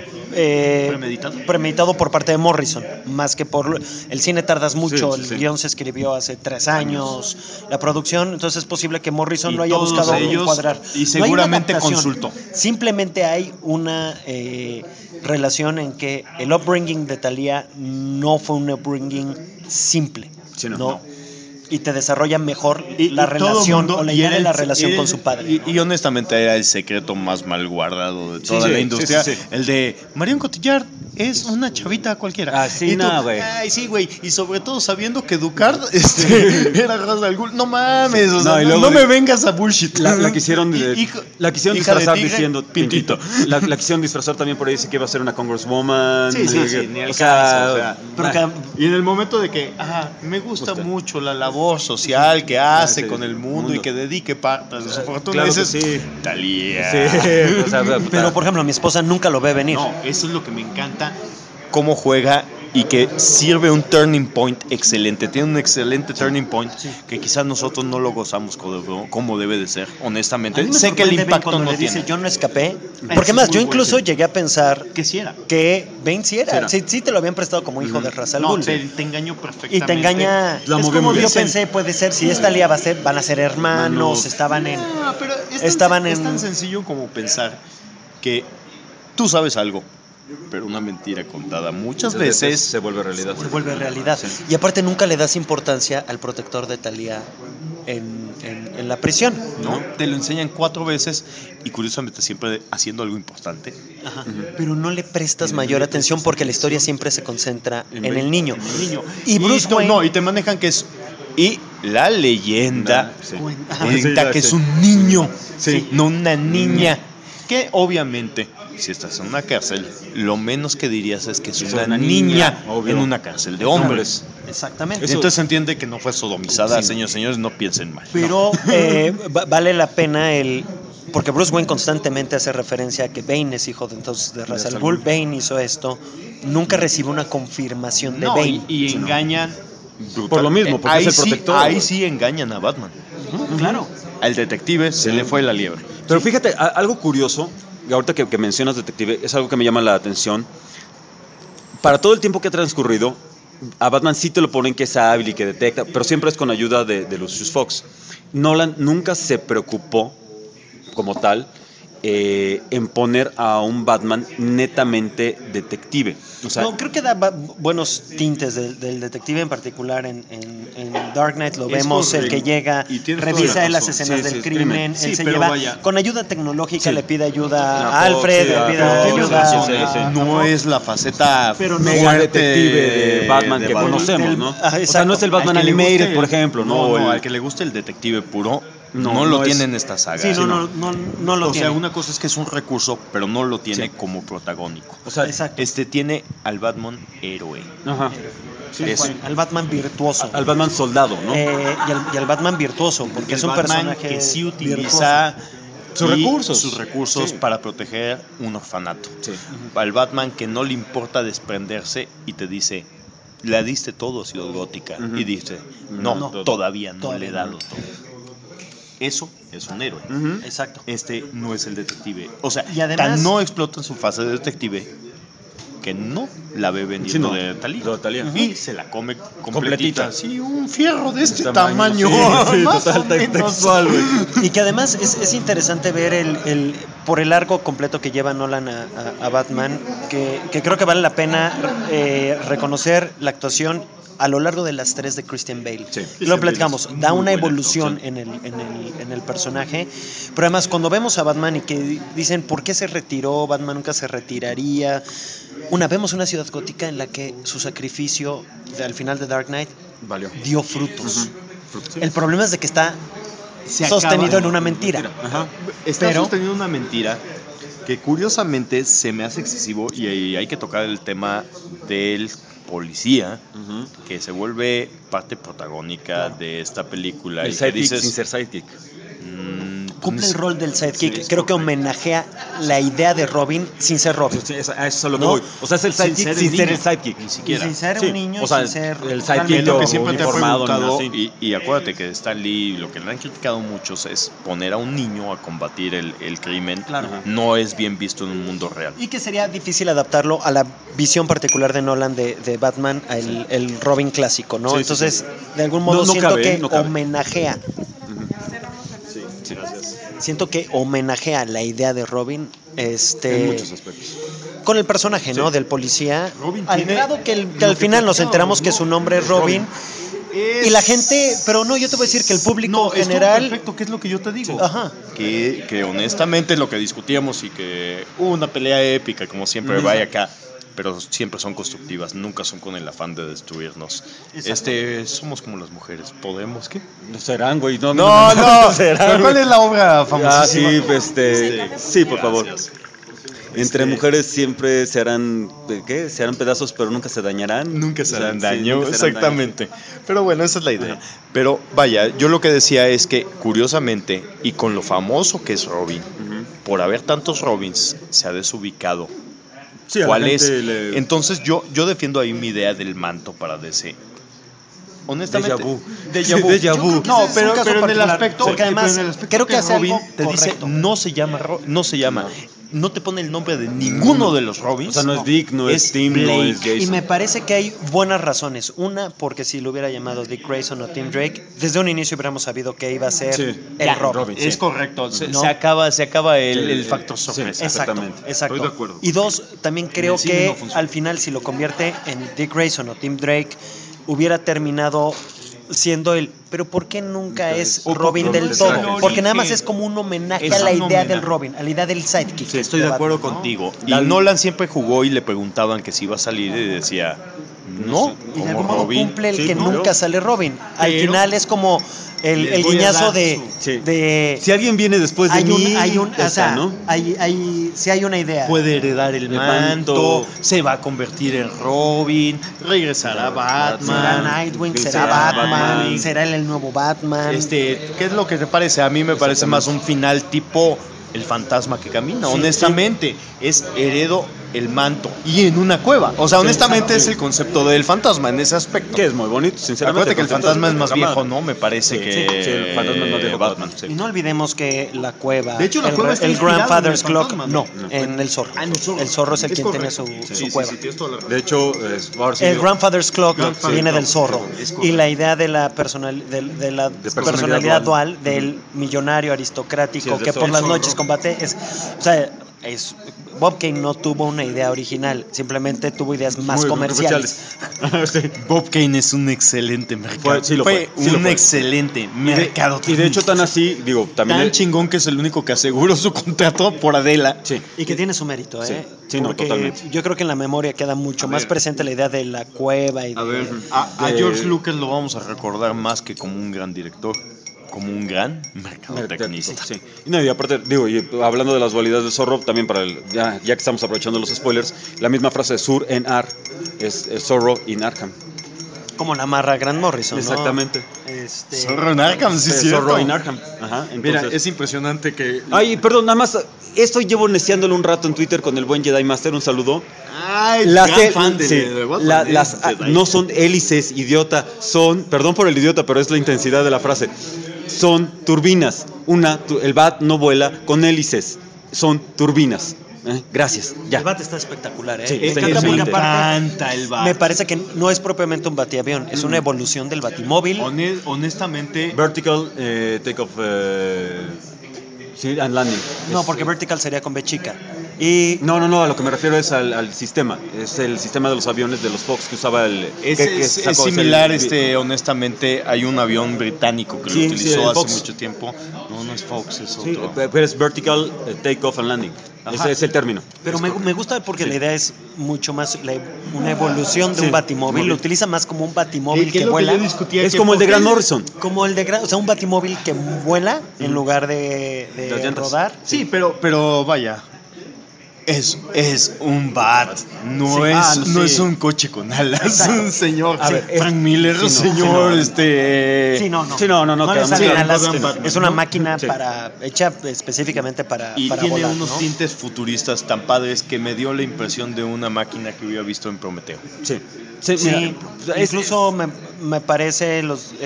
premeditado por parte de Morrison, más que por el cine tardas mucho, el guión se escribió hace 3 años, la producción, entonces es posible que Morrison lo haya buscado encuadrar. Y seguramente consultó. Simplemente hay una relación en que el upbringing de Thalía no fue un upbringing simple, ¿no? Y te desarrolla mejor la relación o la idea de la relación con su padre. Y honestamente era el secreto más mal guardado de toda la industria. El de Marion Cotillard es una chavita cualquiera. Así nada, güey. Ay, sí, güey. Y sobre todo sabiendo que Ducard era Ra's al Ghul. No mames, o sea, no me vengas a bullshit. La quisieron disfrazar diciendo Pintito. La quisieron disfrazar también por ahí, dice que iba a ser una Congresswoman. Sí, ni el caso. Y en el momento de que me gusta mucho la labor social que hace con el mundo y que dedique parte de su fortuna. Claro que Thalía. Pero por ejemplo, mi esposa nunca lo ve venir. No, eso es lo que me encanta, cómo juega y que sirve un turning point excelente. Tiene un excelente turning point que quizás nosotros no lo gozamos como debe de ser, honestamente. Sé que el impacto no tiene. Dice, yo no escapé. Porque más, yo incluso llegué a pensar que Bane sí era. Sí te lo habían prestado como hijo de Ra's al Ghul. Te engañó perfectamente. Y te engaña. Es como yo pensé, puede ser, si esta Thalía van a ser hermanos, estaban en... No, pero es tan sencillo como pensar que tú sabes algo, pero una mentira contada muchas veces se vuelve realidad. Sí. Y aparte nunca le das importancia al protector de Thalía en la prisión. No, te lo enseñan 4 veces y curiosamente siempre haciendo algo importante. Ajá. Pero no le prestas mayor atención porque la historia siempre se concentra en el niño. Y Bruce Wayne... No, y te manejan que es... Y la leyenda cuenta que es un niño, no una niña. Que obviamente si estás en una cárcel, lo menos que dirías es que es Es una una niña niña, obvio. en una cárcel de hombres. Exactamente. Eso- Entonces se entiende que no fue sodomizada, señores, no piensen mal. Pero vale la pena porque Bruce Wayne constantemente hace referencia a que Bane es hijo de Ra's al Ghul. Bane hizo esto. Nunca recibe una confirmación de No, Bane. y engañan Por lo mismo, porque ahí es el protector. Ahí sí engañan a Batman. Claro. Al detective se le fue la liebre. Pero fíjate, algo curioso, y ahorita que mencionas detective, es algo que me llama la atención. Para todo el tiempo que ha transcurrido, a Batman sí te lo ponen que es hábil y que detecta, pero siempre es con ayuda de Lucius Fox. Nolan nunca se preocupó, como tal, en poner a un Batman netamente detective. O sea, No, creo que da buenos tintes del detective, en particular en Dark Knight lo Es vemos, el correcto. que llega, Y tienes toda revisa la las razón. escenas Sí, del sí, crimen, crimen. él Sí, se pero lleva, vaya. con ayuda tecnológica Sí. le pide ayuda La a Alfred, Fox, le pide Fox, ayuda sí, razón, sí, sí. no es la faceta Pero no mega detective de Batman que Batman. conocemos, ¿no? Ah, O sea, no es el Batman Al que le guste Animated, el- por ejemplo, ¿no? No, O el- al que le guste el detective puro, No, no lo no tiene es- en esta saga. Sí, no lo O tiene. sea, una cosa es que es un recurso, pero no lo tiene Sí. como protagónico. O sea, Exacto. Tiene al Batman héroe. ajá. Es- Al Batman virtuoso. Al Batman soldado, ¿no? Y al Batman virtuoso, porque es un Batman personaje que sí virtuoso. utiliza Sus recursos. sus recursos Sí. para proteger un orfanato. Sí. Al Batman que no le importa desprenderse y te dice, le diste todo a Ciudad Gótica. Ujú. Y dice, no, No, todavía no todavía le he dado todo. Eso es un héroe. Ujú. Exacto. Este no es el detective. O sea, Y además- tan no explota en su fase de detective que no la ve vendiendo Sí, no. de Talía. De Thalía. Y se la come completita. Completita. Sí, un fierro de este Tamaño, tamaño. sí, sí, Más total, o menos. textual, güey. Y que además es interesante ver por el arco completo que lleva Nolan a Batman, que creo que vale la pena reconocer la actuación a lo largo de las 3 de Christian Bale. Sí. Y lo platicamos, Bale es da muy una buena evolución actuación. en el personaje, pero además cuando vemos a Batman y que dicen ¿por qué se retiró? Batman nunca se retiraría. Vemos una ciudad gótica en la que su sacrificio al final de Dark Knight Valió. dio frutos. Sí. El problema es de que está Se sostenido acaba- en una mentira. Ajá. Está Pero- sosteniendo una mentira que curiosamente se me hace excesivo y ahí hay que tocar el tema del policía Ujú. que se vuelve parte protagónica de esta película El y que sidekick dices sin ser sidekick. Cumple el rol del sidekick. Sí, es Creo que correcto. homenajea la idea de Robin sin ser Robin. Sí, a eso es a lo que No. voy. O sea, es el Sin sidekick ser el sin ser niño. el sidekick. Ni Y siquiera. sin ser Sí, un niño, o sea, sin ser el realmente sidekick Es lo que o siempre te ha uniformado, preguntado ni así. y acuérdate que Stan Lee lo que le han criticado muchos es poner a un niño a combatir el crimen. Claro. No es bien visto en un mundo real. Y que sería difícil adaptarlo a la visión particular de Nolan de Batman, el Robin clásico, ¿no? Sí, sí, Entonces, de algún modo No siento cabe, que no cabe. homenajea. Sí, sí, gracias. Siento que homenajea la idea de Robin En muchos aspectos. con el personaje, ¿no? Sí. Del policía. Robin Al tiene grado que lo al que final nos platicábamos, enteramos que ¿no? su nombre es Robin. Y la gente, pero no, yo te voy a decir que el público No, es todo general. perfecto, ¿qué es lo que yo te digo? Ajá. Que honestamente lo que discutíamos y que hubo una pelea épica, como siempre, vaya acá, pero siempre son constructivas, nunca son con el afán de destruirnos. Somos como las mujeres, ¿podemos qué? No serán, güey. No, ¿Pero ¿cuál es la obra Ah, famosísima? sí, sí, por favor. Gracias. Entre mujeres siempre se harán, ¿qué? Se harán pedazos, pero nunca se dañarán. Nunca se O sea, harán sí, daño, nunca se harán exactamente. Pero bueno, esa es la idea. Pero vaya, yo lo que decía es que curiosamente, y con lo famoso que es Robin, Ujú. por haber tantos Robins, se ha desubicado. Sí, a la ¿Cuál es? gente le- Entonces yo defiendo ahí mi idea del manto para DC. Honestamente. Déjà vu. Déjà vu. Déjà vu. Yo creo que No, ese es un caso pero en el particular, aspecto, porque además pero en el aspecto creo que hace Robin algo te dice correcto. no se llama no te pone el nombre de ninguno de los Robins. O sea, no es Dick, no es Tim, no Blake. es Jason. Y me parece que hay buenas razones. Una, porque si lo hubiera llamado Dick Grayson o Tim Drake, desde un inicio hubiéramos sabido que iba a ser Sí. el Ya, Robin. Es sí. correcto. Se, ¿No? se acaba el Sí, factor sí, sorpresa. Exacto, Exactamente. exacto. Estoy de acuerdo. Y dos, también creo cine que no funciona. al final si lo convierte en Dick Grayson o Tim Drake, hubiera terminado siendo él. Pero ¿por qué nunca es O Robin como del el todo? origen. Porque nada más es como un homenaje Es a la un idea homenaje. del Robin, a la idea del sidekick. Estoy de acuerdo Batman, ¿no? contigo. Y Nolan siempre jugó y le preguntaban que si iba a salir y decía No, Y de como algún modo Robin. cumple el Sí, que ¿no? nunca sale Robin. Al Pero final es como el les voy a guiñazo dar de, Sí. de Si alguien viene después de hay mí, un, ya o sea, está, ¿no? sí hay una idea. Puede heredar el manto, manto, se va a convertir en Robin, regresará Batman. Será Nightwing, será será Batman, Batman. será el nuevo Batman. ¿Qué es lo que te parece? A mí me parece más un final tipo el fantasma que camina. Sí, Honestamente, es heredo el manto y en una cueva. O sea, honestamente es el concepto del fantasma en ese aspecto. Que es muy bonito, sinceramente. Acuérdate que el fantasma es más Programado. viejo, ¿no? Me parece Sí, que sí, el fantasma es más viejo que Batman. sí. Y no olvidemos que la cueva, De hecho, la cueva está el inspirada Grandfather's en el Clock, fantasma, no, ¿no? en el zorro. Ah, en el zorro. El zorro es el Es quien tiene correcto. su Sí, cueva. sí, tienes toda la razón. De hecho, ahora sí El digo, Grandfather's Clock Grandfather's viene del Clock, zorro. es Y correcto. la idea de la, personalidad dual del millonario aristocrático Sí, es del que por zorro. las noches combate es, o sea, Bob Kane no tuvo una idea original, simplemente tuvo ideas más muy comerciales. Sí. Bob Kane es un excelente mercado. Sí lo fue, sí lo un fue. excelente Y mercado. de hecho, tan así, digo, también. tan chingón que es el único que aseguró su contrato por Adela. Sí. Y que tiene su mérito, Sí, ¿eh? sí, no, Porque totalmente. yo creo que en la memoria queda mucho más presente la idea de la cueva y A de- ver, a George Lucas lo vamos a recordar más que como un gran director, como un gran mercadotecnista. Sí. Y, no, y aparte, digo, y hablando de las dualidades del zorro, también para el, ya que estamos aprovechando los spoilers, la misma frase de Sur en Ar es Zorro in Arkham. como la amarra Grant Morrison, ¿no? Exactamente. Zorro en Arkham, sí, Es cierto. Zorro in Arkham. Ajá, Mira, entonces- es impresionante que... Ay, perdón, nada más, esto llevo neciándolo un rato en Twitter con el buen Jedi Master, un saludo. Ay, Las gran hé- fan de, sí, de Batman, las Jedi. no son hélices, idiota, son, perdón por el idiota, pero es la intensidad de la frase, son turbinas. El bat no vuela con hélices, son turbinas. Gracias, ya. El bat está espectacular, ¿eh? Sí, Me está encanta increíble. porque aparte encanta el bat. me parece que no es propiamente un batiavión, es una evolución del batimóvil. Honestamente, Vertical takeoff sí, and landing. No, Es, porque vertical sería con B chica. Y No, a lo que me refiero es al sistema. Es el sistema de los aviones de los Fox que usaba el. es sacó ese- similar, honestamente, hay un avión británico que Sí, lo sí, utilizó el hace Fox. mucho tiempo. No es Fox, es Sí, otro. pero es vertical takeoff and landing. Ajá. Ese es el término. pero me gusta porque Sí. la idea es mucho más una evolución de Sí, un batimóvil. móvil. Lo utiliza más como un batimóvil ¿Qué que es lo vuela. yo discutía? Es Que como el de por Grant qué- Morrison. Como el de o sea, un batimóvil que vuela en lugar de Las llantas. rodar. Sí, pero vaya. Es un bat, no, Sí. es, No, no sí. es un coche con alas, Exacto. un señor. A ver, Frank Miller, sí, no, señor, sí, no. Sí, no. Sí, no, le queda salen muy alas, bien. Batman, es una ¿no? máquina Sí. hecha específicamente para Y para tiene volar, unos ¿no? tintes futuristas tan padres que me dio la impresión de una máquina que hubiera visto en Prometeo. Sí. Sí, Sí, mira, incluso me parece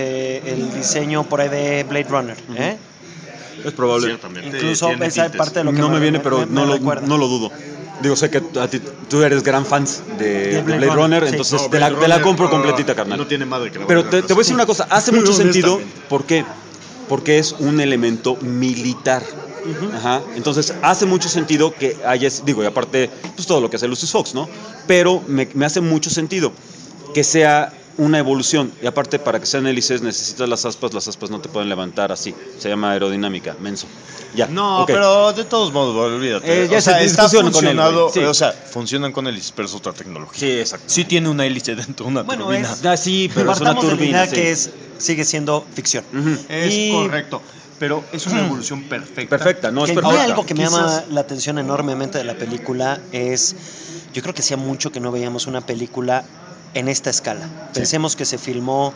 el diseño por ahí de Blade Runner, ¿eh? es probable. Incluso esa parte de lo que No me viene, pero me no recuerda. lo dudo. Digo, sé que tú eres gran fan de Blade Runner, sí. entonces No, te la Blade compro Runner, completita, carnal. No tiene madre que la Pero valga te voy a decir una cosa, hace Pero mucho sentido. honestamente. ¿Por qué? Porque es un elemento militar. Ajá. Entonces hace mucho sentido que haya, digo, y aparte, pues todo lo que hace Lucius Fox, ¿no? Pero me hace mucho sentido que sea una evolución. Y aparte, para que sean hélices necesitas las aspas no te pueden levantar así. Se llama aerodinámica, menso. Ya. No, ok. pero de todos modos, olvídate. Ya O sea, se está discusión con él, funcionado, güey. Sí. o sea, funcionan con hélices, pero es otra tecnología. Sí, exacto. Sí tiene una hélice dentro de una Bueno, turbina. es- Ah, sí, pero es una Partamos de la turbina. idea sí. que sigue siendo ficción. Ujú. Es Y- correcto, pero es una evolución perfecta. Perfecta, no es Que perfecta. algo que me llama Quizás- la atención enormemente de la película es, yo creo que hacía mucho que no veíamos una película en esta escala. Pensemos que se filmó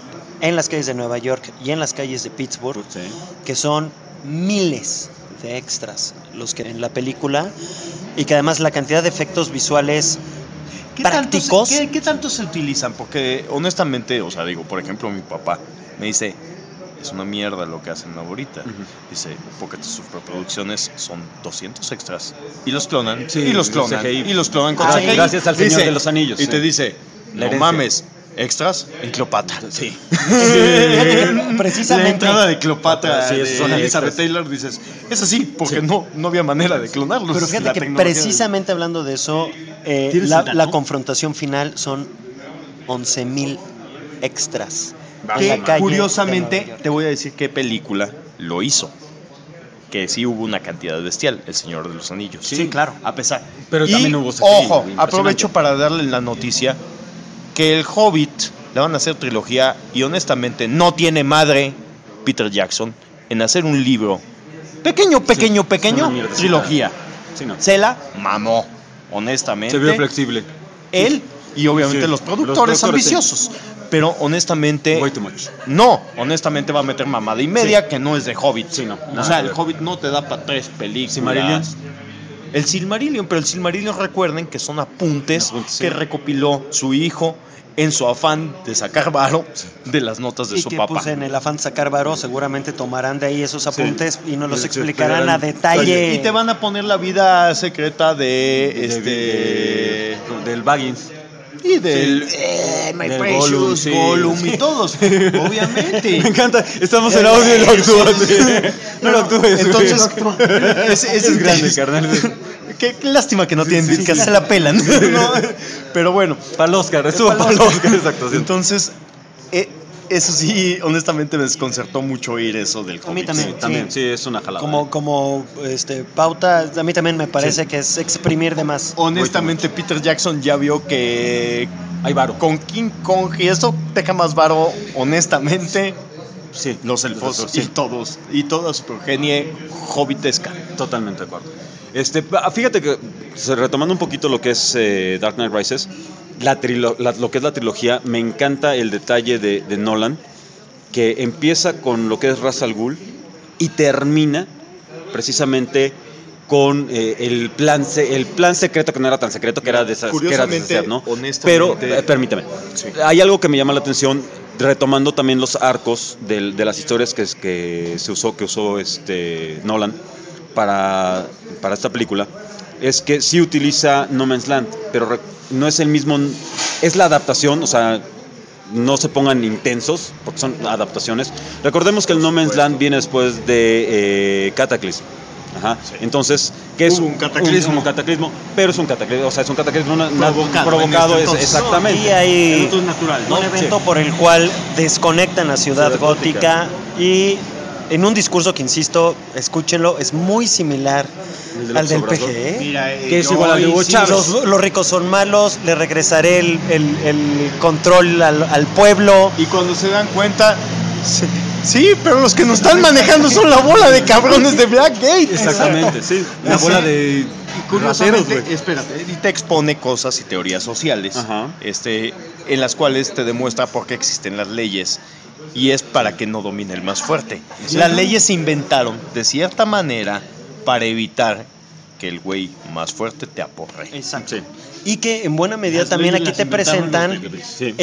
en las calles de Nueva York y en las calles de Pittsburgh, Sí. que son miles de extras los que en la película, y que además la cantidad de efectos visuales prácticos. ¿Qué tanto se utilizan? Porque honestamente, o sea, digo, por ejemplo, mi papá me dice, es una mierda lo que hacen ahorita. Dice, porque tus superproducciones son 200 extras. Y los clonan, Sí, y los los clonan, CGI. y los clonan con Ah, CGI. gracias al Señor Dice, de los Anillos, Y sí. te dice, La no herencia. mames, extras en Cleopatra. Sí. Precisamente. La entrada de Cleopatra, Sí, de esos son Elizabeth extras. Taylor, dices, es así, porque no había manera de clonarlos. Pero fíjate La que tecnología de- precisamente hablando de eso, ¿Tienes la, el dato? la confrontación final son 11,000 extras. En la Que calle de Nueva curiosamente York. te voy a decir qué película lo hizo. Que sí hubo una cantidad bestial, El Señor de los Anillos. Sí, claro. A pesar. Pero Y, también hubo CGI, ojo, impresionante. aprovecho para darle la noticia. que el Hobbit le van a hacer trilogía y honestamente no tiene madre Peter Jackson en hacer un libro pequeño, una mierdecita. trilogía. Sí, no. Se la mamó, honestamente. Se vio flexible. Él y obviamente Sí, los los productores productores, ambiciosos. Pero honestamente, Way too much. no, honestamente va a meter mamada y media que no es de Hobbit. Sí, no, O nada sea, que el ver. Hobbit no te da para 3 películas. Silmarillion. El Silmarillion, pero el Silmarillion recuerden que son apuntes Apuntes, que sí. recopiló su hijo en su afán de sacar varo de las notas de Y su que papá. pues en el afán de sacar varo seguramente tomarán de ahí esos apuntes y nos los Sí, explicarán a explicarán. detalle. Y te van a poner la vida secreta de Del Baggins. y del My Del Precious Gollum, sí. Gollum y todos, obviamente. Me encanta, estamos en audio y lo actúas. No lo actúes. Entonces, ese es grande, carnal. Qué lástima que no tienen, que se la pelan. ¿no? Pero bueno, Para el Oscar, estuvo para el Oscar esa actuación. entonces, eso sí, honestamente me desconcertó mucho oír eso del A mí Hobbit. también. Sí, también, sí, es una jalada. Como pauta, a mí también me parece que es exprimir de más. Honestamente, Peter Jackson ya vio que Hay varo. con King Kong y eso deja más varo, honestamente, Sí, los elfos sí. y toda su progenie hobbitesca. Totalmente de acuerdo. Fíjate que, retomando un poquito lo que es Dark Knight Rises, lo que es la trilogía, me encanta el detalle de Nolan, que empieza con lo que es Ra's al Ghul y termina precisamente con el plan secreto, que no era tan secreto, que era deshacer, ¿no? honestamente, Pero, permítame, Sí. hay algo que me llama la atención, retomando también los arcos de las historias que usó Nolan para esta película, es que sí utiliza No Man's Land, pero no es el mismo, es la adaptación, o sea, no se pongan intensos, porque son adaptaciones. Recordemos que el No Man's Land viene después de Cataclysm. Ajá. Sí. Entonces, ¿qué es Hubo un cataclismo. un cataclismo? Pero es un cataclismo, o sea, es un cataclismo Provocado en este entonces. exactamente. Y hay Esto es natural, ¿no? un evento por el cual desconectan la ciudad Ciudad gótica y en un discurso que, insisto, escúchenlo, es muy similar El de al del López Obrador. PG. Mira, Que es igual al de Hugo Chávez. Los ricos son malos, le regresaré el control al pueblo. Y cuando se dan cuenta, sí, pero los que nos están manejando son la bola de cabrones de Blackgate. Exactamente, sí. Una Así. bola de Y curiosamente, rateros, güey. espérate, y te expone cosas y teorías sociales, Ajá. en las cuales te demuestra por qué existen las leyes. Y es para que no domine el más fuerte. Las leyes se inventaron de cierta manera para evitar que el güey más fuerte te aporre. Exacto. Sí. Y que en buena medida Las también leyes aquí las te inventaron presentan los negros. Sí.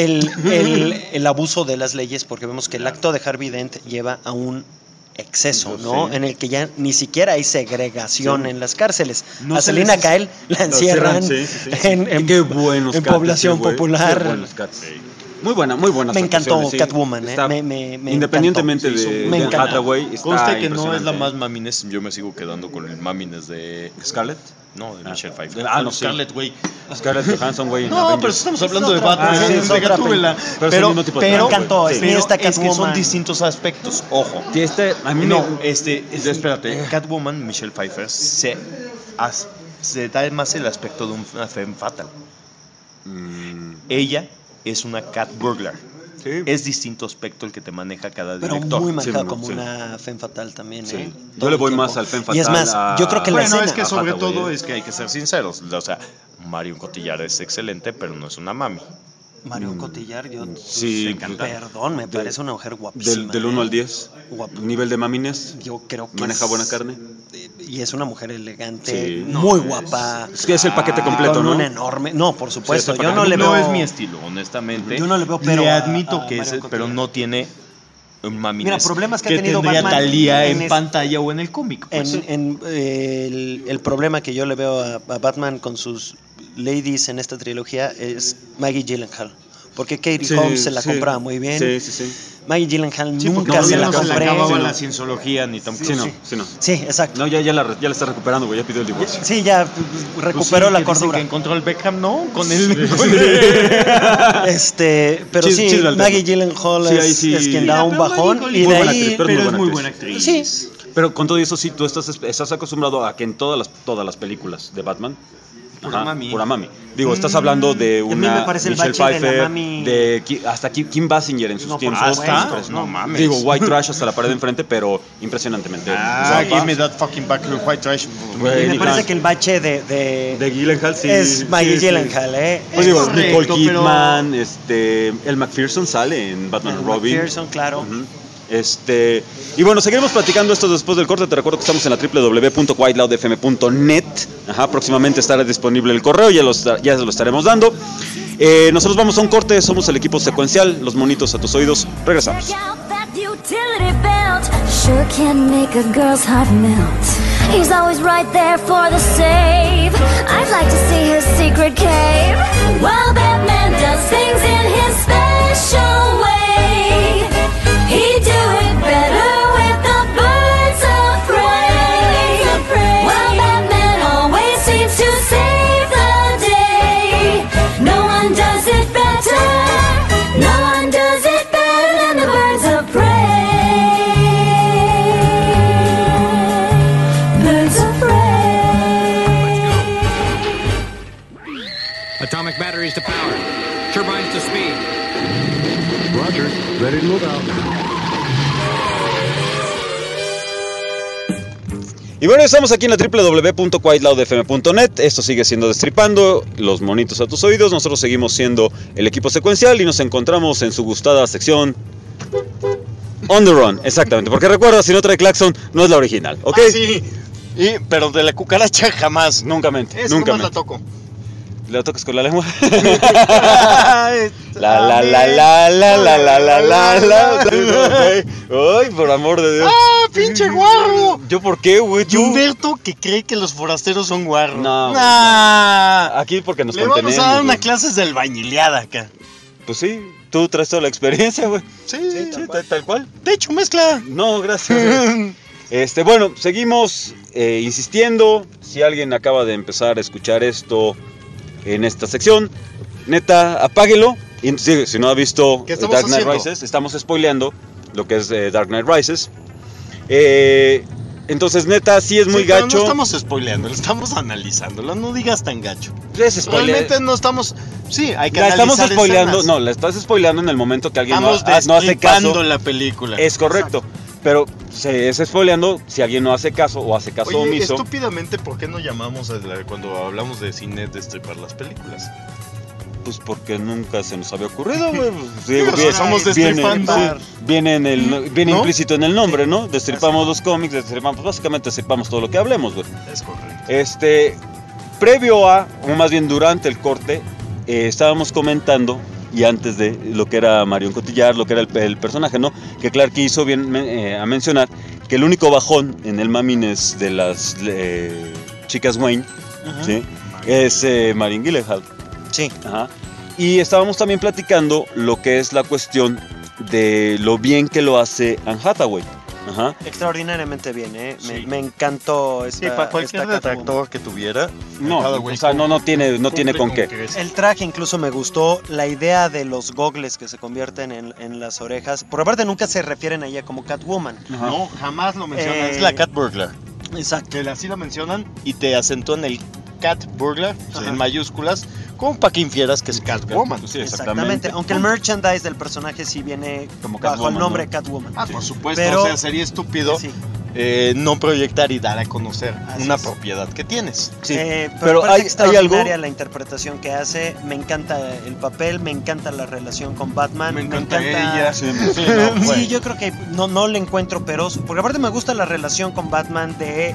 el abuso de las leyes, porque vemos que el acto de Harvey Dent lleva a un exceso, ¿no? Sí. En el que ya ni siquiera hay segregación Sí. en las cárceles. No a se Selina les- Kyle la encierran Sí, sí, sí. en Y qué buenos en cats, población güey. popular. Qué buenos cats. Muy buenas Me encantó actuaciones, sí. Catwoman, Está- me independientemente encantó. de Me Anne encantó. Hathaway, está Conste que no es la impresionante. más mamines, yo me sigo quedando con el mamines de Scarlett. No, de Michelle Pfeiffer. Ah, no, sí. Scarlett, güey. Scarlett Johansson, güey. en No, pero Avengers. estamos hablando de otra- Batman, sí, sí, es de otra Gatúbela. Pero es el mismo tipo de pero, trama, Me encantó, güey. es Sí. mi pero esta es que son Catwoman. distintos aspectos, ojo. Sí, a mí No, me... espérate, Catwoman, Michelle Pfeiffer, se da más el aspecto de una femme fatal. Ella es una cat burglar. Sí. Es distinto aspecto el que te maneja cada Pero director. muy manejado Sí, como sí. una femme fatal también, Sí. ¿eh? Yo Todo le el voy tiempo. más al femme Y es fatal más, a- yo creo que la Bueno, escena... es que sobre Hathaway, todo es que hay que ser sinceros. O sea, Marion Cotillard es excelente, pero no es una mami. Marion Cotillard, yo... Sí, Perdón, me parece una mujer guapísima. del 1 al 10. Guapa. Nivel de mamines. Yo creo que Maneja es- buena carne. Y es una mujer elegante, Sí. muy guapa. Es que es el paquete completo, con ¿no? un enorme... No, por supuesto, Sí, es el yo no paquete. le No veo... es mi estilo, honestamente. Yo no le veo, pero Le a- admito a que Marion es, pero Cotillard. no tiene un mami. Mira, problemas que ha tenido tendría Batman Thalía en en es- pantalla o en el cómic. Pues. El problema que yo le veo a Batman con sus ladies en esta trilogía es Maggie Gyllenhaal. Porque Katie Sí, Holmes se la sí. compraba muy bien. Sí, sí, sí. Maggie Gyllenhaal Sí, porque nunca se la no se le compré. acababa Sí, no. la cienciología ni tampoco. Sí, no, sí, no. Sí, exacto. No, ya la está recuperando, güey. Ya pidió el divorcio. Sí, ya Pues recuperó sí, la que dicen cordura. que encontró el Beckham, ¿no? Con el. Pero Chis- sí, chisme al Maggie tema. Gyllenhaal Sí, es, ahí sí. es quien da Mira, un pero bajón Maggie y de Muy buena ahí... actriz, pero Pero es muy muy buena buena actriz. Sí. Pero con todo eso, sí, tú estás acostumbrado a que en todas las películas de Batman Pura mami. Pura mami. Digo, estás hablando de a mí una me parece el Michelle bache de la Pfeiffer, mami. hasta Kim Basinger en sus No, por tiempos. supuesto. No mames. Digo, White Trash hasta la pared de enfrente, pero impresionantemente. Give me that fucking back white trash. Güey, Y me ni parece tan- que el bache de Gyllenhaal, sí. es Maggie sí. Gyllenhaal, Pues digo, correcto, Nicole Kidman, el McPherson sale en Batman and Robin. Pearson, claro. Ujú. Y bueno, seguiremos platicando esto después del corte. Te recuerdo que estamos en la www.whiteloudfm.net. Próximamente estará disponible el correo, ya se lo estaremos dando. Nosotros vamos a un corte, somos el equipo secuencial, los monitos a tus oídos. Regresamos. Check out that utility belt. Sure can make a girl's heart melt. He's always right there for the save. I'd like to see his secret cave. While Batman does things in his special way. He'd do it better with the birds of prey. While Batman always seems to save the day. No one does it better. No one does it better than the birds of prey. Birds of prey. Atomic batteries to power. Turbines to speed. Roger. Ready to move out. Y bueno, estamos aquí en la www.whiteloudfm.net. Esto sigue siendo Destripando, los monitos a tus oídos. Nosotros seguimos siendo el equipo secuencial y nos encontramos en su gustada sección On the Run. Exactamente, porque recuerda, si no trae claxon, no es la original, ¿ok? Sí. Pero de la cucaracha jamás. Nunca mente, Esa nunca nomás la mente. toco. ¿La tocas con la lengua? La. Ay, por amor de Dios. ¡Ah, pinche guarro! ¿Yo por qué, güey? Y Humberto que cree que los forasteros son guarros. No, Nah. Aquí porque nos Le vamos contenemos. a dar una güey. clases de albañileada acá. Pues sí, tú traes toda la experiencia, güey. Sí, Tal cual. De hecho, mezcla. No, gracias. Bueno, seguimos insistiendo. Si alguien acaba de empezar a escuchar esto en esta sección, neta, apáguelo. Y si no ha visto ¿Qué estamos Dark Knight haciendo? Rises, estamos spoileando lo que es Dark Knight Rises. Entonces, neta, sí es muy pero gacho. no estamos spoileando, lo estamos analizándolo. No digas tan gacho. Es spoiler. Realmente no estamos. Sí, hay que La estamos analizar spoileando. escenas. No, la estás spoileando en el momento que alguien no Estamos hace destripando caso. la película. Es correcto. Pero se es spoileando si alguien no hace caso o hace caso Oye, omiso. estúpidamente, ¿por qué no llamamos cuando hablamos de cine destripar las películas? Pues porque nunca se nos había ocurrido, güey. Pues, sí, Pero bien, somos viene, destripando. viene ¿No? implícito en el nombre, ¿no? Destripamos los cómics, pues básicamente destripamos todo lo que hablemos, güey. Es correcto. Previo a, o más bien durante el corte, estábamos comentando, y antes de lo que era Marion Cotillard, lo que era el personaje, ¿no? Que Clark hizo bien a mencionar que el único bajón en el mamines de las chicas Wayne, ¿sí? Es Marion Gyllenhaal. Sí. Ajá. Y estábamos también platicando lo que es la cuestión de lo bien que lo hace Anne Hathaway. Ajá. Extraordinariamente bien, ¿eh? Sí. Me encantó Sí, esta, para cualquier esta Catwoman. detractor que tuviera. No, Hathaway o sea, no tiene con qué. creces. El traje incluso me gustó, la idea de los gogles que se convierten en las orejas. Por aparte nunca se refieren a ella como Catwoman. Ajá. No, jamás lo mencionan. Eh, Es la Cat Burglar. Exacto. Que así lo mencionan y te acentúan el Cat Burglar Ajá. en mayúsculas, como para que infieras que es Catwoman. Sí, Exactamente. Aunque el merchandise del personaje sí viene Como bajo Catwoman, el nombre ¿no? Catwoman. Ah, por supuesto, Pero- o sea, sería estúpido Sí. no proyectar y dar a conocer Así una es. propiedad que tienes. Sí, Pero pero aparte hay algo. extraordinaria la interpretación que hace. Me encanta el papel, me encanta la relación con Batman. Me encanta ella. Sí, Sí, no, Sí, bueno. yo creo que no le encuentro peros. Porque aparte me gusta la relación con Batman de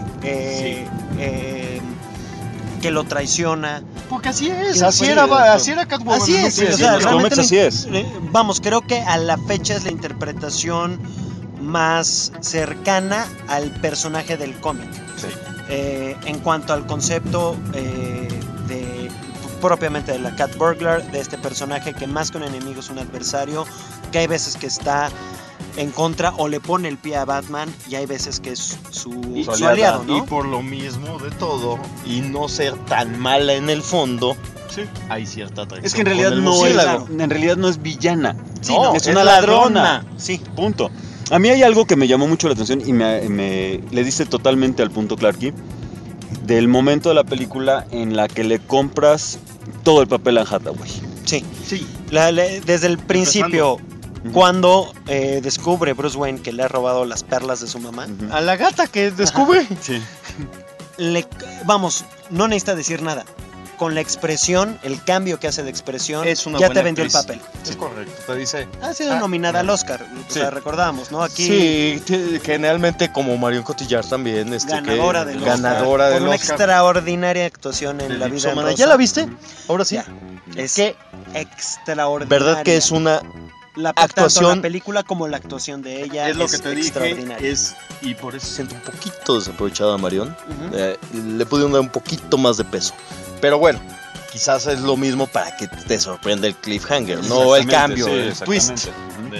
que lo traiciona. Porque así es, Que así fue- era Catwoman. Así en un es, principio. o sea, los realmente cómics así es. Vamos, creo que a la fecha es la interpretación más cercana al personaje del cómic. Sí. En cuanto al concepto propiamente de la Cat Burglar, de este personaje que más que un enemigo es un adversario, que hay veces que está en contra o le pone el pie a Batman y hay veces que es su aliado, Y ¿no? por lo mismo de todo, y no ser tan mala en el fondo, Sí. hay cierta atracción. Es que en realidad con el no es, murciélago. en realidad no es villana. Sí, no, es es una ladrona. Sí. Punto. A mí hay algo que me llamó mucho la atención y le diste totalmente al punto, Clarky. del momento de la película en la que le compras todo el papel a Hathaway. Sí. Sí. Desde el principio, cuando descubre Bruce Wayne que le ha robado las perlas de su mamá, A la gata que descubre. Sí. vamos, no necesita decir nada. Con la expresión, el cambio que hace de expresión, Es una ya buena te vendió actriz. el papel. Es correcto, te dice. Ha sido nominada al Oscar, o sea, recordamos, ¿no? Aquí Sí, generalmente como Marion Cotillard también. ganadora del Oscar. Ganadora por del una Oscar. extraordinaria actuación en La vida en Midsommar. rosa. ¿Ya la viste? Ahora sí. Ya. Es ¿Qué? extraordinaria. ¿Verdad que es una tanto actuación? la película como la actuación de ella Es lo que te dije, extraordinaria. y por eso siento un poquito desaprovechada a Marion. Ujú. Le pudieron dar un poquito más de peso. Pero bueno, quizás es lo mismo para que te sorprenda el cliffhanger, no el cambio, Sí, el exactamente. twist.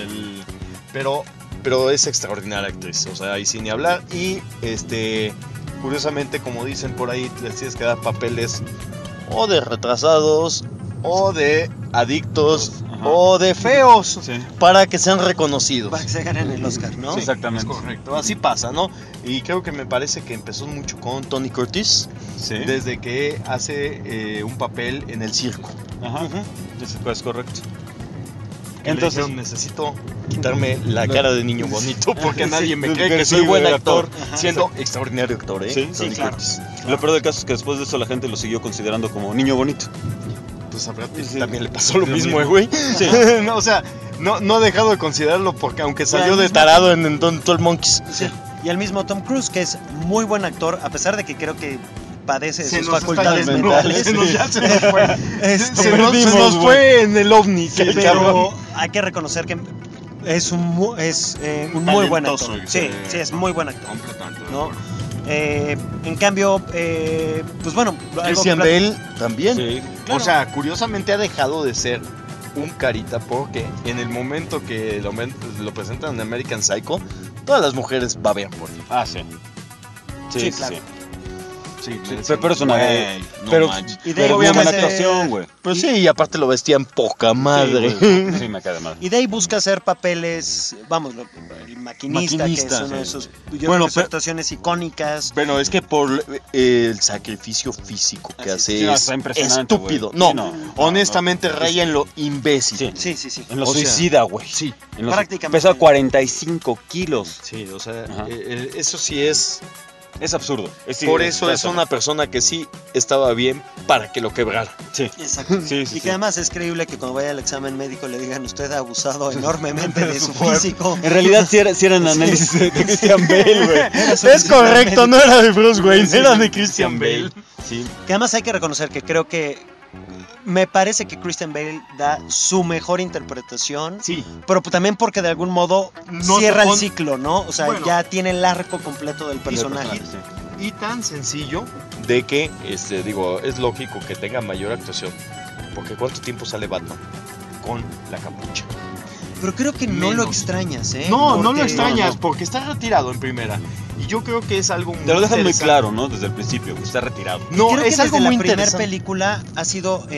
Ujú. Pero es extraordinaria actriz, o sea, ahí sin ni hablar. Y curiosamente, como dicen por ahí, les tienes que dar papeles o de retrasados, o de adictos, Ajá. o de feos, Sí. para que sean reconocidos. Para que se ganen el Oscar, ¿no? Sí, exactamente. Es correcto, así pasa, ¿no? Y creo que me parece que empezó mucho con Tony Curtis, Sí. desde que hace un papel en el circo. Ajá. Eso es correcto. Entonces Entonces, necesito quitarme la cara de niño bonito porque Sí, nadie me que cree que sí, soy buen de actor, actor. siendo extraordinario actor, ¿eh? Sí, Tony claro. Curtis. lo peor del caso es que después de eso la gente lo siguió considerando como niño bonito. Pues a Brad Pitt Sí. también le pasó lo Lo mismo, mismo. güey. Sí. No, o sea, no he dejado de considerarlo porque aunque salió al de mismo tarado en 12 Monkeys. Sí. Y al mismo Tom Cruise, que es muy buen actor, a pesar de que creo que padece de Se sus nos está facultades yendo, mentales. ya se nos fue. Se nos perdimos, güey. fue en el ovni. que el Pero cabrón. hay que reconocer que es un muy buen Talentoso, actor. Sí, es muy buen actor. Completamente. ¿No? En cambio, pues bueno, algo Christian que Bale también. Sí. O sea, curiosamente ha dejado de ser un carita porque en el momento que lo presentan en American Psycho, todas las mujeres babean por él. Ah, sí. Sí, claro. Sí, Pero es una... güey, no pero manches. Y de pero obviamente- buena actuación, güey. Pero sí, y aparte lo vestían poca madre. Sí, güey. Sí, me cae de madre. Y de ahí busca hacer papeles, vamos, el maquinista, que es Maquinista, una de sí. sus Bueno, sus actuaciones icónicas. Bueno, es que por el sacrificio físico que Así hace sí, no, es está impresionante, estúpido. güey. No, Sí, no, honestamente no. raya en lo imbécil. Sí. Sí, sí, sí. En lo O sea, suicida, güey. Sí, En lo- prácticamente. Pesa 45 kilos. sí, o sea, Ajá. eso sí es. Es absurdo. Por eso es una persona que sí estaba bien para que lo quebrara. Sí. Exacto. Sí, sí, Y que sí. además es creíble que cuando vaya al examen médico le digan usted ha abusado enormemente de su físico. En realidad sí eran análisis de Christian Bale, güey. Es correcto, no era de Bruce Wayne, era de Christian Bale. Sí. Que además hay que reconocer que creo que me parece que Christian Bale da su mejor interpretación. Sí. Pero también porque de algún modo No cierra te el pon- ciclo, ¿no? O sea, Bueno. ya tiene el arco completo del personaje. Y tan sencillo de que, digo, es lógico que tenga mayor actuación. Porque ¿cuánto tiempo sale Batman? Con la capucha. Pero creo que no lo Menos. extrañas, ¿eh? No lo Porque- extrañas, no. porque está retirado en primera. Y yo creo que es algo muy Te lo dejan muy interesante. claro, ¿no? Desde el principio, que está retirado. No, Creo que es algo desde muy la primera interesante. película ha sido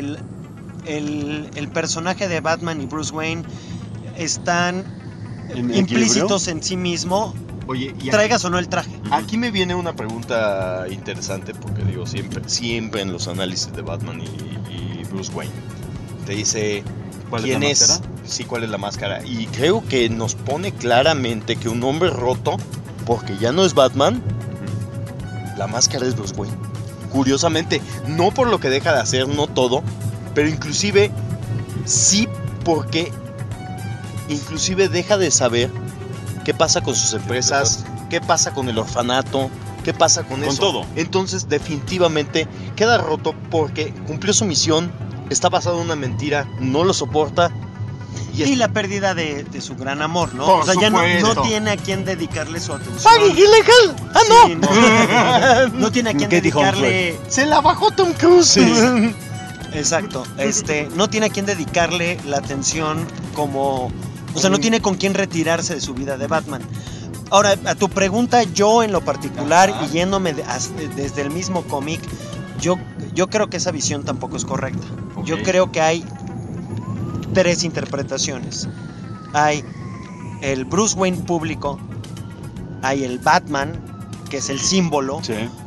el personaje de Batman y Bruce Wayne están ¿En implícitos en sí mismo, Oye, y traigas o no el traje. aquí me viene una pregunta interesante, porque digo, siempre en los análisis de Batman y Bruce Wayne, te dice ¿Cuál es quién la es, máscara? sí, cuál es la máscara. Y creo que nos pone claramente que un hombre roto, porque ya no es Batman, la máscara es Bruce Wayne. Curiosamente, no por lo que deja de hacer, no todo, pero inclusive sí porque inclusive deja de saber qué pasa con sus empresas, qué pasa con el orfanato, qué pasa con eso. todo. Entonces definitivamente queda roto porque cumplió su misión, está basado en una mentira, no lo soporta. Y la pérdida de su gran amor, ¿no? Por o sea, ya no supuesto. tiene a quien dedicarle su atención. ¡Paggy Gyllenhaal! ¡Ah, Sí, no! No tiene a quien Katie dedicarle. Se la bajó Tom Cruise. Exacto. No tiene a quien dedicarle la atención como. O sea, no tiene con quién retirarse de su vida de Batman. Ahora, a tu pregunta, yo en lo particular, Ajá. y yéndome desde el mismo cómic, yo creo que esa visión tampoco es correcta. Ok. Yo creo que hay tres interpretaciones. Hay el Bruce Wayne público, hay el Batman, que es el símbolo, Sí.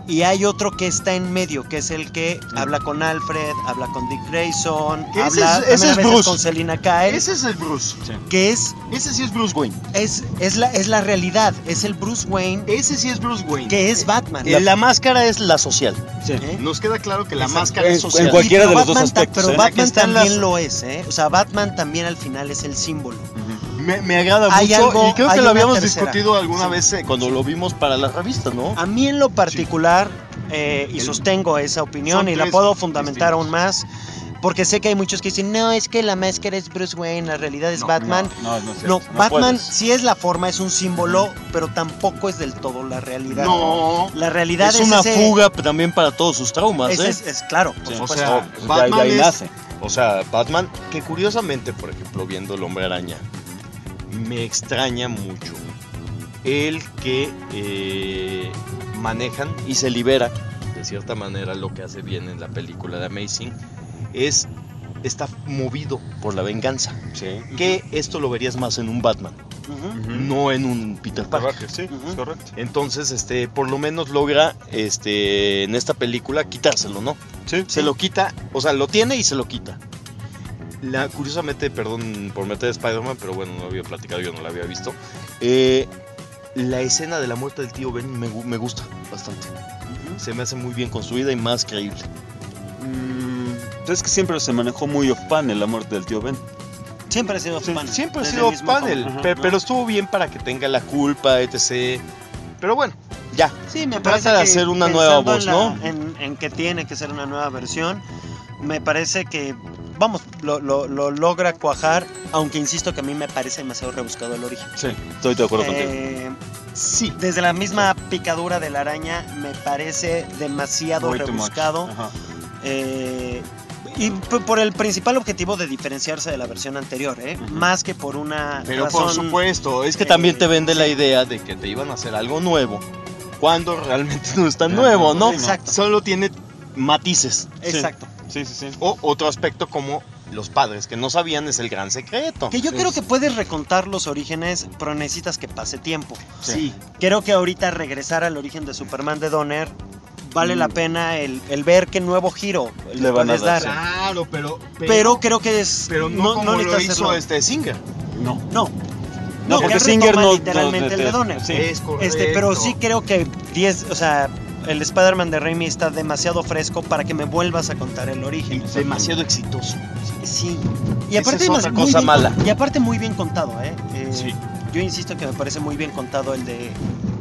Y hay otro que está en medio, que es el que habla con Alfred, habla con Dick Grayson, Que habla ese es también a veces Bruce. con Selina Kyle, Ese es el Bruce. que es Ese sí es Bruce Wayne. la realidad, es el Bruce Wayne Ese sí es Bruce Wayne. que es Batman. La máscara es la social. ¿Eh? Nos queda claro que la Exacto. máscara es social. En cualquiera Pero de los dos Batman aspectos, Pero ¿eh? Batman Que están también las- lo es, ¿eh? O sea, Batman también al final es el símbolo. Me agrada Hay mucho algo- y creo hay que lo una habíamos tercera. discutido alguna Sí. vez cuando lo vimos para la revista, ¿no? A mí en lo particular, y sostengo esa opinión Son y la tres puedo fundamentar distintos. aún más, porque sé que hay muchos que dicen, no, es que la máscara es Bruce Wayne, la realidad es Batman. No es cierto, No, no Batman puedes. sí es la forma, es un símbolo, pero tampoco es del todo la realidad. No. La realidad Es una ese- fuga también para todos sus traumas, ese ¿eh? es claro, por O supuesto. sea, De Batman ahí es... nace. O sea, Batman, que curiosamente, por ejemplo, viendo El Hombre Araña, me extraña mucho el que manejan y se libera, de cierta manera, lo que hace bien en la película de Amazing, está movido por la venganza. Que esto lo verías más en un Batman, Ujú. no en un Peter Parker. Sí, Ujú. es correcto. Entonces, por lo menos logra, en esta película quitárselo, ¿no? Sí. Se lo quita, o sea, lo tiene y se lo quita. Curiosamente, perdón por meter a Spider-Man, pero bueno, no había platicado, yo no la había visto. La escena de la muerte del tío Ben me gusta bastante. Se me hace muy bien construida y más creíble. Es que siempre se manejó muy off-panel la muerte del tío Ben. Siempre ha sido Batman. Siempre ha Desde sido el mismo panel, cómic, pero estuvo bien para que tenga la culpa, etc. Pero bueno, ya. Sí, me Trata parece de que hacer una pensando nueva voz, ¿no? En que tiene que ser una nueva versión, me parece que, vamos, lo logra cuajar, aunque insisto que a mí me parece demasiado rebuscado el origen. Sí, estoy de acuerdo contigo. Sí. Desde la misma picadura de la araña me parece demasiado Way too much. rebuscado. Ajá. Y por el principal objetivo de diferenciarse de la versión anterior, más que por una Pero razón. por supuesto, es que también te vende la idea de que te iban a hacer algo nuevo, cuando realmente no es tan nuevo, ¿no? Exacto. Solo tiene matices. Exacto. Sí. O otro aspecto como los padres que no sabían es el gran secreto. Que yo creo que puedes recontar los orígenes, pero necesitas que pase tiempo. Sí. Creo que ahorita regresar al origen de Superman de Donner vale la pena el ver qué nuevo giro le van a puedes dar, dar. Claro, Pero creo que es. pero no como lo necesitas hizo hacerlo. Singer. No. No. No, porque que Singer retoma no- literalmente no- el de Donner. sí. Es correcto. Pero sí creo que el Spider-Man de Raimi está demasiado fresco para que me vuelvas a contar el Y origen. demasiado exitoso. Sí. Y Esa aparte es otra muy cosa bien mala. Y aparte muy bien contado, Sí. Yo insisto que me parece muy bien contado el de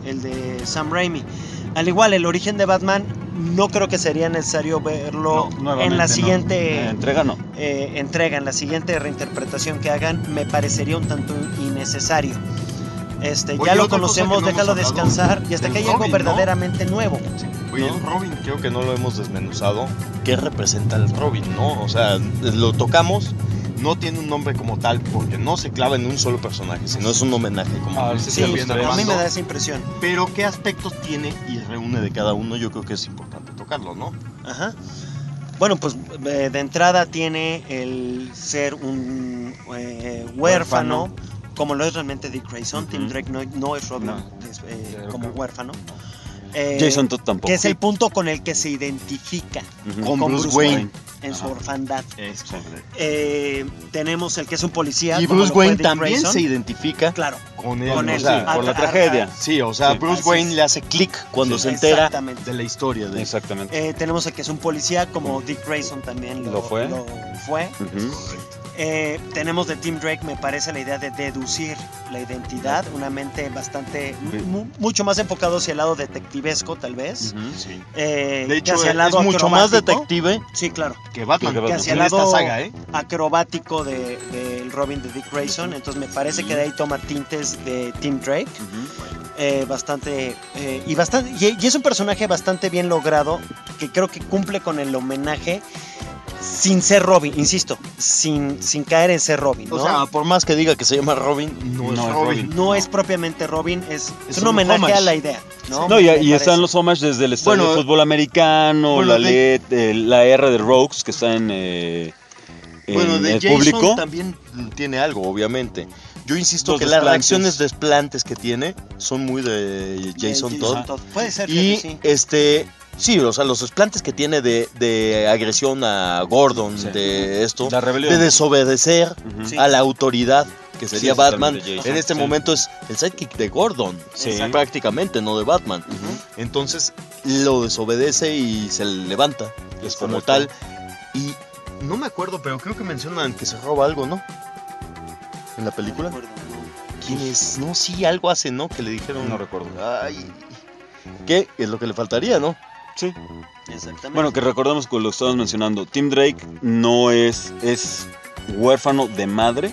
Sam Raimi. Al igual, el origen de Batman no creo que sería necesario verlo nuevamente en la no. siguiente Entrega no. entrega, en la siguiente reinterpretación que hagan, me parecería un tanto innecesario. Oye, Ya lo otra cosa conocemos, que no déjalo hemos hablado, descansar y hasta el que haya algo Robin, ¿no? verdaderamente nuevo. Oye, el Robin, creo que no lo hemos desmenuzado. ¿Qué representa el Robin, no? O sea, lo tocamos, no tiene un nombre como tal, porque no se clava en un solo personaje, sino es un homenaje, como Ah, dices Sí, también, a mí Armando. me da esa impresión. Pero qué aspectos tiene y reúne de cada uno, yo creo que es importante tocarlo, ¿no? Ajá. Bueno, pues de entrada tiene el ser un huérfano, como lo es realmente Dick Grayson. Tim Drake no es Robin No. como huérfano. Jason Todd tampoco. Que es el punto con el que se identifica Con Bruce Wayne. en su orfandad. Es correcto. Tenemos el que es un policía. Y como Bruce lo fue Wayne Dick también Grayson. se identifica Claro. con él. Con o él, sea, sí. por la tragedia. sí, o sea, Sí, Bruce así Wayne es. le hace clic cuando se entera Exactamente. de la historia de Exactamente. Tenemos el que es un policía, como Dick Grayson también Lo fue. Ujú. Tenemos de Tim Drake, me parece, la idea de deducir la identidad, una mente bastante, mucho más enfocado hacia el lado detectivesco, tal vez. Ujú. Sí. De hecho, hacia el es lado mucho más acrobático. detective Sí, claro. que Batman. Que Que hacia el en esta lado saga, ¿eh? acrobático del Robin de Dick Grayson. Entonces me parece que de ahí toma tintes de Tim Drake. Bastante y es un personaje bastante bien logrado, que creo que cumple con el homenaje sin ser Robin, insisto, sin caer en ser Robin, ¿no? O sea, por más que diga que se llama Robin, no es No es Robin. No es propiamente Robin, es Es un un homenaje homage. a la idea, ¿no? No, y Me están parece. los homages desde el estadio Bueno, de fútbol americano, bueno, la la R de Rogues que está en Bueno, de el Jason público. también tiene algo, obviamente. Yo insisto Los que las desplantes. reacciones desplantes que tiene son muy de Jason Todd. Puede ser, Y fíjate, sí. Sí, o sea, los desplantes que tiene de agresión a Gordon, Sí. de esto, La rebelión. de desobedecer Ujú. a la autoridad, que sería Sí, Batman. totalmente Jason, En este sí. momento es el sidekick de Gordon, Sí. prácticamente, no de Batman. Entonces lo desobedece y se levanta Es como correcto. tal. Y no me acuerdo, pero creo que mencionan que se roba algo, ¿no? En la película. ¿Quién es? No, sí, algo hace, ¿no? Que le dijeron. No recuerdo. Ay. ¿Qué? Es lo que le faltaría, ¿no? Sí. Exactamente. Bueno, que recordemos que lo estábamos mencionando. Tim Drake no es huérfano de madre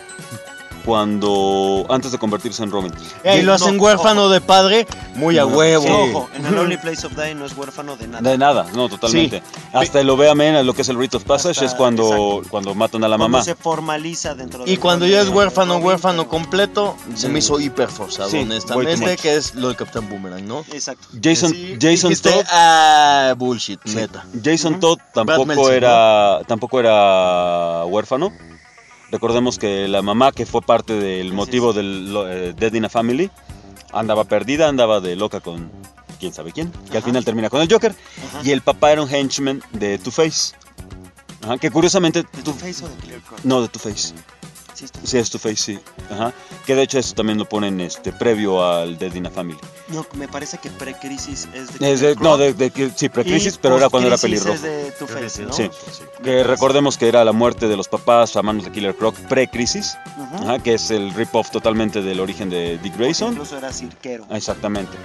antes de convertirse en Robin. Y lo hacen huérfano de padre, muy a No, huevo. sí. Ojo, en el Only Place of Die no es huérfano de nada. De nada, no, totalmente. Hasta el Obeamen, lo que es el Rite of Passage, Hasta- es cuando matan a la Cuando mamá. se formaliza dentro Y del cuando rol ya de es huérfano Robin, pero- completo, se me hizo hiper forzado, Sí, way too honestamente, much. que es lo de Capitán Boomerang, ¿no? Exacto. Jason Dijiste, Todd, bullshit, sí. neta. Jason Todd Brad Meltzer, tampoco era huérfano. Recordemos que la mamá, que fue parte del motivo del Dead in a Family, andaba perdida, andaba de loca con quién sabe quién, que al final termina con el Joker. Ajá. Y el papá era un henchman de Two-Face. Ajá, que curiosamente... ¿De Two-Face o de Killer Croc? No, de Two-Face. Sí, está. Sí, es Two-Face, sí. Ajá. Que de hecho eso también lo ponen previo al Dead in a Family. No, me parece que Pre-Crisis es de Es Killer Croc. sí, pre-crisis, Y pero era cuando era Post-Crisis pelirrojo. es de Two-Face, ¿no? Sí, que recordemos que era la muerte de los papás a manos de Killer Croc pre-crisis, Ujú. ajá, que es el rip-off totalmente del origen de Dick Grayson. Incluso era cirquero. Exactamente.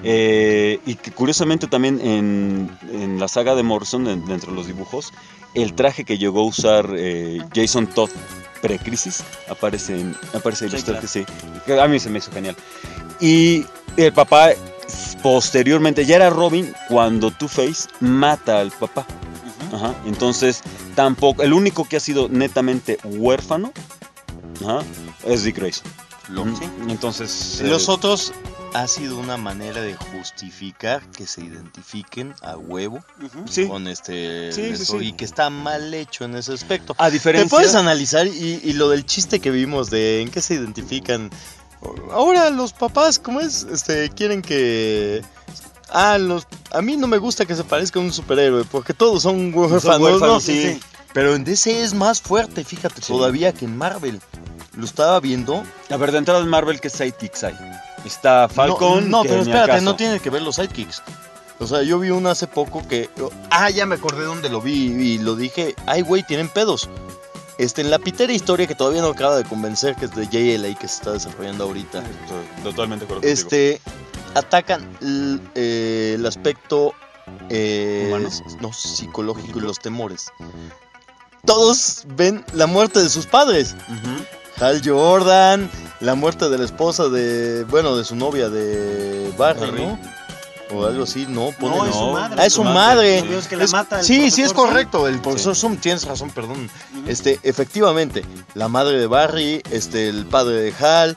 Y que curiosamente también en la saga de Morrison, dentro de los dibujos, el traje que llegó a usar Jason Todd pre-crisis aparece ilustrado, claro. que sí, que a mí se me hizo genial. Y el papá posteriormente ya era Robin cuando Two-Face mata al papá. Ajá, entonces tampoco, el único que ha sido netamente huérfano, ajá, es Dick Grayson. Sí. Entonces Los otros ha sido una manera de justificar que se identifiquen a huevo sí, con Sí, eso, sí. y que está mal hecho en ese aspecto. a Te diferencia puedes analizar y lo del chiste que vimos de en qué se identifican. Ahora los papás, ¿cómo es? Quieren que a mí no me gusta que se parezca a un superhéroe porque todos son huérfanos, huérfanos, ¿no? sí. Pero en DC es más fuerte, fíjate, todavía que en Marvel. Lo estaba viendo. a ver, de entrada en Marvel, ¿qué sidekicks hay? Está Falcon. No, que pero ni espérate, acaso. no tiene que ver los sidekicks. O sea, yo vi uno hace poco que... ya me acordé dónde lo vi y lo dije. Ay, güey, tienen pedos. En la pitera historia que todavía no acaba de convencer, que es de JLA, que se está desarrollando ahorita. Totalmente de acuerdo contigo. Atacan el aspecto ¿Humano? no, psicológico y los temores. Todos ven la muerte de sus padres. Hal Jordan, la muerte de la esposa de su novia de Barry, Barry. ¿no? O algo así, no, No, es su madre. Ah, es su madre. ¿No vio que la mata el sí, sí es profesor correcto, el profesor Zoom, tienes razón, perdón. Efectivamente, la madre de Barry, el padre de Hal,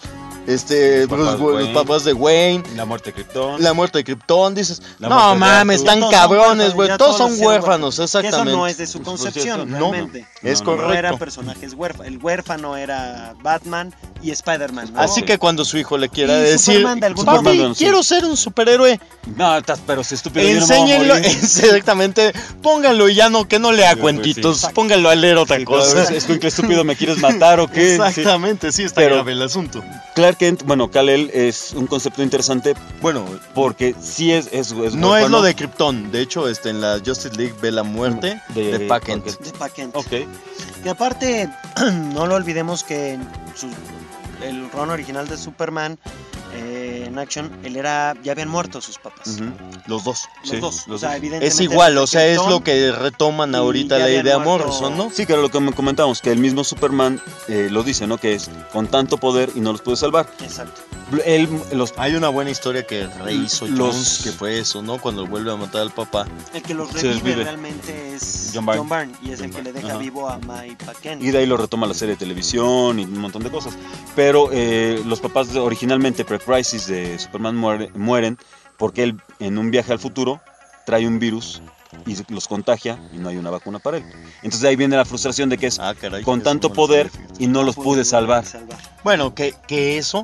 los papás de Wayne, La muerte de Krypton. la muerte de Krypton, dices, La no muerte de mames, Arthur. están Todos son cabrones, huérfanos, güey, ya todos son hicieron huérfanos, Que exactamente. eso no es de su concepción, No, realmente. Es No, no, No era correcto. personajes huérfanos. El huérfano era Batman y Spider-Man, ¿no? Así que cuando su hijo le quiera Y decir, Superman de alguna papi, manera, sí. quiero ser un superhéroe, No, pero si estúpido. yo no me voy a enséñenlo, morir. exactamente, pónganlo y ya no, que no lea Sí, cuentitos, sí. pónganlo a leer otra Sí, cosa. Es que estúpido, ¿me quieres matar o qué? Sí. Exactamente, sí, está Pero- grave el asunto. Clark Kent, bueno, Kal-El es un concepto interesante Bueno, porque sí es no es huérfano. lo de Krypton, de hecho, en la Justice League ve la muerte De de Packent. Packent. de Paquent. Ok. Y aparte, no lo olvidemos que en el run original de Superman en Action, ya habían muerto sus papás. Ujú. Los dos. Los Sí, dos. los O sea, dos. evidentemente. Es igual, o sea, es Krypton, lo que retoman y ahorita ya la habían idea muerto- Morrison, ¿no? Sí, que era lo que comentamos, que el mismo Superman lo dice, ¿no? Que es con tanto poder y no los puede salvar. Exacto. Hay una buena historia que rehizo Los- Jones, que fue eso, ¿no? Cuando vuelve a matar al papá. El que los Se revive desvive. realmente es John John Byrne. Byrne. Y es el que le deja Ajá. vivo a Mike Paquent. Y de ahí lo retoma la serie de televisión y un montón de cosas. Pero los papás originalmente pre-crisis de Superman mueren porque él en un viaje al futuro trae un virus y los contagia y no hay una vacuna para él. Entonces de ahí viene la frustración de que es caray, con eso tanto no lo poder sabía, y no los pude salvar. Bueno, que eso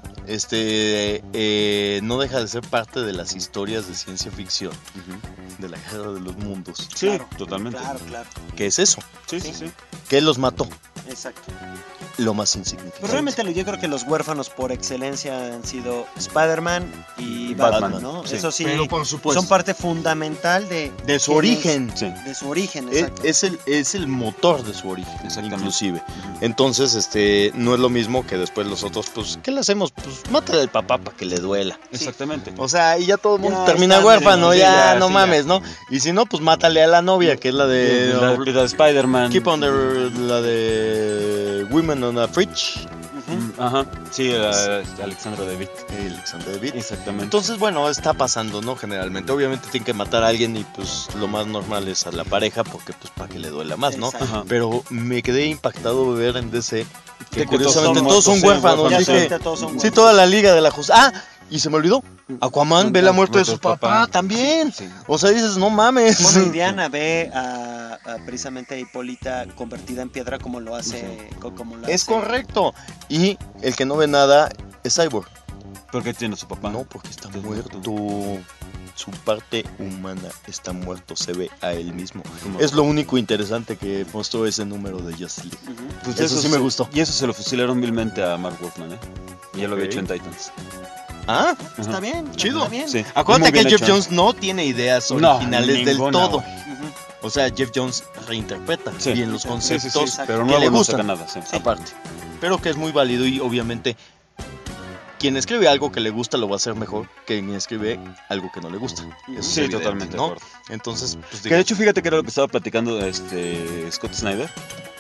no deja de ser parte de las historias de ciencia ficción, de la guerra de los mundos. Sí, Claro, totalmente. Claro. ¿Qué es eso? Sí. ¿Qué los mató? Exacto. Lo más insignificante. Pues realmente yo creo que los huérfanos por excelencia han sido Spider-Man y Batman, ¿no? sí. Eso sí, Pero por supuesto. son parte fundamental de su origen. Sí. De su origen, exacto. Es el motor de su origen, Exactamente. inclusive. Entonces, no es lo mismo que después los otros, pues, ¿qué le hacemos? Pues, mátale al papá para que le duela. Exactamente. O sea, y ya todo el mundo Ya termina está, huérfano, sí, ya, ya, no sí, mames, ¿no? Y si no, pues mátale a la novia, que es la de... La de Spider-Man. Keep on la de Women on a Fridge. Ajá. Sí, Alexandra David. Alexander David. Exactamente. Entonces, bueno, está pasando, ¿no? Generalmente. Obviamente tienen que matar a alguien y pues lo más normal es a la pareja porque pues para que le duela más, ¿no? Exacto. Ajá. Pero me quedé impactado de ver en DC que Que curiosamente todos son todos son huérfanos. huérfanos, Dije, sí. ahorita todos son sí, huérfanos. toda la Liga de la Justicia. Ah, y se me olvidó. Aquaman ve la muerte de su papá también. Sí. O sea, dices, no mames. Bueno, Indiana ve a precisamente a Hipólita convertida en piedra como lo hace. Como lo Es hace. correcto. Y el que no ve nada es Cyborg. Porque tiene a su papá. No, porque está Está muerto. Su parte humana está muerto, se ve a él mismo. Como- Es lo único interesante que mostró ese número de Justice League. Ujú. Pues Eso sí me gustó. Y eso se lo fusilaron vilmente a Mark Wolfman, ¿eh? Y ya lo había Ok. hecho en Titans. Ah, Está bien, chido. está bien. Sí. Acuérdate Muy bien que Jeff hecho. Jones no tiene ideas No, originales del ninguna, todo. güey. Ujú. O sea, Jeff Jones reinterpreta Sí. bien los Sí, conceptos sí, pero que nuevo le no gustan. saca nada, sí. Aparte. Pero que es muy válido y obviamente quien escribe algo que le gusta lo va a hacer mejor que quien escribe algo que no le gusta. Eso es Sí, evidente, totalmente de ¿no? acuerdo. Entonces, pues Que de hecho, fíjate que era lo que estaba platicando Scott Snyder.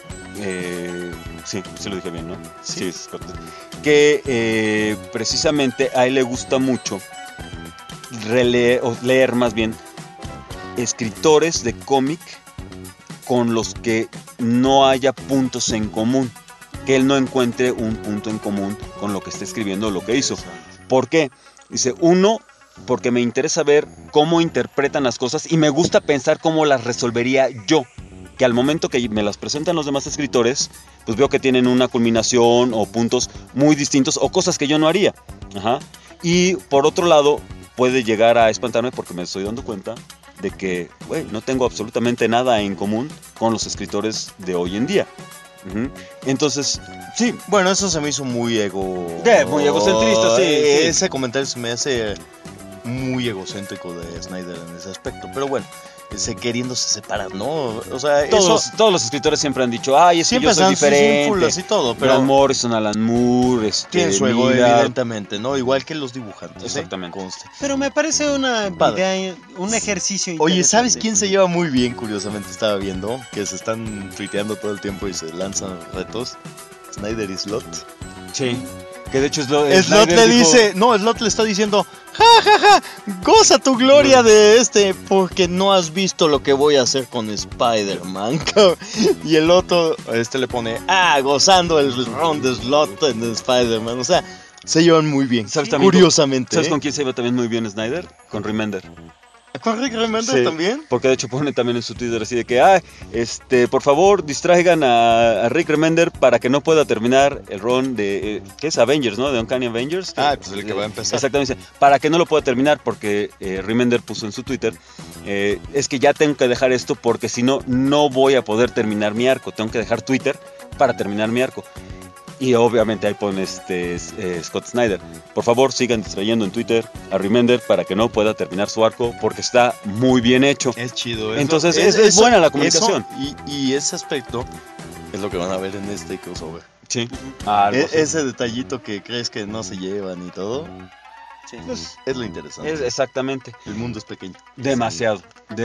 Sí, sí lo dije bien, ¿no? Sí. Scott. Que precisamente a él le gusta mucho leer más bien escritores de cómic con los que no haya puntos en común. Que él no encuentre un punto en común con lo que está escribiendo o lo que hizo. ¿Por qué? Dice, uno, porque me interesa ver cómo interpretan las cosas y me gusta pensar cómo las resolvería yo. Que al momento que me las presentan los demás escritores, pues veo que tienen una culminación o puntos muy distintos o cosas que yo no haría. Ajá. Y por otro lado, puede llegar a espantarme porque me estoy dando cuenta de que, güey, no tengo absolutamente nada en común con los escritores de hoy en día. Ujú. Entonces, sí, bueno, eso se me hizo muy muy egocentrista, sí, sí. Ese comentario se me hace muy egocéntrico de Snyder en ese aspecto. Pero bueno, queriéndose separar, ¿no? O sea, todos los escritores siempre han dicho, ay, es que siempre yo soy son diferente. ínfulas y todo, pero Grant Morrison, Alan Moore, tienen su ego, Millard. evidentemente, ¿no? Igual que los dibujantes. Exactamente. Conste. Pero me parece una Padre. idea, un ejercicio Oye, interesante. ¿sabes quién se lleva muy bien? Curiosamente estaba viendo que se están tuiteando todo el tiempo y se lanzan retos. Snyder y Slot. Sí. Que de hecho Slot Snyder le dijo- dice, no, Slot le está diciendo, ja, ja, ja, goza tu gloria de porque no has visto lo que voy a hacer con Spider-Man. Y el otro, le pone, gozando el ron de Slot en Spider-Man. O sea, se llevan muy bien, ¿Sabes también curiosamente. ¿Sabes ¿eh? con quién se iba también muy bien Snyder? Con Remender. ¿Con Rick Remender Sí, también? Porque de hecho pone también en su Twitter así de que, por favor, distraigan a Rick Remender para que no pueda terminar el run de, ¿qué es? Avengers, ¿no? De Uncanny Avengers. Pues el que va a empezar. Exactamente, dice, para que no lo pueda terminar porque Remender puso en su Twitter, es que ya tengo que dejar esto porque si no, no voy a poder terminar mi arco. Tengo que dejar Twitter para terminar mi arco. Y obviamente ahí pone Scott Snyder. Por favor, sigan distrayendo en Twitter a Remender para que no pueda terminar su arco porque está muy bien hecho. Es chido. Entonces, es buena la comunicación. Y ese aspecto es lo que van a ver en este crossover. Sí. Algo así. Ese detallito que crees que no se llevan y todo, Sí. es lo interesante. Exactamente. El mundo es pequeño. Demasiado.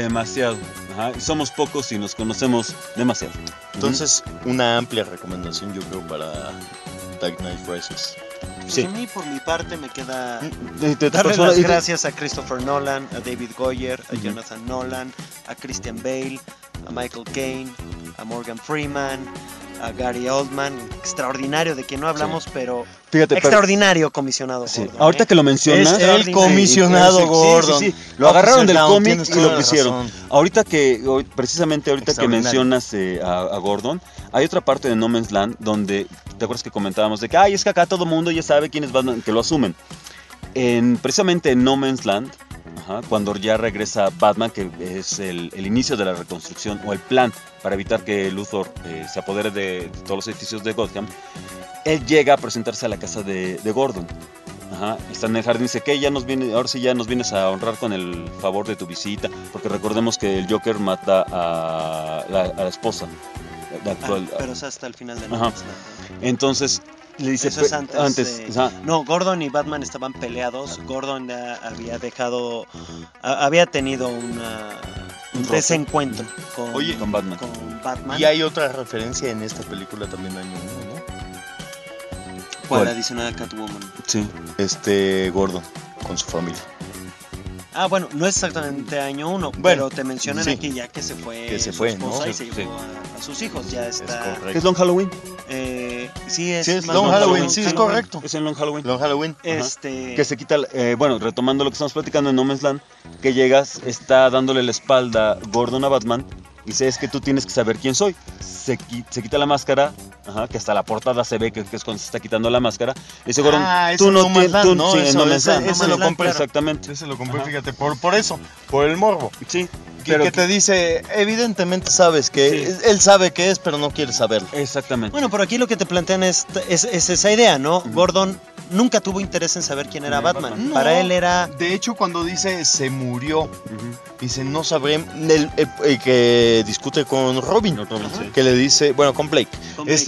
Ajá. Y somos pocos y nos conocemos demasiado. Entonces, una amplia recomendación yo creo para Dark Knight Rises. Sí. A mí, por mi parte, me queda De darle persona- las y- gracias a Christopher Nolan, a David Goyer, a Jonathan Nolan, a Christian Bale, a Michael Caine, a Morgan Freeman, a Gary Oldman, extraordinario, de quien no hablamos, pero Fíjate, extraordinario comisionado. Sí. Gordon, Ahorita que lo mencionas, Es el comisionado Sí, Gordon. sí, sí. Lo agarraron del Down, cómic tienes y toda lo la pusieron. razón. Precisamente ahorita que Extraordinario. mencionas a Gordon, hay otra parte de No Man's Land donde, ¿te acuerdas que comentábamos de que, ay, es que acá todo mundo ya sabe quién es Batman, que lo asumen? Precisamente en No Man's Land, cuando ya regresa Batman, que es el inicio de la reconstrucción o el plan para evitar que Luthor se apodere de todos los edificios de Gotham, él llega a presentarse a la casa de Gordon. Está en el jardín, dice que ahora sí ya nos vienes a honrar con el favor de tu visita, porque recordemos que el Joker mata a la esposa. La actual, pero es hasta el final de Ajá. No Man's Land. Entonces le dice Eso es antes de- ajá. No, Gordon y Batman estaban peleados. Gordon había tenido un roce. desencuentro con, Oye, con Batman. con Batman. Y hay otra referencia en esta película también año 1, ¿no? ¿Cuál? ¿Cuál? Adicional a Catwoman. Sí. Gordon con su familia. Ah, bueno, no es exactamente año 1, Bueno, pero te mencionan sí. aquí ya que se fue, Que se su fue, esposa ¿no? y se Sí. llevó a sus hijos. Ya está. correcto. ¿Es Long Halloween? Sí, es, Sí, es más Long Long Halloween, sí, es correcto. Es en Long Halloween. Long Halloween. Que se quita, bueno, retomando lo que estamos platicando en No Man's Land, que llegas, está dándole la espalda Gordon a Batman y dice, es que tú tienes que saber quién soy. Se quita la máscara, que hasta la portada se ve que es cuando se está quitando la máscara. Y dice Gordon, Ah, tú ese no No Man's Land, ¿no? sí, en Eso, No Man's Land. ese lo compré. Exactamente. Ese lo compré, Ajá. fíjate, por eso, por el morbo. Sí, Que te dice, evidentemente sabes que Sí. él sabe qué es, pero no quiere saberlo. exactamente. Bueno, pero aquí lo que te plantean es esa idea, ¿no? Gordon nunca tuvo interés en saber quién era Era Batman. Batman. No. Para él era... De hecho, cuando dice se murió, Ujú. dice no sabré. El que discute con Robin, No, Robin, sí. que le dice, bueno, con Blake, Con Blake.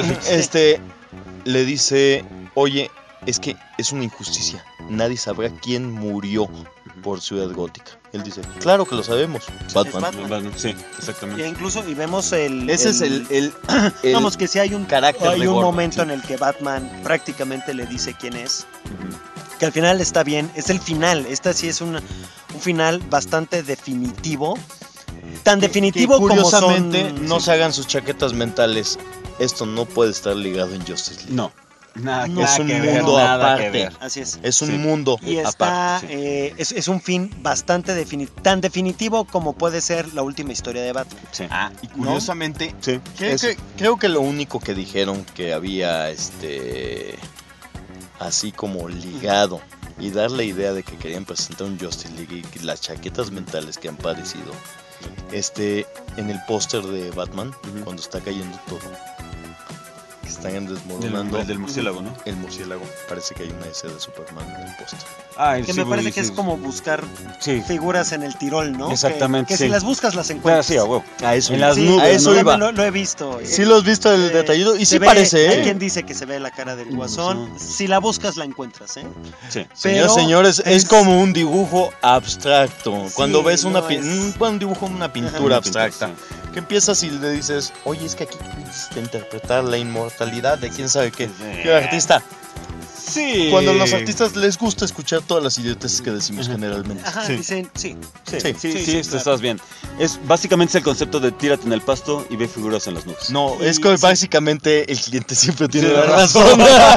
le dice, oye, es que es una injusticia. Nadie sabrá quién murió por Ciudad Gótica. Él dice, claro que lo sabemos. Batman. Batman. Sí, Y exactamente. incluso, y vemos el... Ese es el Vamos, que si hay un carácter de hay un Gordon, momento sí. en el que Batman prácticamente le dice quién es. Ujú. Que al final está bien, es el final. Esta sí es un final bastante definitivo. Tan definitivo que curiosamente como son... no se hagan sus chaquetas mentales. Esto no puede estar ligado en Justice League. No, nada, No, es un que ver, mundo nada que aparte. ver. Así es. Es un Sí. mundo Y está, aparte. es un fin bastante tan definitivo como puede ser la última historia de Batman. Sí. Y curiosamente, Sí, creo que lo único que dijeron que había así como ligado y dar la idea de que querían presentar un Justice League y las chaquetas mentales que han padecido en el póster de Batman, Ujú. cuando está cayendo todo, que están desmoronando el del murciélago, ¿no? el murciélago, parece que hay una S de Superman en el póster. Que me parece que es como buscar Sí. figuras en el Tirol, ¿no? Exactamente, Que sí. si las buscas las Claro, encuentras. sí, a huevo. A eso En iba. las Sí, nubes, a eso ¿no? iba. Lo he visto. Sí lo has visto el detallito y se sí ve- parece, Hay ¿eh? quien dice que se ve la cara del guasón. Guasón. Si la buscas, la encuentras, ¿eh? Sí. Señoras, Pero señores, es es- como un dibujo abstracto. Sí, Cuando ves no es- un dibujo, una pintura Una abstracta, pintura, que empiezas y le dices, oye, es que aquí quisiste interpretar la inmortalidad de quién sabe qué. Y el artista, Sí. cuando a los artistas les gusta escuchar todas las idioteces que decimos Ajá. generalmente. Ajá, Sí. dicen, sí. Sí, estás bien. Básicamente es el concepto de tírate en el pasto y ve figuras en las nubes. No, Y es que sí. básicamente el cliente siempre tiene Sí, la la razón.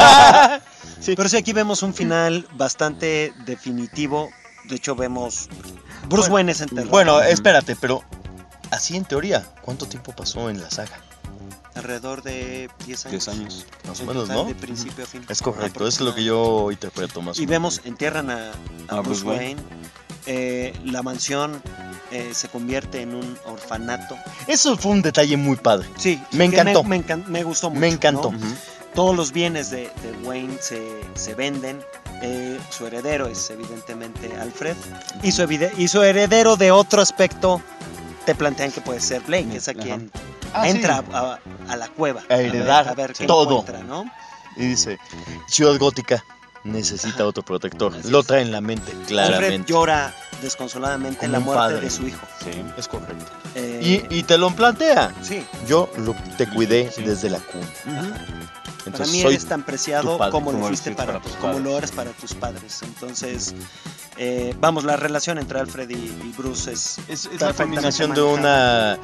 Pero sí, aquí vemos un final bastante definitivo. De hecho, vemos Bruce Wayne es enterrado. Bueno, espérate, pero así en teoría, ¿cuánto tiempo pasó en la saga? Alrededor de 10 años. 10 años. Más o En menos, total, ¿no? De principio a fin. Es correcto, es lo que yo interpreto más o Y menos. vemos, entierran a A Bruce Bruce Wayne. Wayne. La mansión se convierte en un orfanato. Eso fue un detalle muy padre. Sí, Me que encantó. Me gustó mucho. Me encantó. ¿no? Todos los bienes de Wayne se venden. Su heredero es evidentemente Alfred. Y su heredero de otro aspecto te plantean que puede ser Blake, que es a quien entra a la cueva A heredar a ver qué todo. encuentra, ¿no? Y dice, Ciudad Gótica necesita otro protector. Así Lo es. trae en la mente, Alfred claramente. llora desconsoladamente Como la un muerte padre. de su hijo. Sí. Es correcto. Eh, Y te lo plantea. sí, Yo te cuidé Sí. desde la cuna. para Entonces mí soy eres tan preciado tu padre, como lo como fuiste eres para tus como padres. lo eres para tus padres. Entonces, vamos, la relación entre Alfred y Bruce es Es la perfectamente combinación de manejada.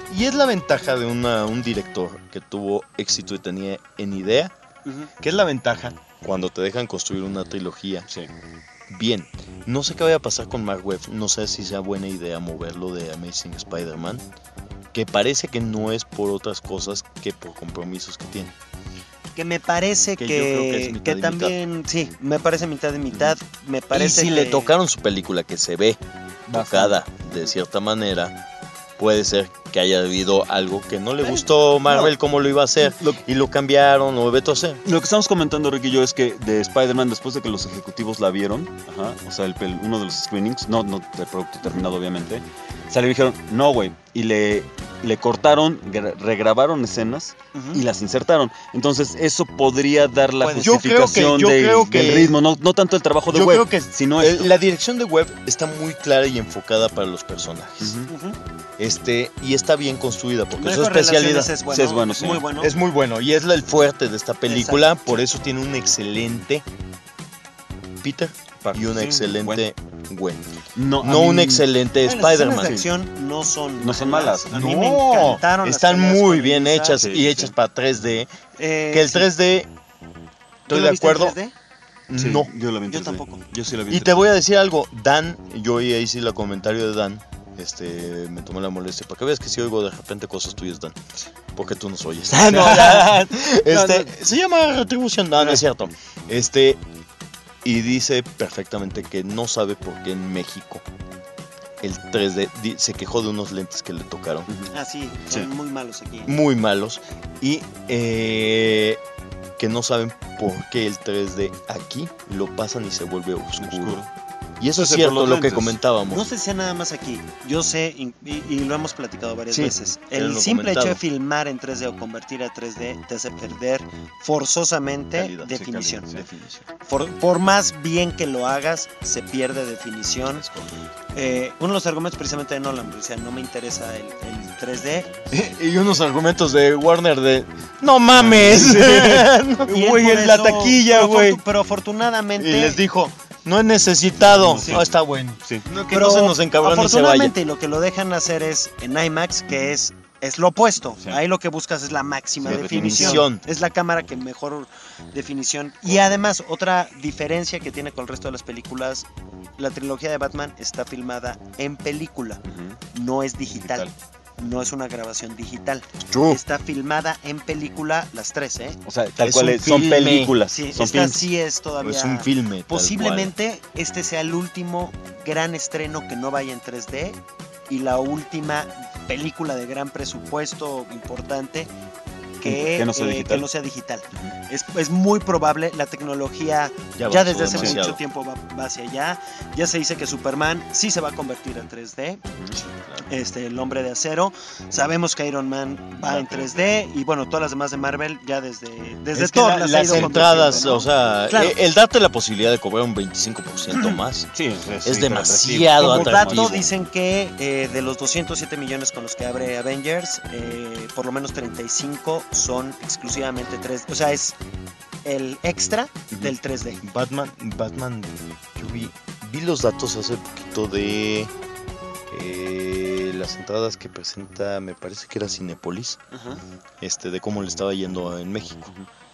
Y es la ventaja de un director que tuvo éxito y tenía en idea, que es la ventaja cuando te dejan construir una trilogía. Sí. Bien, no sé qué vaya a pasar con Mark Webb, no sé si sea buena idea moverlo de Amazing Spider-Man, que parece que no es por otras cosas que por compromisos que tiene. Que me parece Que yo creo que es mitad que y también, sí, me parece mitad y mitad. Me parece y si que le tocaron su película que se ve tocada de cierta manera, puede ser que haya habido algo que no le gustó Marvel como lo iba a hacer y lo cambiaron o veto a hacer. Lo que estamos comentando, Rick y yo, es que de Spider-Man, después de que los ejecutivos la vieron, o sea, uno de los screenings, no del producto terminado, obviamente, salió y dijeron, no, güey, y le cortaron, regrabaron escenas y las insertaron. Entonces, eso podría dar la justificación del ritmo, no tanto el trabajo de Webb, sino esto. La dirección de Webb está muy clara y enfocada para los personajes. Y está bien construida porque su especialidad es bueno, sí. Muy bueno. Es muy bueno y es el fuerte de esta película. Exacto. Por eso tiene un excelente Peter y un excelente Gwen. No un excelente Las escenas Spider-Man. de acción no son malas. A mí me encantaron. Están las muy peleas bien con Elisa. hechas y hechas para 3D. Que el Sí. 3D, ¿Tú estoy lo de viste en acuerdo. 3D? Sí, No. yo la vi en Yo 3D. tampoco. Yo sí la vi en Y te 3D. voy a decir algo, Dan, yo ahí sí el comentario de Dan, me tomé la molestia para que veas que si oigo de repente cosas tuyas, Dan, porque tú nos oyes. Se llama retribución, no es cierto. Y dice perfectamente que no sabe por qué en México el 3D se quejó de unos lentes que le tocaron, Ah, sí, son muy malos aquí. muy malos, y que no saben por qué el 3D aquí lo pasan y se vuelve oscuro. Y eso es Puede ser por cierto los lo que lentes. comentábamos. No sé si sea nada más aquí. Yo sé, y lo hemos platicado varias Sí, veces, ya lo el he simple hecho comentado. de filmar en 3D o convertir a 3D te hace perder forzosamente Calidad, sí, definición. calidad, definición. Por más bien que lo hagas, se pierde definición. Uno de los argumentos precisamente de Nolan, o sea, no me interesa el 3D. Y unos argumentos de Warner de no mames. Y él Güey, por en la eso- taquilla, pero güey. Pero afortunadamente. Y les dijo, no es necesitado. Sí. No, está bueno. Sí. No, que no se nos encabrone y se vaya. Afortunadamente, lo que lo dejan hacer es en IMAX, que es lo opuesto. Sí. Ahí lo que buscas es la máxima Sí, definición. definición. Es la cámara que mejor definición. Y además, otra diferencia que tiene con el resto de las películas, la trilogía de Batman está filmada en película, no es digital. No es una grabación digital. True. Está filmada en película las tres, ¿eh? O sea, tal Es cual un son filme. películas. Sí, son esta films. sí es todavía. Es un filme. tal Posiblemente este sea el último gran estreno que no vaya en 3D y la última película de gran presupuesto importante que no sea digital. que no sea digital. Es muy probable, la tecnología Ya ya, avanzó desde hace demasiado. mucho tiempo va hacia allá. Ya se dice que Superman sí se va a convertir en 3D. El hombre de acero. Sabemos que Iron Man va en 3D y bueno, todas las demás de Marvel ya desde Es que Thor la- las ha las ido entradas, convirtiendo, ¿no? o sea, Claro. el darte la posibilidad de cobrar un 25% más Sí, es demasiado Como atractivo. dato dicen que de los 207 millones con los que abre Avengers, por lo menos 35 son exclusivamente 3D. O sea, es el extra del 3D. Batman, yo vi los datos hace poquito de las entradas que presenta, me parece que era Cinépolis, Ajá. de cómo le estaba yendo en México.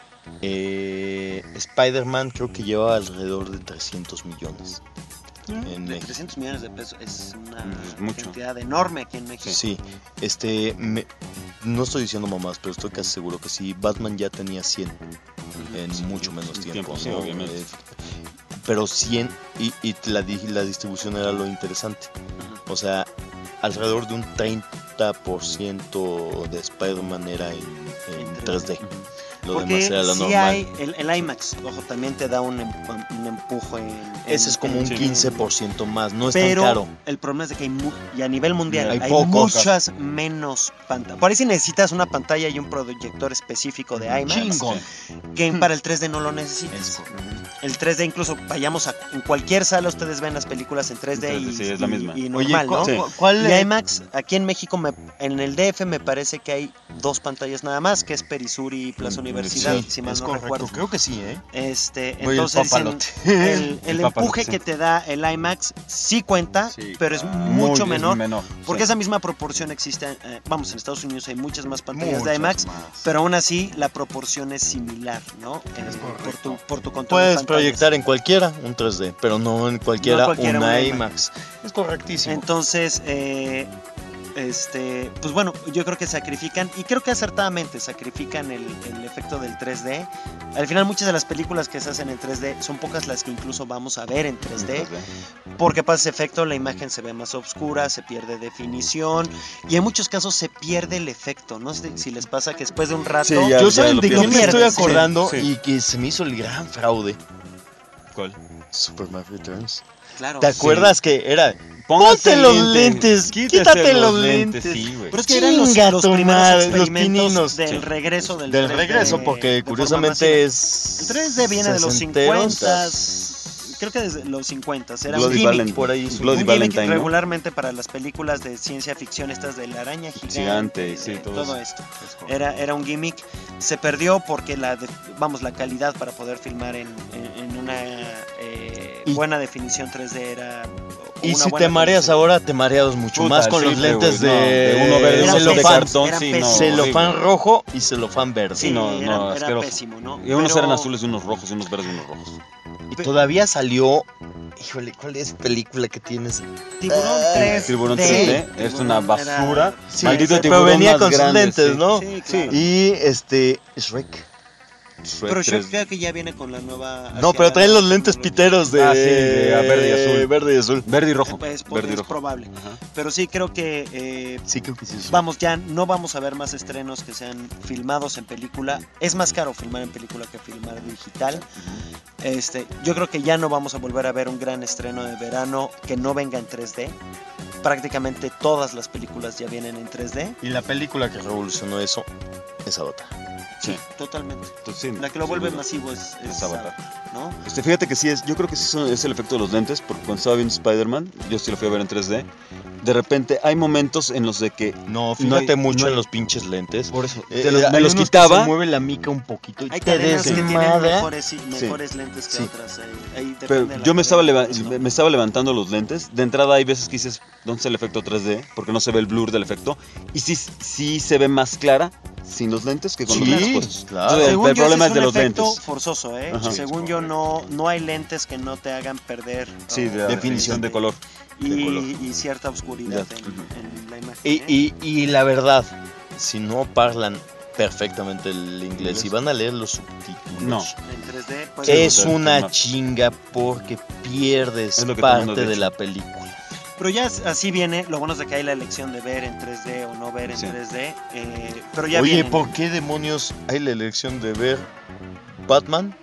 Spider-Man creo que lleva alrededor de 300 millones en De México. 300 millones de pesos es una mucho. cantidad enorme aquí en México. Sí, no estoy diciendo mamás, pero estoy casi seguro que sí, Batman ya tenía 100 en mucho menos tiempo, sí, ¿no? obviamente. Pero 100 y la distribución era lo interesante. O sea, alrededor de un 30% de Spider-Man era en 3D. Lo demás Porque era lo sí normal. hay el IMAX, ojo, también te da un empuje Ese es como un Sí. 15% más, no es pero tan caro. el problema es de que y a nivel mundial Hay hay, pocos. muchas menos pantallas. Por ahí si necesitas una pantalla y un proyector específico de IMAX, Chingón. que para el 3D no lo necesitas. El 3D incluso vayamos en cualquier sala, ustedes ven las películas en 3D y, Sí, es la misma. y Oye, normal, ¿no? Sí. ¿cuál Y IMAX, aquí en México, en el DF me parece que hay 2 pantallas nada más, que es Perisur y Plaza Universidad. universidad, Sí, si mal es no correcto. recuerdo. Creo que sí, ¿eh? Entonces Voy el dicen, papalote. el El empuje papalote, que sí. te da el IMAX sí cuenta, Sí, pero es claro. mucho Muy menor. Porque sí. esa misma proporción existe, vamos, en Estados Unidos hay muchas más pantallas de Muchas IMAX, más. pero aún así la proporción es similar, ¿no? Por tu control de Puedes pantallas. proyectar en cualquiera un 3D, pero no en cualquiera, cualquiera una una IMAX. Es correctísimo. Entonces, pues bueno, yo creo que sacrifican, y creo que acertadamente sacrifican el efecto del 3D. Al final muchas de las películas que se hacen en 3D son pocas las que incluso vamos a ver en 3D, porque pasa ese efecto, la imagen se ve más oscura, se pierde definición, y en muchos casos se pierde el efecto. No sé si les pasa que después de un rato... Sí, ya Yo saben de lo quién me pierdes, estoy sí, acordando sí. y que se me hizo el gran fraude. ¿Cuál? Superman Returns. Claro, ¿Te acuerdas que era? Póngase Ponte los lentes, quítate los lentes. Sí, güey. Pero es que eran los Chinga primeros tu madre, los experimentos pininos. del Sí. regreso del Del 3D regreso, porque de forma curiosamente masiva. es... El 3D viene de los 60s. 50, creo que desde los 50 era un Bloody gimmick. Valentine. por ahí, Un Bloody gimmick Valentine, ¿no? regularmente para las películas de ciencia ficción, estas de la araña gigante, Sí, todo esto. Era un gimmick. Se perdió porque la calidad para poder filmar en una Y- buena definición 3D era... Y una si buena te mareas definición. ahora, te mareas mucho Puta, más con sí, los lentes güey, no, de uno verde, Eran uno de celofán. cartón, eran sí, no, pésimos. Celofán horrible. rojo y celofán verde. Sí, no, era asqueroso. pésimo, ¿no? Y unos Pero- eran azules y unos rojos, y unos verdes y unos rojos. Y todavía salió... Híjole, ¿cuál es película que tienes? Tiburón 3D. Tiburón 3D es una basura. Sí, Maldito pero tiburón venía más con grande, sus lentes, sí. ¿no? Sí, claro. Y Shrek. Pero yo 3D. creo que ya viene con la nueva... No, hacia pero la traen los nueva lentes tecnología. piteros de... Ah, sí, de verde y azul. Verde y azul. Verde y rojo. Es Verde y rojo. probable. Ajá. Pero sí creo que Sí, creo que sí. vamos, ya no vamos a ver más estrenos que sean filmados en película. Es más caro filmar en película que filmar digital. Yo creo que ya no vamos a volver a ver un gran estreno de verano que no venga en 3D. Prácticamente todas las películas ya vienen en 3D. Y la película que revolucionó eso es Avatar. Sí. Totalmente. Entonces, sí, La que lo vuelve sin duda. masivo es Avatar. ¿no? Fíjate que sí es, yo creo que sí es el efecto de los lentes, porque cuando estaba viendo Spider-Man, yo sí lo fui a ver en 3D. De repente hay momentos en los de que No, fíjate hay- mucho no hay- en los pinches lentes. por eso Me me los quitaba. Se mueve la mica un poquito y Hay te cadenas que tienen desmadra. mejores lentes que Sí. otras. Ahí Pero depende de la yo me estaba, cadena, ¿no? me estaba levantando los lentes. De entrada hay veces que dices, ¿dónde está el efecto 3D? Porque no se ve el blur del efecto. Y sí se ve más clara sin los lentes que con los Sí, lentes puestos. claro. Entonces, Según el yo, problema ese es de un los efecto lentes. forzoso, ¿eh? Ajá. Según yo, no hay lentes que no te hagan perder Sí, de la definición de color. y cierta oscuridad Ya. en la imagen. Y la verdad, si no parlan perfectamente el inglés y van a leer los subtítulos, No. En 3D, pues, es Sí, una no. chinga porque pierdes Es lo que todo el mundo parte ha de dicho. la película. pero ya así viene. Lo bueno es de que hay la elección de ver en 3D o no ver en Sí. 3D. Pero ya Oye, vienen. ¿por qué demonios hay la elección de ver Batman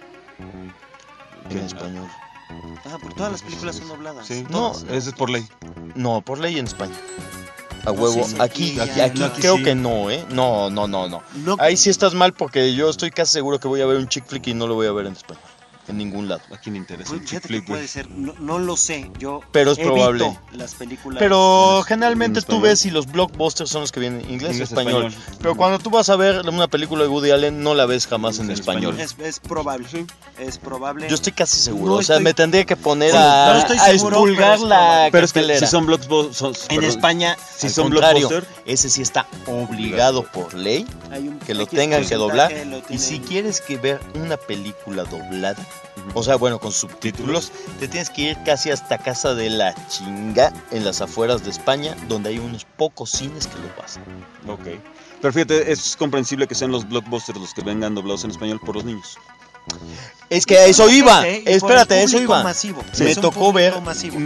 en ¿Qué? español? Porque todas las películas son dobladas. Sí, No, no, eso es por ley. No, por ley en España. A No, huevo. sí, sí, aquí aquí ya- aquí no, aquí creo sí. que no, ¿eh? No. No, Ahí sí estás mal porque yo estoy casi seguro que voy a ver un chick flick y no lo voy a ver en español. En ningún lado. ¿A quién le interesa? pues, el fíjate chick que flick, güey? puede ser. No lo sé. Yo Pero es evito probable. las películas. Pero en generalmente tú español. ves si los blockbusters son los que vienen inglés o Inglés, español. español. Pero cuando tú vas a ver una película de Woody Allen, no la ves jamás en En español. Es probable. Es probable. Yo estoy casi seguro. No o sea, estoy- me tendría que poner Sí, a, no estoy a seguro, expulgar pero es la probable. Pero es que cartelera. si son blockbusters. En España, si al son contrario, blockbuster, ese sí está obligado por ley que lo X tengan que doblar. porcentaje lo Y tienen. si quieres que ver una película doblada, o sea, bueno, con subtítulos, te tienes que ir casi hasta casa de la chinga en las afueras de España, donde hay unos pocos cines que lo pasan. Ok. Pero fíjate, es comprensible que sean los blockbusters los que vengan doblados en español por los niños. Es que a eso iba. Y por el Espérate, a eso público iba. masivo. Me Es un tocó público ver, masivo.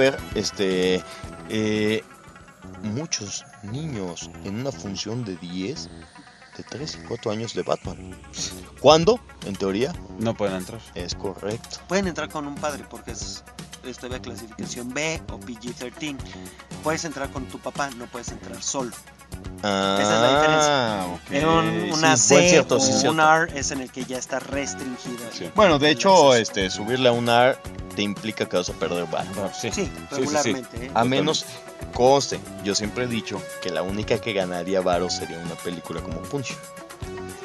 muchos niños en una función de 10, de 3 y 4 años de Batman. ¿Cuándo? En teoría, No pueden entrar. es correcto. Pueden entrar con un padre porque es todavía clasificación B o PG-13. Puedes entrar con tu papá, no puedes entrar solo. Esa es la diferencia. Ok. En una Sí, C buen cierto, o sí, cierto. un R es en el que ya está restringida. Sí. Bueno, de el hecho, acceso. subirle a un R te implica que vas a perder varo. Sí, regularmente. ¿eh? A menos, conste, yo siempre he dicho que la única que ganaría varo sería una película como Punch.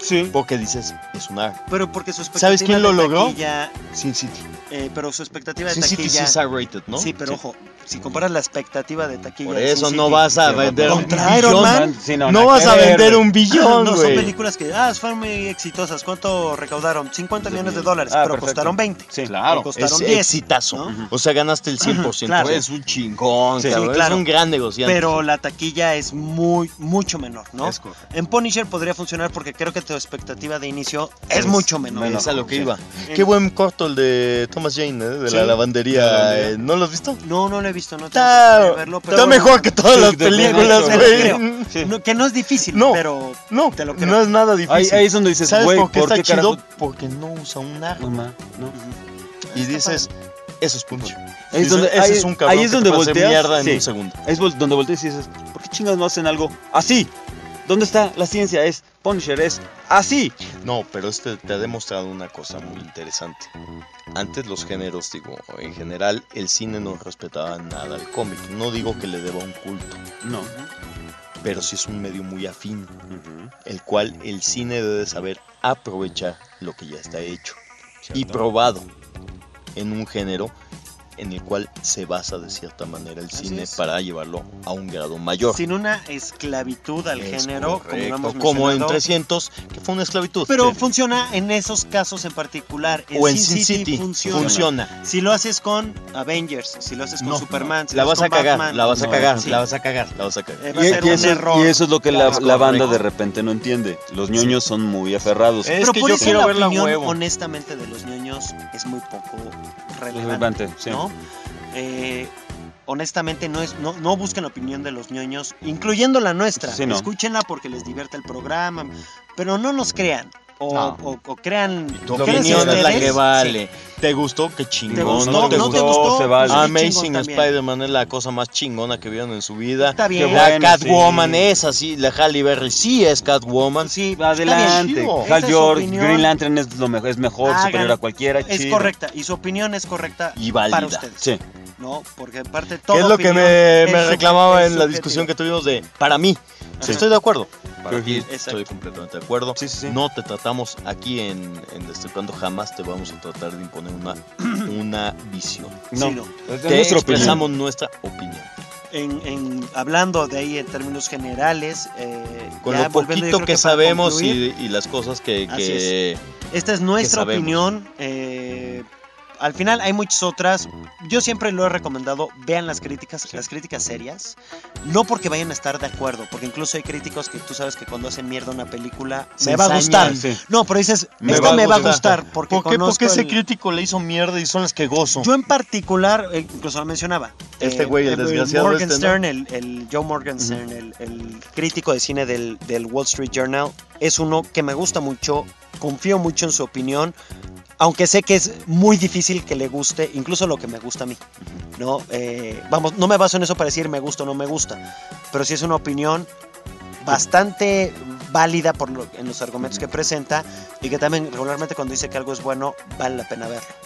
Sí. Porque dices, es un arte. Pero porque su expectativa ¿Sabes quién lo de logró? taquilla, Sin City. pero su expectativa de Sin City sí taquilla... es R-rated, ¿no? Sí, pero ojo, si comparas la expectativa de taquilla Por de eso Sin no City vas a vender un contra Iron billón. Man, Sí, No nada vas que a ver, vender güey. un billón, no, son güey. películas que fueron muy exitosas. ¿Cuánto recaudaron? 50 millones de dólares, Ah, pero perfecto. costaron 20. Sí. Claro, O costaron es 10, exitazo. ¿no? O sea, ganaste el 100%. Claro. Es un chingón, Sí, cabrón. claro. Es un gran negociante. Pero la taquilla es mucho menor, ¿no? Es correcto. En Punisher podría funcionar porque creo que tu expectativa de inicio es mucho menor. Es a lo que Sí. iba. Qué buen corto el de Thomas Jane, de Sí. la lavandería. La lavandería. ¿No lo has visto? No lo he visto, no tengo Está, oportunidad de verlo, pero está bueno, mejor que todas Sí, las de películas, te lo güey. creo. Sí. No, que no es difícil, No, pero No, te lo creo. no es nada difícil. Ahí es donde dices, ¿Sabes güey, por qué está chido? carajo? Porque no usa un arma. Mamá, no. Y dices, eso es Punisher. Ahí es Dices, donde, ese ahí- es un cabrón ahí es que donde te puede hacer volteas. mierda en sí. un segundo. Es donde volteas y dices, ¿por qué chingados no hacen algo así? ¿Dónde está la ciencia? Es Punisher, es así. No, pero te ha demostrado una cosa muy interesante. Antes los géneros, digo, en general, el cine no respetaba nada al cómic. No digo que le deba un culto, No. pero sí es un medio muy afín, el cual el cine debe saber aprovechar lo que ya está hecho y probado en un género en el cual se basa de cierta manera el Así cine es. para llevarlo a un grado mayor. sin una esclavitud al Es género, correcto, como lo hemos como en mencionado. 300, que fue una esclavitud. Pero Sí. funciona en esos casos en particular. O en Sin City funciona. Si lo haces con Avengers, si lo haces con No, Superman, si la lo haces vas a con cagar, Batman, la vas a no, cagar, sí. la vas a cagar, la vas a cagar. Va a ser un error. Y eso es lo que Claro, la banda correcto. de repente no entiende. Los ñoños son muy aferrados. Es Pero que por yo eso quiero la verla a opinión, huevo. honestamente, de los ñoños es muy poco relevante, Relevante, sí. ¿no? Honestamente no busquen la opinión de los ñoños, incluyendo la nuestra. Sí, no. Escúchenla porque les divierte el programa, pero no nos crean. No. O crean. Tu créanse opinión es la ustedes. que vale. Sí. ¿Te gustó? Qué chingón. ¿Te gustó? no te ¿No te gustó? gustó? Se vale. Pues, qué Amazing chingón también. Spider-Man es la cosa más chingona que vieron en su vida. Está bien. Qué La bueno, Catwoman sí. es así, la Halle Berry sí es Catwoman. Sí, está Adelante. bien. chido. Esa Hal es su Jordan, opinión. Green Lantern es mejor, Hagan- superior a cualquiera. Es chido. correcta, y su opinión es correcta Y válida. para ustedes. Sí. ¿No? Porque aparte Que todo. es lo que me reclamaba en la discusión que tuvimos de, para mí, Ajá. estoy de acuerdo. Para ti Exacto. estoy completamente de acuerdo. Sí, sí, sí. No te tratamos aquí en Destripando, jamás te vamos a tratar de imponer una visión. No, Sí, no. es Te nuestra expresamos opinión. nuestra opinión. Hablando de ahí en términos generales, Con ya lo volviendo, yo poquito creo que para sabemos concluir, y las cosas que Así esta es nuestra sabemos. opinión. Al final hay muchas otras. Yo siempre lo he recomendado. Vean las críticas serias. No porque vayan a estar de acuerdo, porque incluso hay críticos que tú sabes que cuando hacen mierda una película Se me va a gustar. ensañan, sí. No, pero dices, Me esta va a me va a gustar. gustar porque ¿Por qué? conozco Porque ese el- crítico le hizo mierda y son las que gozo. Yo en particular, incluso lo mencionaba. Este güey, el desgraciado Morgenstern, este, ¿no? el Joe Morgenstern, el crítico de cine del Wall Street Journal, es uno que me gusta mucho, confío mucho en su opinión, aunque sé que es muy difícil que le guste, incluso lo que me gusta a mí. ¿No? Vamos, no me baso en eso para decir me gusta o no me gusta, pero sí es una opinión bastante válida en los argumentos que presenta y que también regularmente cuando dice que algo es bueno vale la pena verlo.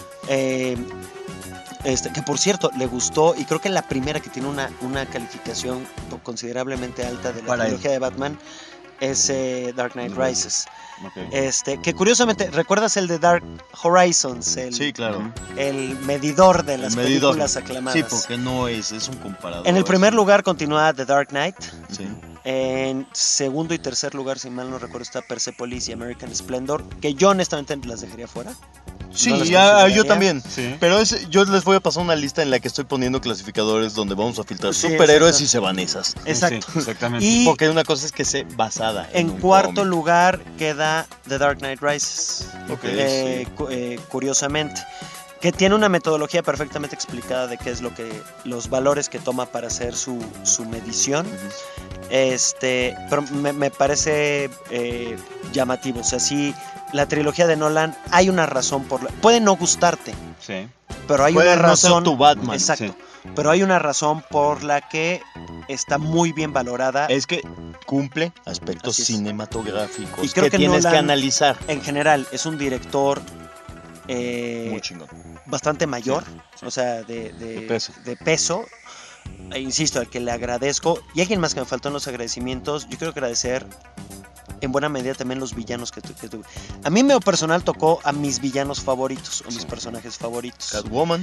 Que por cierto le gustó y creo que la primera que tiene una calificación considerablemente alta de la Para él. trilogía de Batman es Dark Knight Rises. Ok. Que curiosamente, ¿recuerdas el de Dark Horizons? Sí, claro. El medidor de las El medidor. películas aclamadas. Sí, porque no es un comparador. En el primer lugar continúa The Dark Knight. Sí. En segundo y tercer lugar, si mal no recuerdo, está Persepolis y American Splendor, que yo honestamente las dejaría fuera. Sí, No las yo consideraría. también. Sí. Pero yo les voy a pasar una lista en la que estoy poniendo clasificadores donde vamos a filtrar Sí, superhéroes exacto. y sevanesas. Exacto. Sí, exactamente. Y Porque una cosa es que sea basada en un cuarto cómic. lugar queda The Dark Knight Rises. Ok, Curiosamente. Que tiene una metodología perfectamente explicada de qué es lo que los valores que toma para hacer su medición. Pero me parece llamativo. O sea, sí, la trilogía de Nolan hay una razón puede no gustarte, Sí. pero hay Puede una no ser razón. tu Batman. Exacto. sí. Pero hay una razón por la que está muy bien valorada. Es que cumple aspectos Así es. cinematográficos Y creo que que tienes Nolan- que analizar. En general, es un director Muy chingón. bastante mayor, Sí. o sea, De peso. de peso. Insisto, al que le agradezco. Y alguien más que me faltó en los agradecimientos, yo quiero agradecer en buena medida también los villanos que tuve. A mí en lo personal tocó a mis villanos favoritos, o mis personajes favoritos. Catwoman,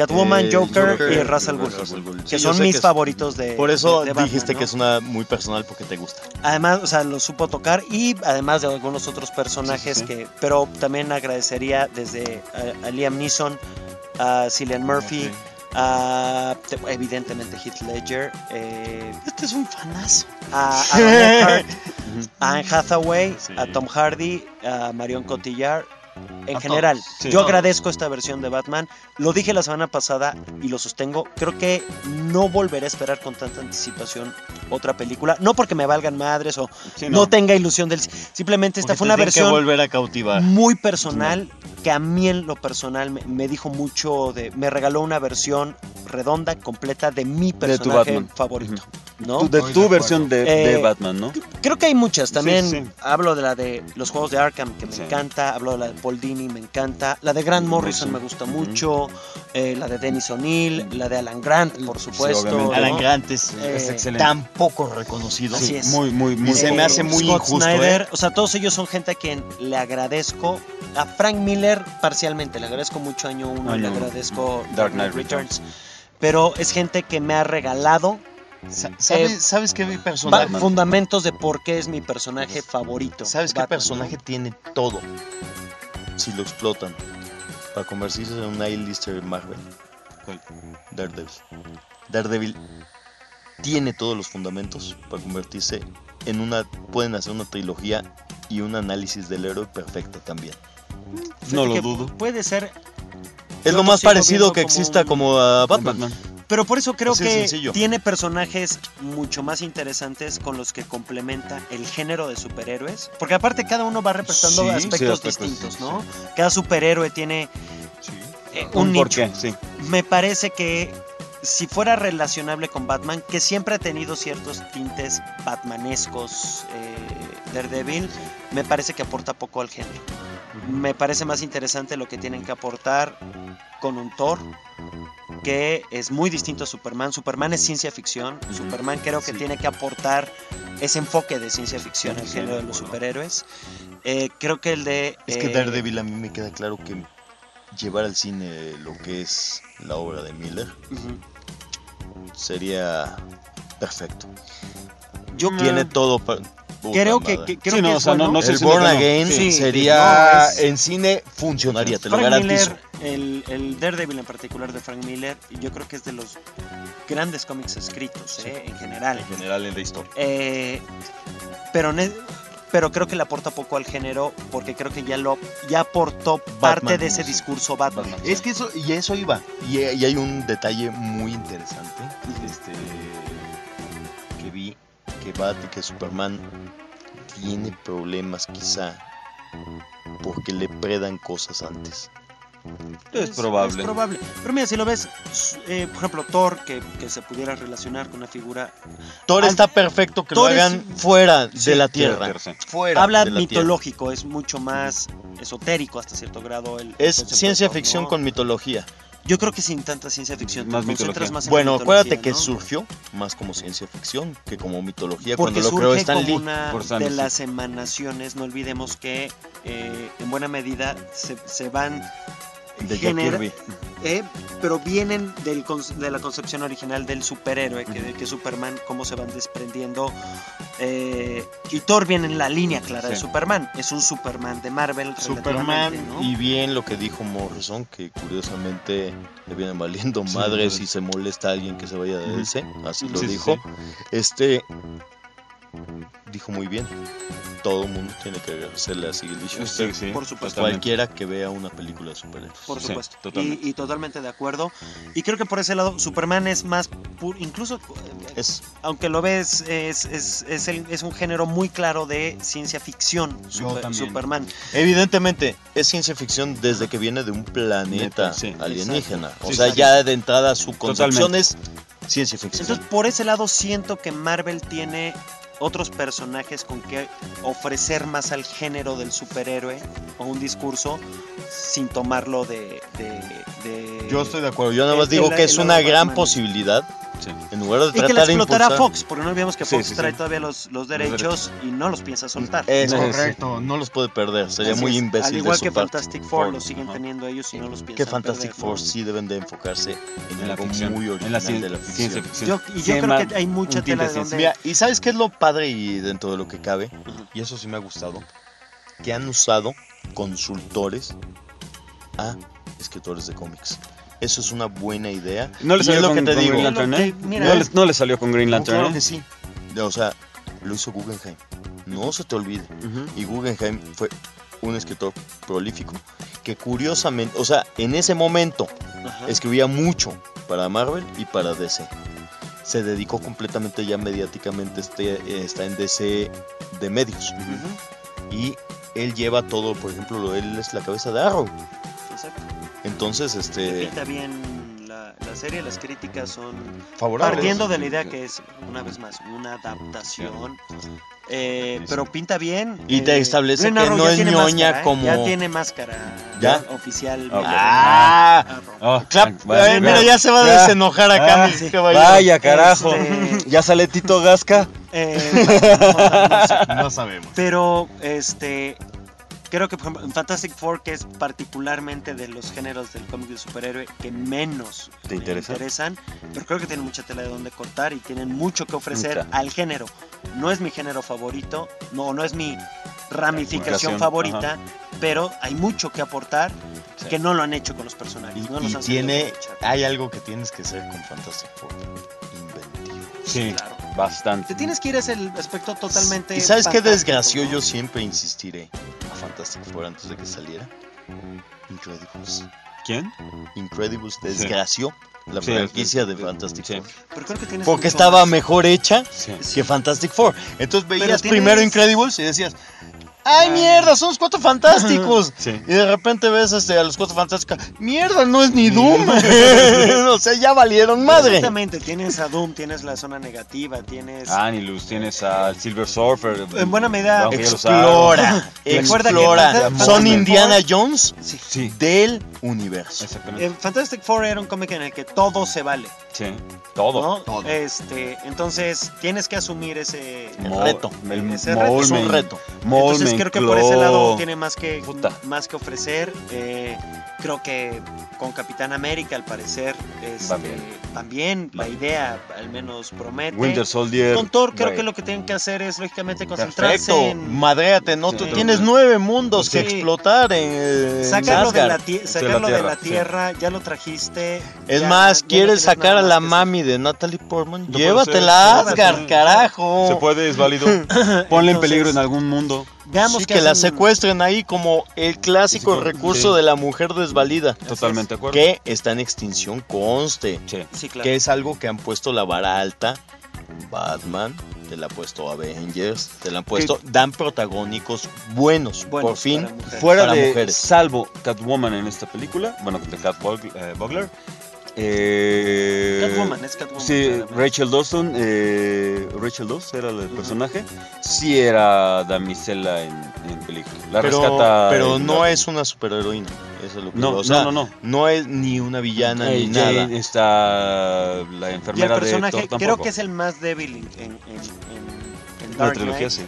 Joker y Ra's al Ghul, que son mis favoritos de Por eso de Batman, dijiste ¿no? que es una muy personal porque te gusta. Además, o sea, lo supo tocar y además de algunos otros personajes Sí. que... Pero también agradecería desde a Liam Neeson, a Cillian Murphy, evidentemente Heath Ledger, Este es un fanazo. a Aaron Eckhart, a Anne Hathaway, Sí. a Tom Hardy, a Marion Cotillard. En A general, todos, sí. yo agradezco esta versión de Batman. Lo dije la semana pasada y lo sostengo. Creo que no volveré a esperar con tanta anticipación otra película. No porque me valgan madres o Sí, no tenga ilusión del... Simplemente esta Porque fue una te tienen que versión volver a cautivar. muy personal que a mí en lo personal me dijo mucho me regaló una versión redonda, completa de mi tu personaje Batman. favorito, ¿no? De tu versión de Eh, Batman, ¿no? Creo que hay muchas. También Sí. hablo de la de los juegos de Arkham, que me Sí. encanta. Hablo de la de Paul Dini, me encanta. La de Grant Morrison me gusta mucho. La de Dennis O'Neill. La de Alan Grant, por supuesto. obviamente. ¿no? Alan Grant es excelente. tan poco reconocido. Así es. Muy, muy, muy. Y se me hace muy Scott injusto, Snyder, o sea, todos ellos son gente a quien le agradezco. A Frank Miller parcialmente, le agradezco mucho Año 1 y le Año uno. agradezco Dark Knight Returns. Pero es gente que me ha regalado ¿Sabes qué personaje? fundamentos de por qué es mi personaje favorito. ¿Sabes qué Batman, personaje ¿no? tiene todo? Si lo explotan para convertirse en un A-lister de Marvel. Daredevil. Daredevil tiene todos los fundamentos para convertirse en una... Pueden hacer una trilogía y un análisis del héroe perfecto también. No Fíjate lo que dudo. Puede ser, Es Yo lo lo más sigo parecido viendo que como exista un- como a Batman. pero por eso creo Así de que sencillo. tiene personajes mucho más interesantes con los que complementa el género de superhéroes. Porque aparte cada uno va representando Sí, aspectos sí, aspectos, distintos, sí, ¿no? Cada superhéroe tiene un Un nicho. porqué, sí. Me parece que si fuera relacionable con Batman, que siempre ha tenido ciertos tintes batmanescos, Daredevil, me parece que aporta poco al género. Me parece más interesante lo que tienen que aportar con un Thor, que es muy distinto a Superman. Superman es ciencia ficción. Superman creo que tiene que aportar ese enfoque de ciencia ficción al género de los superhéroes. Creo que el de... Es que Daredevil a mí me queda claro que llevar al cine lo que es la obra de Miller sería perfecto. Yo Tiene todo para... creo que Sí, no, es o sea, bueno. no sé el si Born no. Again Sí, sería no, es- en cine funcionaría, te lo Frank garantizo. Miller, el Daredevil en particular de Frank Miller, yo creo que es de los grandes cómics escritos, en general. En general en la historia. Pero creo que le aporta poco al género porque creo que ya aportó parte Batman, de ese discurso Batman. Es que eso iba. Y hay un detalle muy interesante que vi que Superman tiene problemas quizá porque le predan cosas antes. Es probable. Es probable. Pero mira, si lo ves, por ejemplo, Thor, que se pudiera relacionar con una figura... Thor está perfecto que Thor lo es- hagan fuera Sí, de la Tierra. Tierra, sí. Fuera Habla de la mitológico, es mucho más esotérico hasta cierto grado. Tierra. el Es concepto ciencia de Thor, ficción ¿no? con mitología. Yo creo que sin tanta ciencia ficción, Más te concentras mitología. más en la Bueno, mitología, acuérdate que ¿no? surgió más como ciencia ficción que como mitología Porque cuando lo creó surge Stan como Lee. una Por Stan de Lee, las emanaciones, no olvidemos que en buena medida se van De Jack Kirby. pero vienen de la concepción original del superhéroe, que Superman, cómo se van desprendiendo. Y Thor viene en la línea clara de Sí. Superman. Es un Superman de Marvel. Superman relativamente, ¿no? y bien lo que dijo Morrison, que curiosamente le viene valiendo madre si se molesta a alguien que se vaya de DC, así lo Sí, sí, dijo. sí. Dijo muy bien. Todo el mundo tiene que hacerle así el bicho. Sí, sí, Por supuesto. Cualquiera que vea una película de superhéroes. Por Sí, supuesto. totalmente. Y totalmente de acuerdo. Y creo que por ese lado Superman es más puro, incluso Es aunque lo ves, es un género muy claro de ciencia ficción. también. Superman. evidentemente es ciencia ficción desde que viene de un planeta Neta, sí. alienígena. Exacto. O Sí, sea, sí. ya de entrada su concepción Totalmente. es ciencia ficción. Entonces, por ese lado siento que Marvel tiene otros personajes con que ofrecer más al género del superhéroe o un discurso sin tomarlo de Yo estoy de acuerdo. Yo nada más el- digo el- que es el una lado gran Batman. posibilidad Sí. En lugar de Y que la tratar de explotará impulsar... Fox, porque no olvidemos que Sí, Fox sí, trae sí. todavía los derechos y no los piensa soltar. Es Sí. correcto, no los puede perder. Sería Así muy es. imbécil Al igual de su que parte. Fantastic Four los siguen Ajá. teniendo ellos y no los piensan Que Fantastic perder, Four ¿no? sí deben de enfocarse en En la algo ficción. muy En original la de la ficción. ciencia ficción. Yo Sí, creo más que hay mucha un tinte tela de ciencia. donde... Mira, ¿y sabes qué es lo padre y dentro de lo que cabe? Y eso sí me ha gustado. Que han usado consultores a escritores de cómics. Eso es una buena idea. No le Y salió es lo con, que te con digo. Green Lantern, ¿eh? Mira, No le salió con Green No, Lantern, claro ¿eh? que sí. O sea, lo hizo Guggenheim. No se te olvide. Ujú. Y Guggenheim fue un escritor prolífico que curiosamente, o sea, en ese momento Ajá. escribía mucho para Marvel y para DC. Se dedicó completamente ya mediáticamente, está en DC de medios. Ujú, Y él lleva todo, por ejemplo, él es la cabeza de Arrow. exacto. Entonces, Que pinta bien la serie, las críticas son favorable. partiendo de la idea que es, una vez más, una adaptación. Pero pinta bien. Y te establece Green que Arrow no ya es tiene ñoña máscara, como- Ya tiene máscara ¿Ya? oficial. Ok. ¡Ah! Arrow. Oh, Mira, ya se va a desenojar acá, mi caballero. Vaya, carajo. Este- ¿Ya sale Tito Gasca? No sé. No sabemos. Pero creo que por ejemplo, en Fantastic Four, que es particularmente de los géneros del cómic de superhéroe que menos ¿Te me interesa? interesan, pero creo que tienen mucha tela de donde cortar y tienen mucho que ofrecer Mucha. al género. No es mi género favorito, no es mi ramificación Ramificación, favorita, pero hay mucho que aportar Sí. que no lo han hecho con los personajes. No los Y han sabido tiene, aprovechar. hay algo que tienes que hacer con Fantastic Four. Inventivo. Sí, Claro. bastante. Te tienes que ir a ese aspecto totalmente. ¿Y sabes qué fantástico, desgració? ¿no? Yo siempre insistiré a Fantastic Four antes de que saliera. Incredibles. ¿Quién? Incredibles desgració la Sí, franquicia de sí. Fantastic Sí. Four. Pero creo que tienes Porque mucho estaba más. mejor hecha Sí. que Fantastic Four. Entonces veías tienes- primero Incredibles y decías, ¡ay, mierda! Son los Cuatro Fantásticos. Sí. Y de repente ves a los Cuatro Fantásticos, ¡mierda! No es ni Doom. O sea, ya valieron madre. Exactamente, tienes a Doom, tienes la zona negativa, tienes... Anilus, tienes al Silver Surfer. En buena medida, Aunque ya lo Explora, sabe. Recuerda que explora. Fantastic Son Four- Indiana Jones Sí. Sí, del universo. exactamente. Fantastic Four era un cómic en el que todo se vale, Sí, todo. ¿no? todo. Entonces tienes que asumir ese reto. Ese reto. Es un reto. Entonces creo que por ese lado tiene más Puta. que ofrecer. Creo que con Capitán América, al parecer, van bien. La idea al menos promete. Winter Soldier. Con Thor creo Right. que lo que tienen que hacer es lógicamente concentrarse Perfecto. en Madréate, ¿no? Sí. Tú tienes 9 mundos que Sí. explotar en sacarlo de Asgard. sacarlo de la sí. tierra, ya lo trajiste. Es ya- más, ya no ¿quieres tienes sacar nada a más la que mami de Natalie Portman? puede Llévatela a ser, Asgard, sí. carajo. Se puede, es válido. Ponle en Entonces, peligro en algún mundo. Veamos Sí, qué que la hacen- secuestren ahí como el clásico Sí, recurso sí. de la mujer desvalida. Totalmente de acuerdo. Que está en extinción, conste. Sí. Sí, claro. Que es algo que han puesto la vara alta. Batman, te la han puesto Avengers, te la han puesto. Dan protagónicos buenos, Buenos por fin. para mujeres. Fuera Para de, mujeres. salvo Catwoman en esta película, bueno, de Cat Bugler. Catwoman, es Catwoman. Sí, claramente. Rachel Dawson, Rachel Dawson era el personaje, sí era damisela en película. La rescata. Pero en no la- es una superheroína. Eso es lo que No, digo. O sea, no. no es ni una villana ni Jane nada. está la Y el enfermera de personaje Thor tampoco. creo que es el más débil en La Dark trilogía, Knight. sí.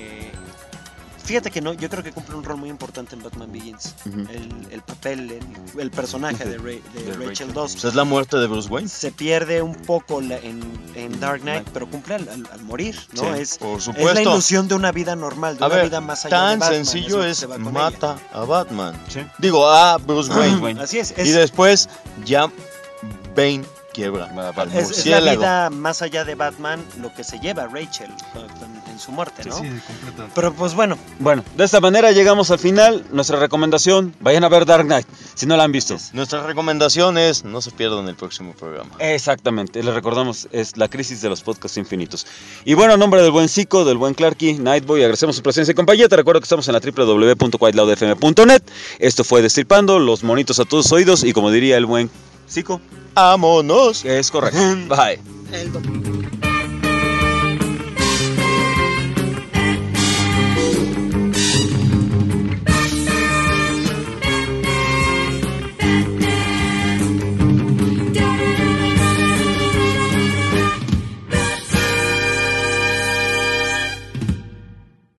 Fíjate que no, yo creo que cumple un rol muy importante en Batman Begins. Ujú. El papel, el personaje de Rachel. Rachel Dawson. Pues es la muerte de Bruce Wayne. Se pierde un poco en Dark Knight, pero cumple al morir, ¿no? Sí, por es la supuesto. ilusión de una vida normal, de A una ver, vida más allá de tan Batman. sencillo que es se va con mata a Batman. Sí. Digo, a Bruce Wayne. ella. Así es, Y después ya Bane quiebra Va, al es la murciélago. vida más allá de Batman lo que se lleva a Rachel en su muerte, ¿no? completamente. Pero pues bueno, Bueno, de esta manera llegamos al final. Nuestra recomendación, vayan a ver Dark Knight, si no la han visto. Nuestra recomendación es no se pierdan el próximo programa. Exactamente, les recordamos, es la crisis de los podcasts infinitos. Y bueno, a nombre del buen Zico, del buen Clarky, Nightboy, agradecemos su presencia y compañía. Te recuerdo que estamos en la www.whiteloudfm.net. Esto fue Destripando, los monitos a tus oídos y como diría el buen Zico, ¡Vámonos! que es correcto. Bye. el